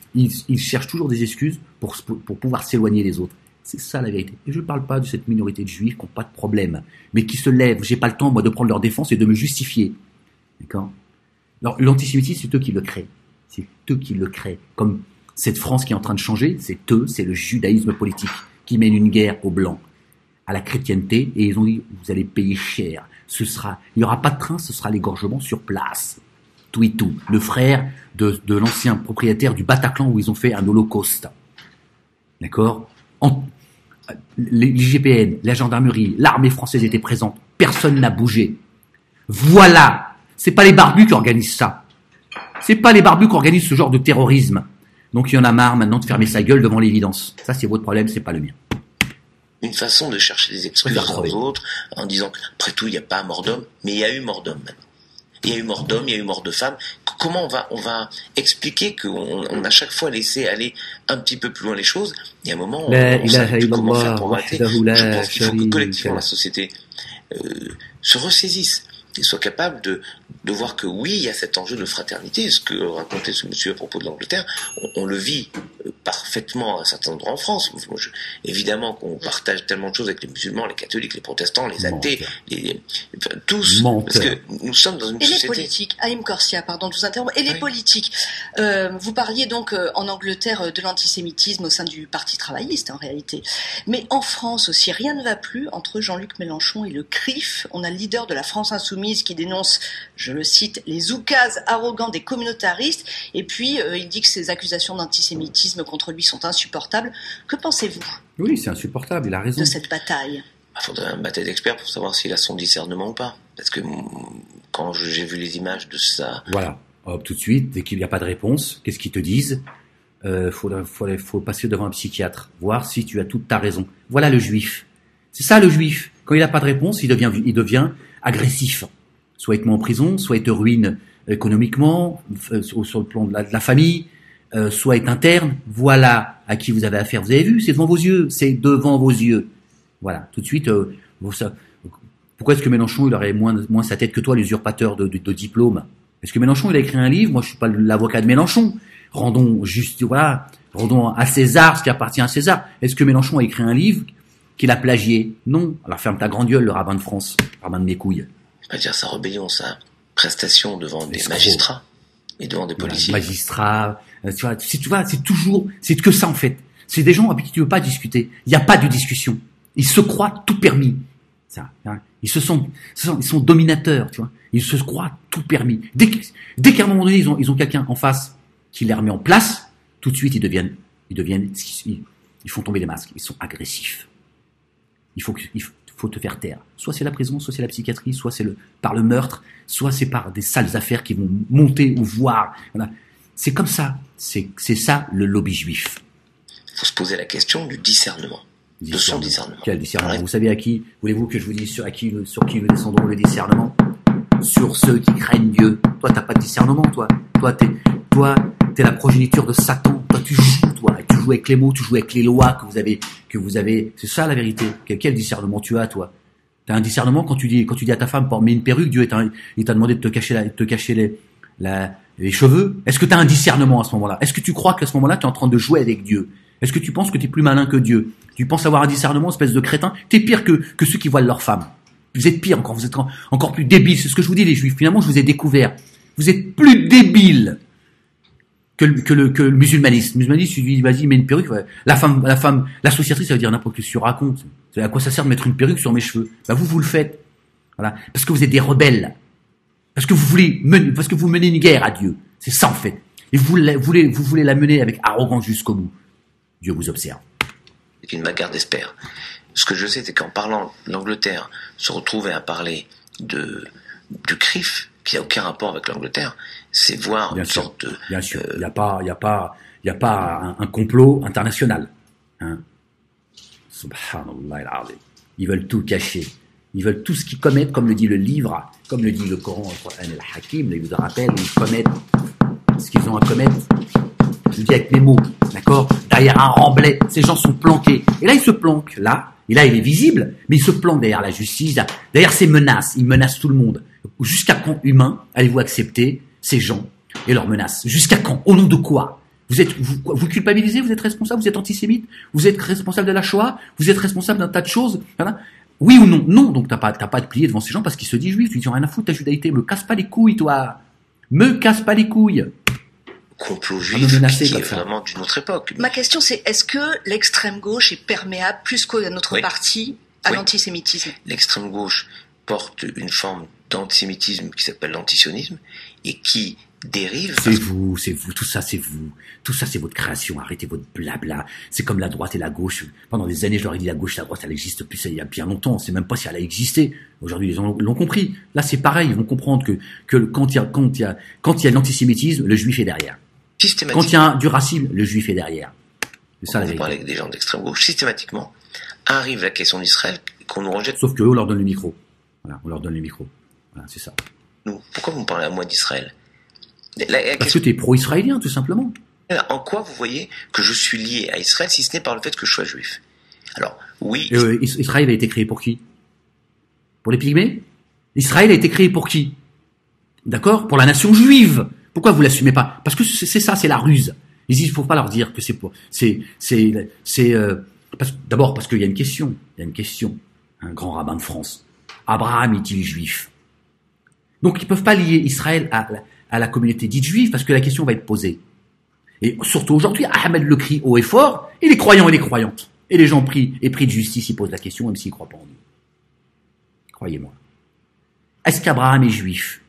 ils, ils cherchent toujours des excuses pour, pour, pour pouvoir s'éloigner des autres. C'est ça la vérité. Et je ne parle pas de cette minorité de juifs qui n'ont pas de problème, mais qui se lèvent. J'ai pas le temps, moi, de prendre leur défense et de me justifier. D'accord ? Alors, l'antisémitisme, c'est eux qui le créent. C'est eux qui le créent. Comme cette France qui est en train de changer, c'est eux, c'est le judaïsme politique qui mène une guerre aux Blancs, à la chrétienté, et ils ont dit, vous allez payer cher. Ce sera, il n'y aura pas de train, ce sera l'égorgement sur place. Tout et tout. Le frère de, de l'ancien propriétaire du Bataclan où ils ont fait un holocauste. D'accord ? En, l'I G P N, la gendarmerie, l'armée française était présente. Personne n'a bougé. Voilà. C'est pas les barbus qui organisent ça. C'est pas les barbus qui organisent ce genre de terrorisme. Donc il y en a marre maintenant de fermer sa gueule devant l'évidence. Ça c'est votre problème, c'est pas le mien. Une façon de chercher des excuses aux autres en disant après tout il n'y a pas mort d'homme, mais il y a eu mort d'homme maintenant. Il y a eu mort d'homme, il y a eu mort de femme. Comment on va, on va expliquer qu'on on a chaque fois laissé aller un petit peu plus loin les choses? Il y a un moment, on ne sait plus comment faire pour arrêter. Je pense qu'il faut que collectivement la société euh, se ressaisisse et soit capable de, de voir que oui, il y a cet enjeu de fraternité. Ce que racontait ce monsieur à propos de l'Angleterre, on, on le vit parfaitement à certains endroits en France. Moi, je, évidemment qu'on partage tellement de choses avec les musulmans, les catholiques, les protestants, les athées, les, enfin, tous, Menteur. Parce que nous sommes dans une et société... Et les politiques, Haïm Corsia, pardon de vous interrompre, et les oui. politiques. Euh, vous parliez donc euh, en Angleterre de l'antisémitisme au sein du Parti travailliste en réalité. Mais en France aussi, rien ne va plus entre Jean-Luc Mélenchon et le C R I F. On a le leader de la France Insoumise qui dénonce, je le cite, les oukases arrogants des communautaristes, et puis euh, il dit que ces accusations d'antisémitisme contre lui sont insupportables. Que pensez-vous ? Oui, c'est insupportable, il a raison. De cette bataille ? Il faudrait un bataille d'experts pour savoir s'il a son discernement ou pas. Parce que quand j'ai vu les images de ça... Voilà, hop, tout de suite, dès qu'il n'y a pas de réponse, qu'est-ce qu'ils te disent ? euh, faut, faut, faut passer devant un psychiatre, voir si tu as toute ta raison. Voilà le juif. C'est ça le juif. Quand il n'a pas de réponse, il devient, il devient agressif. Soit il te met en prison, soit il te ruine économiquement, euh, sur le plan de la, de la famille, euh, soit il t'interne. Voilà à qui vous avez affaire. Vous avez vu, c'est devant vos yeux, c'est devant vos yeux. Voilà, tout de suite, euh, vous, ça, pourquoi est-ce que Mélenchon il aurait moins, moins sa tête que toi, l'usurpateur de, de, de diplôme ? Est-ce que Mélenchon il a écrit un livre ? Moi, je suis pas l'avocat de Mélenchon. Rendons juste, voilà, rendons à César ce qui appartient à César. Est-ce que Mélenchon a écrit un livre qu'il a plagié ? Non. Alors ferme ta grande gueule, le rabbin de France, rabbin de mes couilles. On va dire sa rébellion, sa prestation devant des magistrats et devant des policiers. Voilà, magistrats, euh, tu vois, c'est, tu vois, c'est toujours, c'est que ça en fait. C'est des gens avec qui tu veux pas discuter. Il n'y a pas de discussion. Ils se croient tout permis. Ça, hein. Ils se sont, ils sont dominateurs, tu vois. Ils se croient tout permis. Dès, dès qu'à un moment donné ils ont, ils ont quelqu'un en face qui les remet en place, tout de suite ils deviennent, ils deviennent, ils, ils font tomber les masques. Ils sont agressifs. Il faut que, il faut, faut te faire taire. Soit c'est la prison, soit c'est la psychiatrie, soit c'est le, par le meurtre, soit c'est par des sales affaires qui vont monter ou voir. Voilà. C'est comme ça. C'est, c'est ça le lobby juif. Il faut se poser la question du discernement. De son discernement. Quel discernement ? Ouais. Vous savez à qui, voulez-vous que je vous dise sur, à qui, sur qui nous descendrons le discernement ? Sur ceux qui craignent Dieu. Toi, t'as pas de discernement, toi. Toi, t'es, toi, t'es la progéniture de Satan. Toi, tu joues, toi. Tu joues avec les mots, tu joues avec les lois que vous avez, que vous avez. C'est ça, la vérité. Quel, quel discernement tu as, toi? T'as un discernement quand tu dis, quand tu dis à ta femme, mets une perruque, Dieu, t'a, il t'a demandé de te cacher la, de te cacher les, la, les cheveux. Est-ce que t'as un discernement à ce moment-là? Est-ce que tu crois qu'à ce moment-là, t'es en train de jouer avec Dieu? Est-ce que tu penses que t'es plus malin que Dieu? Tu penses avoir un discernement, espèce de crétin? T'es pire que, que ceux qui voilent leurs femmes. Vous êtes pire encore, vous êtes encore plus débiles. C'est ce que je vous dis, les Juifs. Finalement, je vous ai découvert. Vous êtes plus débiles que le, que le, que le musulmanisme. Le musulmanisme, tu dis, vas-y, mets une perruque. Ouais. La femme, la femme, l'associatrice, ça veut dire n'importe quoi que tu racontes. À quoi ça sert de mettre une perruque sur mes cheveux? Bah, vous, vous le faites. Voilà. Parce que vous êtes des rebelles. Parce que vous voulez mener, parce que vous menez une guerre à Dieu. C'est ça, en fait. Et vous voulez, vous voulez la mener avec arrogance jusqu'au bout. Dieu vous observe. C'est une bagarre d'espère. Ce que je sais, c'est qu'en parlant de l'Angleterre, se retrouver à parler de, du C R I F, qui n'a aucun rapport avec l'Angleterre, c'est voir bien une sûr, sorte de... Bien sûr, il euh, n'y a pas, il y a pas, il y a pas un, un complot international. Hein. Subhanallah al-Azim. Ils veulent tout cacher. Ils veulent tout ce qu'ils commettent, comme le dit le livre, comme le dit le Coran, le Coran al-Hakim, il vous rappelle, ils commettent ce qu'ils ont à commettre. Je dis avec mes mots, d'accord? Derrière un remblai, ces gens sont planqués. Et là, ils se planquent, là. Et là, il est visible, mais il se planque derrière la justice, derrière ces menaces. Ils menacent tout le monde. Jusqu'à quand, humains, allez-vous accepter ces gens et leurs menaces? Jusqu'à quand? Au nom de quoi? Vous êtes, vous, vous culpabilisez, vous êtes responsable, vous êtes antisémite, vous êtes responsable de la Shoah, vous êtes responsable d'un tas de choses. Voilà. Oui ou non? Non, donc t'as pas, t'as pas à te plier devant ces gens parce qu'ils se disent juifs. Tu dis rien à foutre, ta judaïté, me casse pas les couilles, toi. Me casse pas les couilles. Complot juif qui, qui est vraiment d'une autre époque. Ma question c'est, est-ce que l'extrême gauche est perméable plus qu'à notre oui. parti à oui. l'antisémitisme? L'extrême gauche porte une forme d'antisémitisme qui s'appelle l'antisionisme et qui dérive. C'est vous, c'est vous, tout ça c'est vous. Tout ça c'est votre création, arrêtez votre blabla. C'est comme la droite et la gauche. Pendant des années je leur ai dit la gauche et la droite elle existe plus il y a bien longtemps, on sait même pas si elle a existé. Aujourd'hui les gens l'ont compris. Là c'est pareil, ils vont comprendre que, que quand il y a, quand il y a, quand il y a de l'antisémitisme, le juif est derrière. Quand il y a du racisme, le juif est derrière. C'est ça la vérité. On parle avec des gens d'extrême gauche, systématiquement, arrive la question d'Israël qu'on nous rejette. Sauf qu'eux, on leur donne le micro. Voilà, on leur donne le micro. Voilà, c'est ça. Nous, pourquoi vous me parlez à moi d'Israël? La, la Parce question... que tu es pro-israélien, tout simplement. En quoi vous voyez que je suis lié à Israël, si ce n'est par le fait que je sois juif? Alors, oui... Euh, Israël a été créé pour qui? Pour les Pygmées? Israël a été créé pour qui? D'accord? Pour la nation juive. Pourquoi vous l'assumez pas? Parce que c'est, c'est ça, c'est la ruse. Ils disent, il faut pas leur dire que c'est pour, c'est, c'est, c'est, euh, parce, d'abord parce qu'il y a une question, il y a une question. Un grand rabbin de France. Abraham est-il juif? Donc ils peuvent pas lier Israël à, à la communauté dite juive parce que la question va être posée. Et surtout aujourd'hui, Ahmed le crie haut et fort, et les croyants et les croyantes. Et les gens pris, et pris de justice, ils posent la question même s'ils croient pas en nous. Croyez-moi. Est-ce qu'Abraham est juif?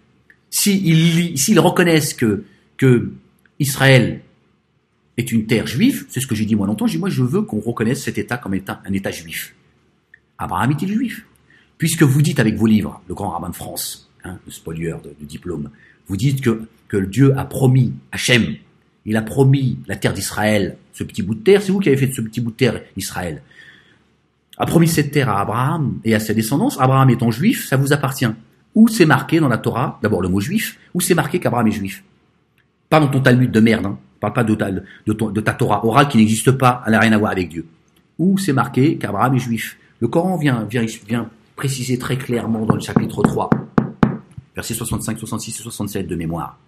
S'ils si s'ils reconnaissent que, que Israël est une terre juive, c'est ce que j'ai dit moi longtemps, j'ai dit moi je veux qu'on reconnaisse cet État comme état, un État juif. Abraham est-il juif? Puisque vous dites avec vos livres, le grand rabbin de France, hein, le spolieur de, de diplôme, vous dites que, que Dieu a promis, Hachem, il a promis la terre d'Israël, ce petit bout de terre, c'est vous qui avez fait de ce petit bout de terre Israël, a promis cette terre à Abraham et à sa descendance. Abraham étant juif, ça vous appartient. Où c'est marqué dans la Torah, d'abord le mot juif, où c'est marqué qu'Abraham est juif? Pas dans ton Talmud de merde, hein. Parle pas de ta, de, ton, de ta Torah orale qui n'existe pas, elle n'a rien à voir avec Dieu. Où c'est marqué qu'Abraham est juif? Le Coran vient, vient, vient préciser très clairement dans le chapitre trois, versets soixante-cinq, soixante-six et soixante-sept de mémoire.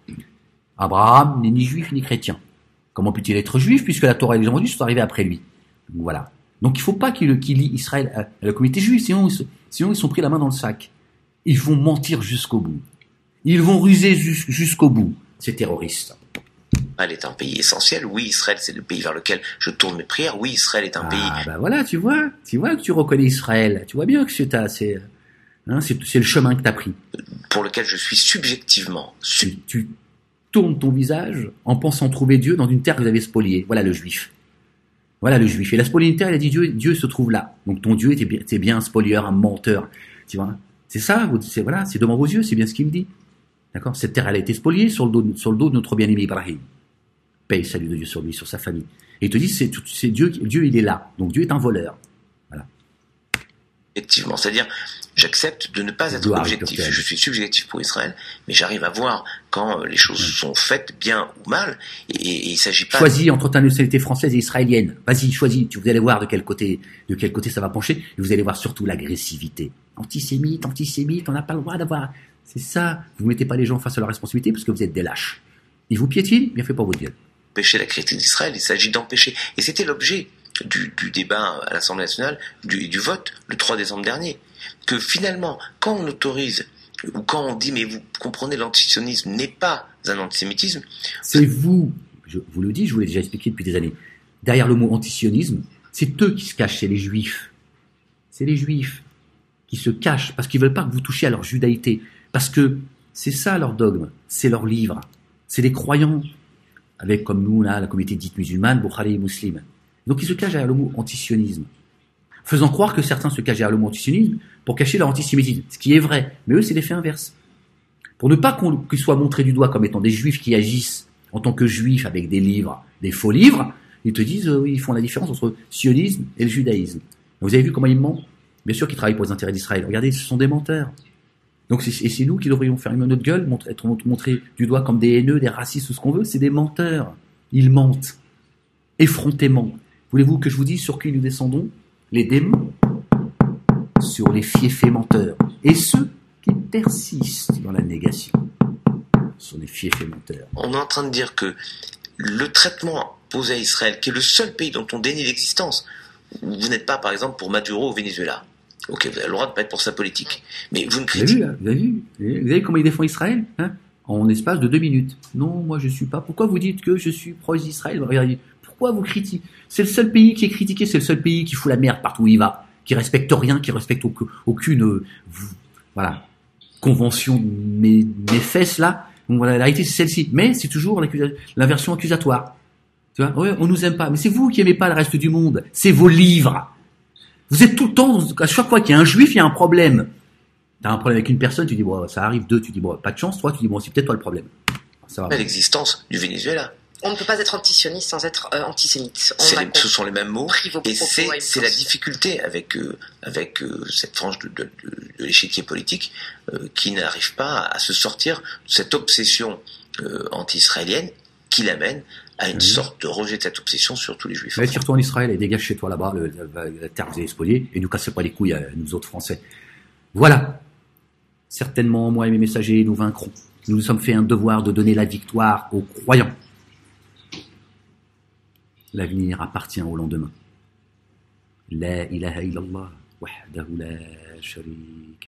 Abraham n'est ni juif ni chrétien. Comment peut-il être juif puisque la Torah et les Évangiles sont arrivés après lui? Donc voilà. Donc il ne faut pas qu'il, qu'il lie Israël à, à la communauté juive, sinon, sinon ils sont pris la main dans le sac. Ils vont mentir jusqu'au bout. Ils vont ruser jus- jusqu'au bout, ces terroristes. Israël est un pays essentiel. Oui, Israël, c'est le pays vers lequel je tourne mes prières. Oui, Israël est un ah, pays... Ah, bah voilà, tu vois. Tu vois que tu reconnais Israël. Tu vois bien que c'est, c'est, hein, c'est, c'est le chemin que tu as pris. Pour lequel je suis subjectivement... Sub... Tu, tu tournes ton visage en pensant trouver Dieu dans une terre que vous avez spoliée. Voilà le juif. Voilà le juif. Et la spoliée une terre, il a dit Dieu, Dieu se trouve là. Donc ton Dieu était bien, était bien un spolieur, un menteur. Tu vois. C'est ça, c'est, voilà, c'est devant vos yeux, c'est bien ce qu'il dit. D'accord? Cette terre, elle a été spoliée sur le dos, sur le dos de notre bien-aimé Ibrahim. Paix et salut de Dieu sur lui, sur sa famille. Et il te dit, c'est, c'est Dieu, Dieu, il est là. Donc Dieu est un voleur. Voilà. Effectivement, c'est-à-dire, j'accepte de ne pas être objectif. Je suis subjectif pour Israël, mais j'arrive à voir quand les choses ouais. sont faites bien ou mal, et, et il s'agit pas... Choisis entre ta nationalité française et israélienne. Vas-y, choisis. Vous allez voir de quel côté, de quel côté ça va pencher, et vous allez voir surtout l'agressivité. Antisémite, antisémite, on n'a pas le droit d'avoir... C'est ça. Vous mettez pas les gens face à leur responsabilité parce que vous êtes des lâches. Ils vous piétinent, bien fait pour votre gueule. Empêcher la critique d'Israël, il s'agit d'empêcher. Et c'était l'objet du, du débat à l'Assemblée nationale, du, du vote, le trois décembre dernier. Que finalement, quand on autorise, ou quand on dit, mais vous comprenez, l'antisionisme n'est pas un antisémitisme... C'est vous, je vous le dis, je vous l'ai déjà expliqué depuis des années. Derrière le mot antisionisme, c'est eux qui se cachent, c'est les juifs. C'est les juifs qui se cachent parce qu'ils veulent pas que vous touchiez à leur judaïté. Parce que c'est ça leur dogme, c'est leur livre. C'est les croyants, avec comme nous, là, la communauté dite musulmane, Bukhari et musulmane. Donc ils se cachent derrière le mot antisionisme, faisant croire que certains se cachent derrière le mot antisionisme pour cacher leur antisémitisme, ce qui est vrai. Mais eux, c'est l'effet inverse. Pour ne pas qu'on, qu'ils soient montrés du doigt comme étant des juifs qui agissent en tant que juifs avec des livres, des faux livres, ils te disent, euh, oui, ils font la différence entre sionisme et le judaïsme. Vous avez vu comment ils mentent? Bien sûr qu'ils travaillent pour les intérêts d'Israël. Regardez, ce sont des menteurs. Donc c'est, et c'est nous qui devrions faire une notre gueule, montrer, être montrés du doigt comme des haineux, des racistes, tout ce qu'on veut. C'est des menteurs. Ils mentent. Effrontément. Voulez-vous que je vous dise sur qui nous descendons? Les démons. Sur les fiefés menteurs. Et ceux qui persistent dans la négation sont les fiefés menteurs. On est en train de dire que le traitement posé à Israël, qui est le seul pays dont on dénie l'existence. Vous n'êtes pas, par exemple, pour Maduro au Venezuela. Ok, vous avez le droit de ne pas être pour sa politique. Mais vous ne critiquez pas. Vous avez vu, vous avez vu, vous avez vu comment il défend Israël, hein, en espace de deux minutes. Non, moi je suis pas. Pourquoi vous dites que je suis pro-Israël? Regardez, pourquoi vous critiquez? C'est le seul pays qui est critiqué, c'est le seul pays qui fout la merde partout où il va, qui respecte rien, qui respecte aucune, aucune euh, voilà, convention de mes, mes fesses là. Donc voilà, la réalité c'est celle-ci. Mais c'est toujours la version accusatoire. Tu vois, ouais, on nous aime pas. Mais c'est vous qui aimez pas le reste du monde. C'est vos livres. Vous êtes tout le temps, à chaque fois qu'il y a un juif, il y a un problème. T'as un problème avec une personne, tu dis, bon, ça arrive. Deux, tu dis, bon, pas de chance. Trois, tu dis, bon, c'est peut-être toi le problème. Ça va. L'existence du Venezuela. On ne peut pas être antisioniste sans être euh, antisémite. On les, ce sont les mêmes mots. Et c'est, c'est la difficulté avec, euh, avec euh, cette frange de, de, de, de l'échiquier politique euh, qui n'arrive pas à, à se sortir de cette obsession euh, anti-israélienne qui l'amène à une mmh. sorte de rejet de cette obsession sur tous les juifs. Mais tire-toi en Israël et dégage chez toi là-bas, le, la, la terre des spoliés, et nous cassez pas les couilles à nous autres Français. Voilà. Certainement, moi et mes messagers, nous vaincrons. Nous nous sommes fait un devoir de donner la victoire aux croyants. L'avenir appartient au lendemain. La ilaha illallah, wahdahu la sharik.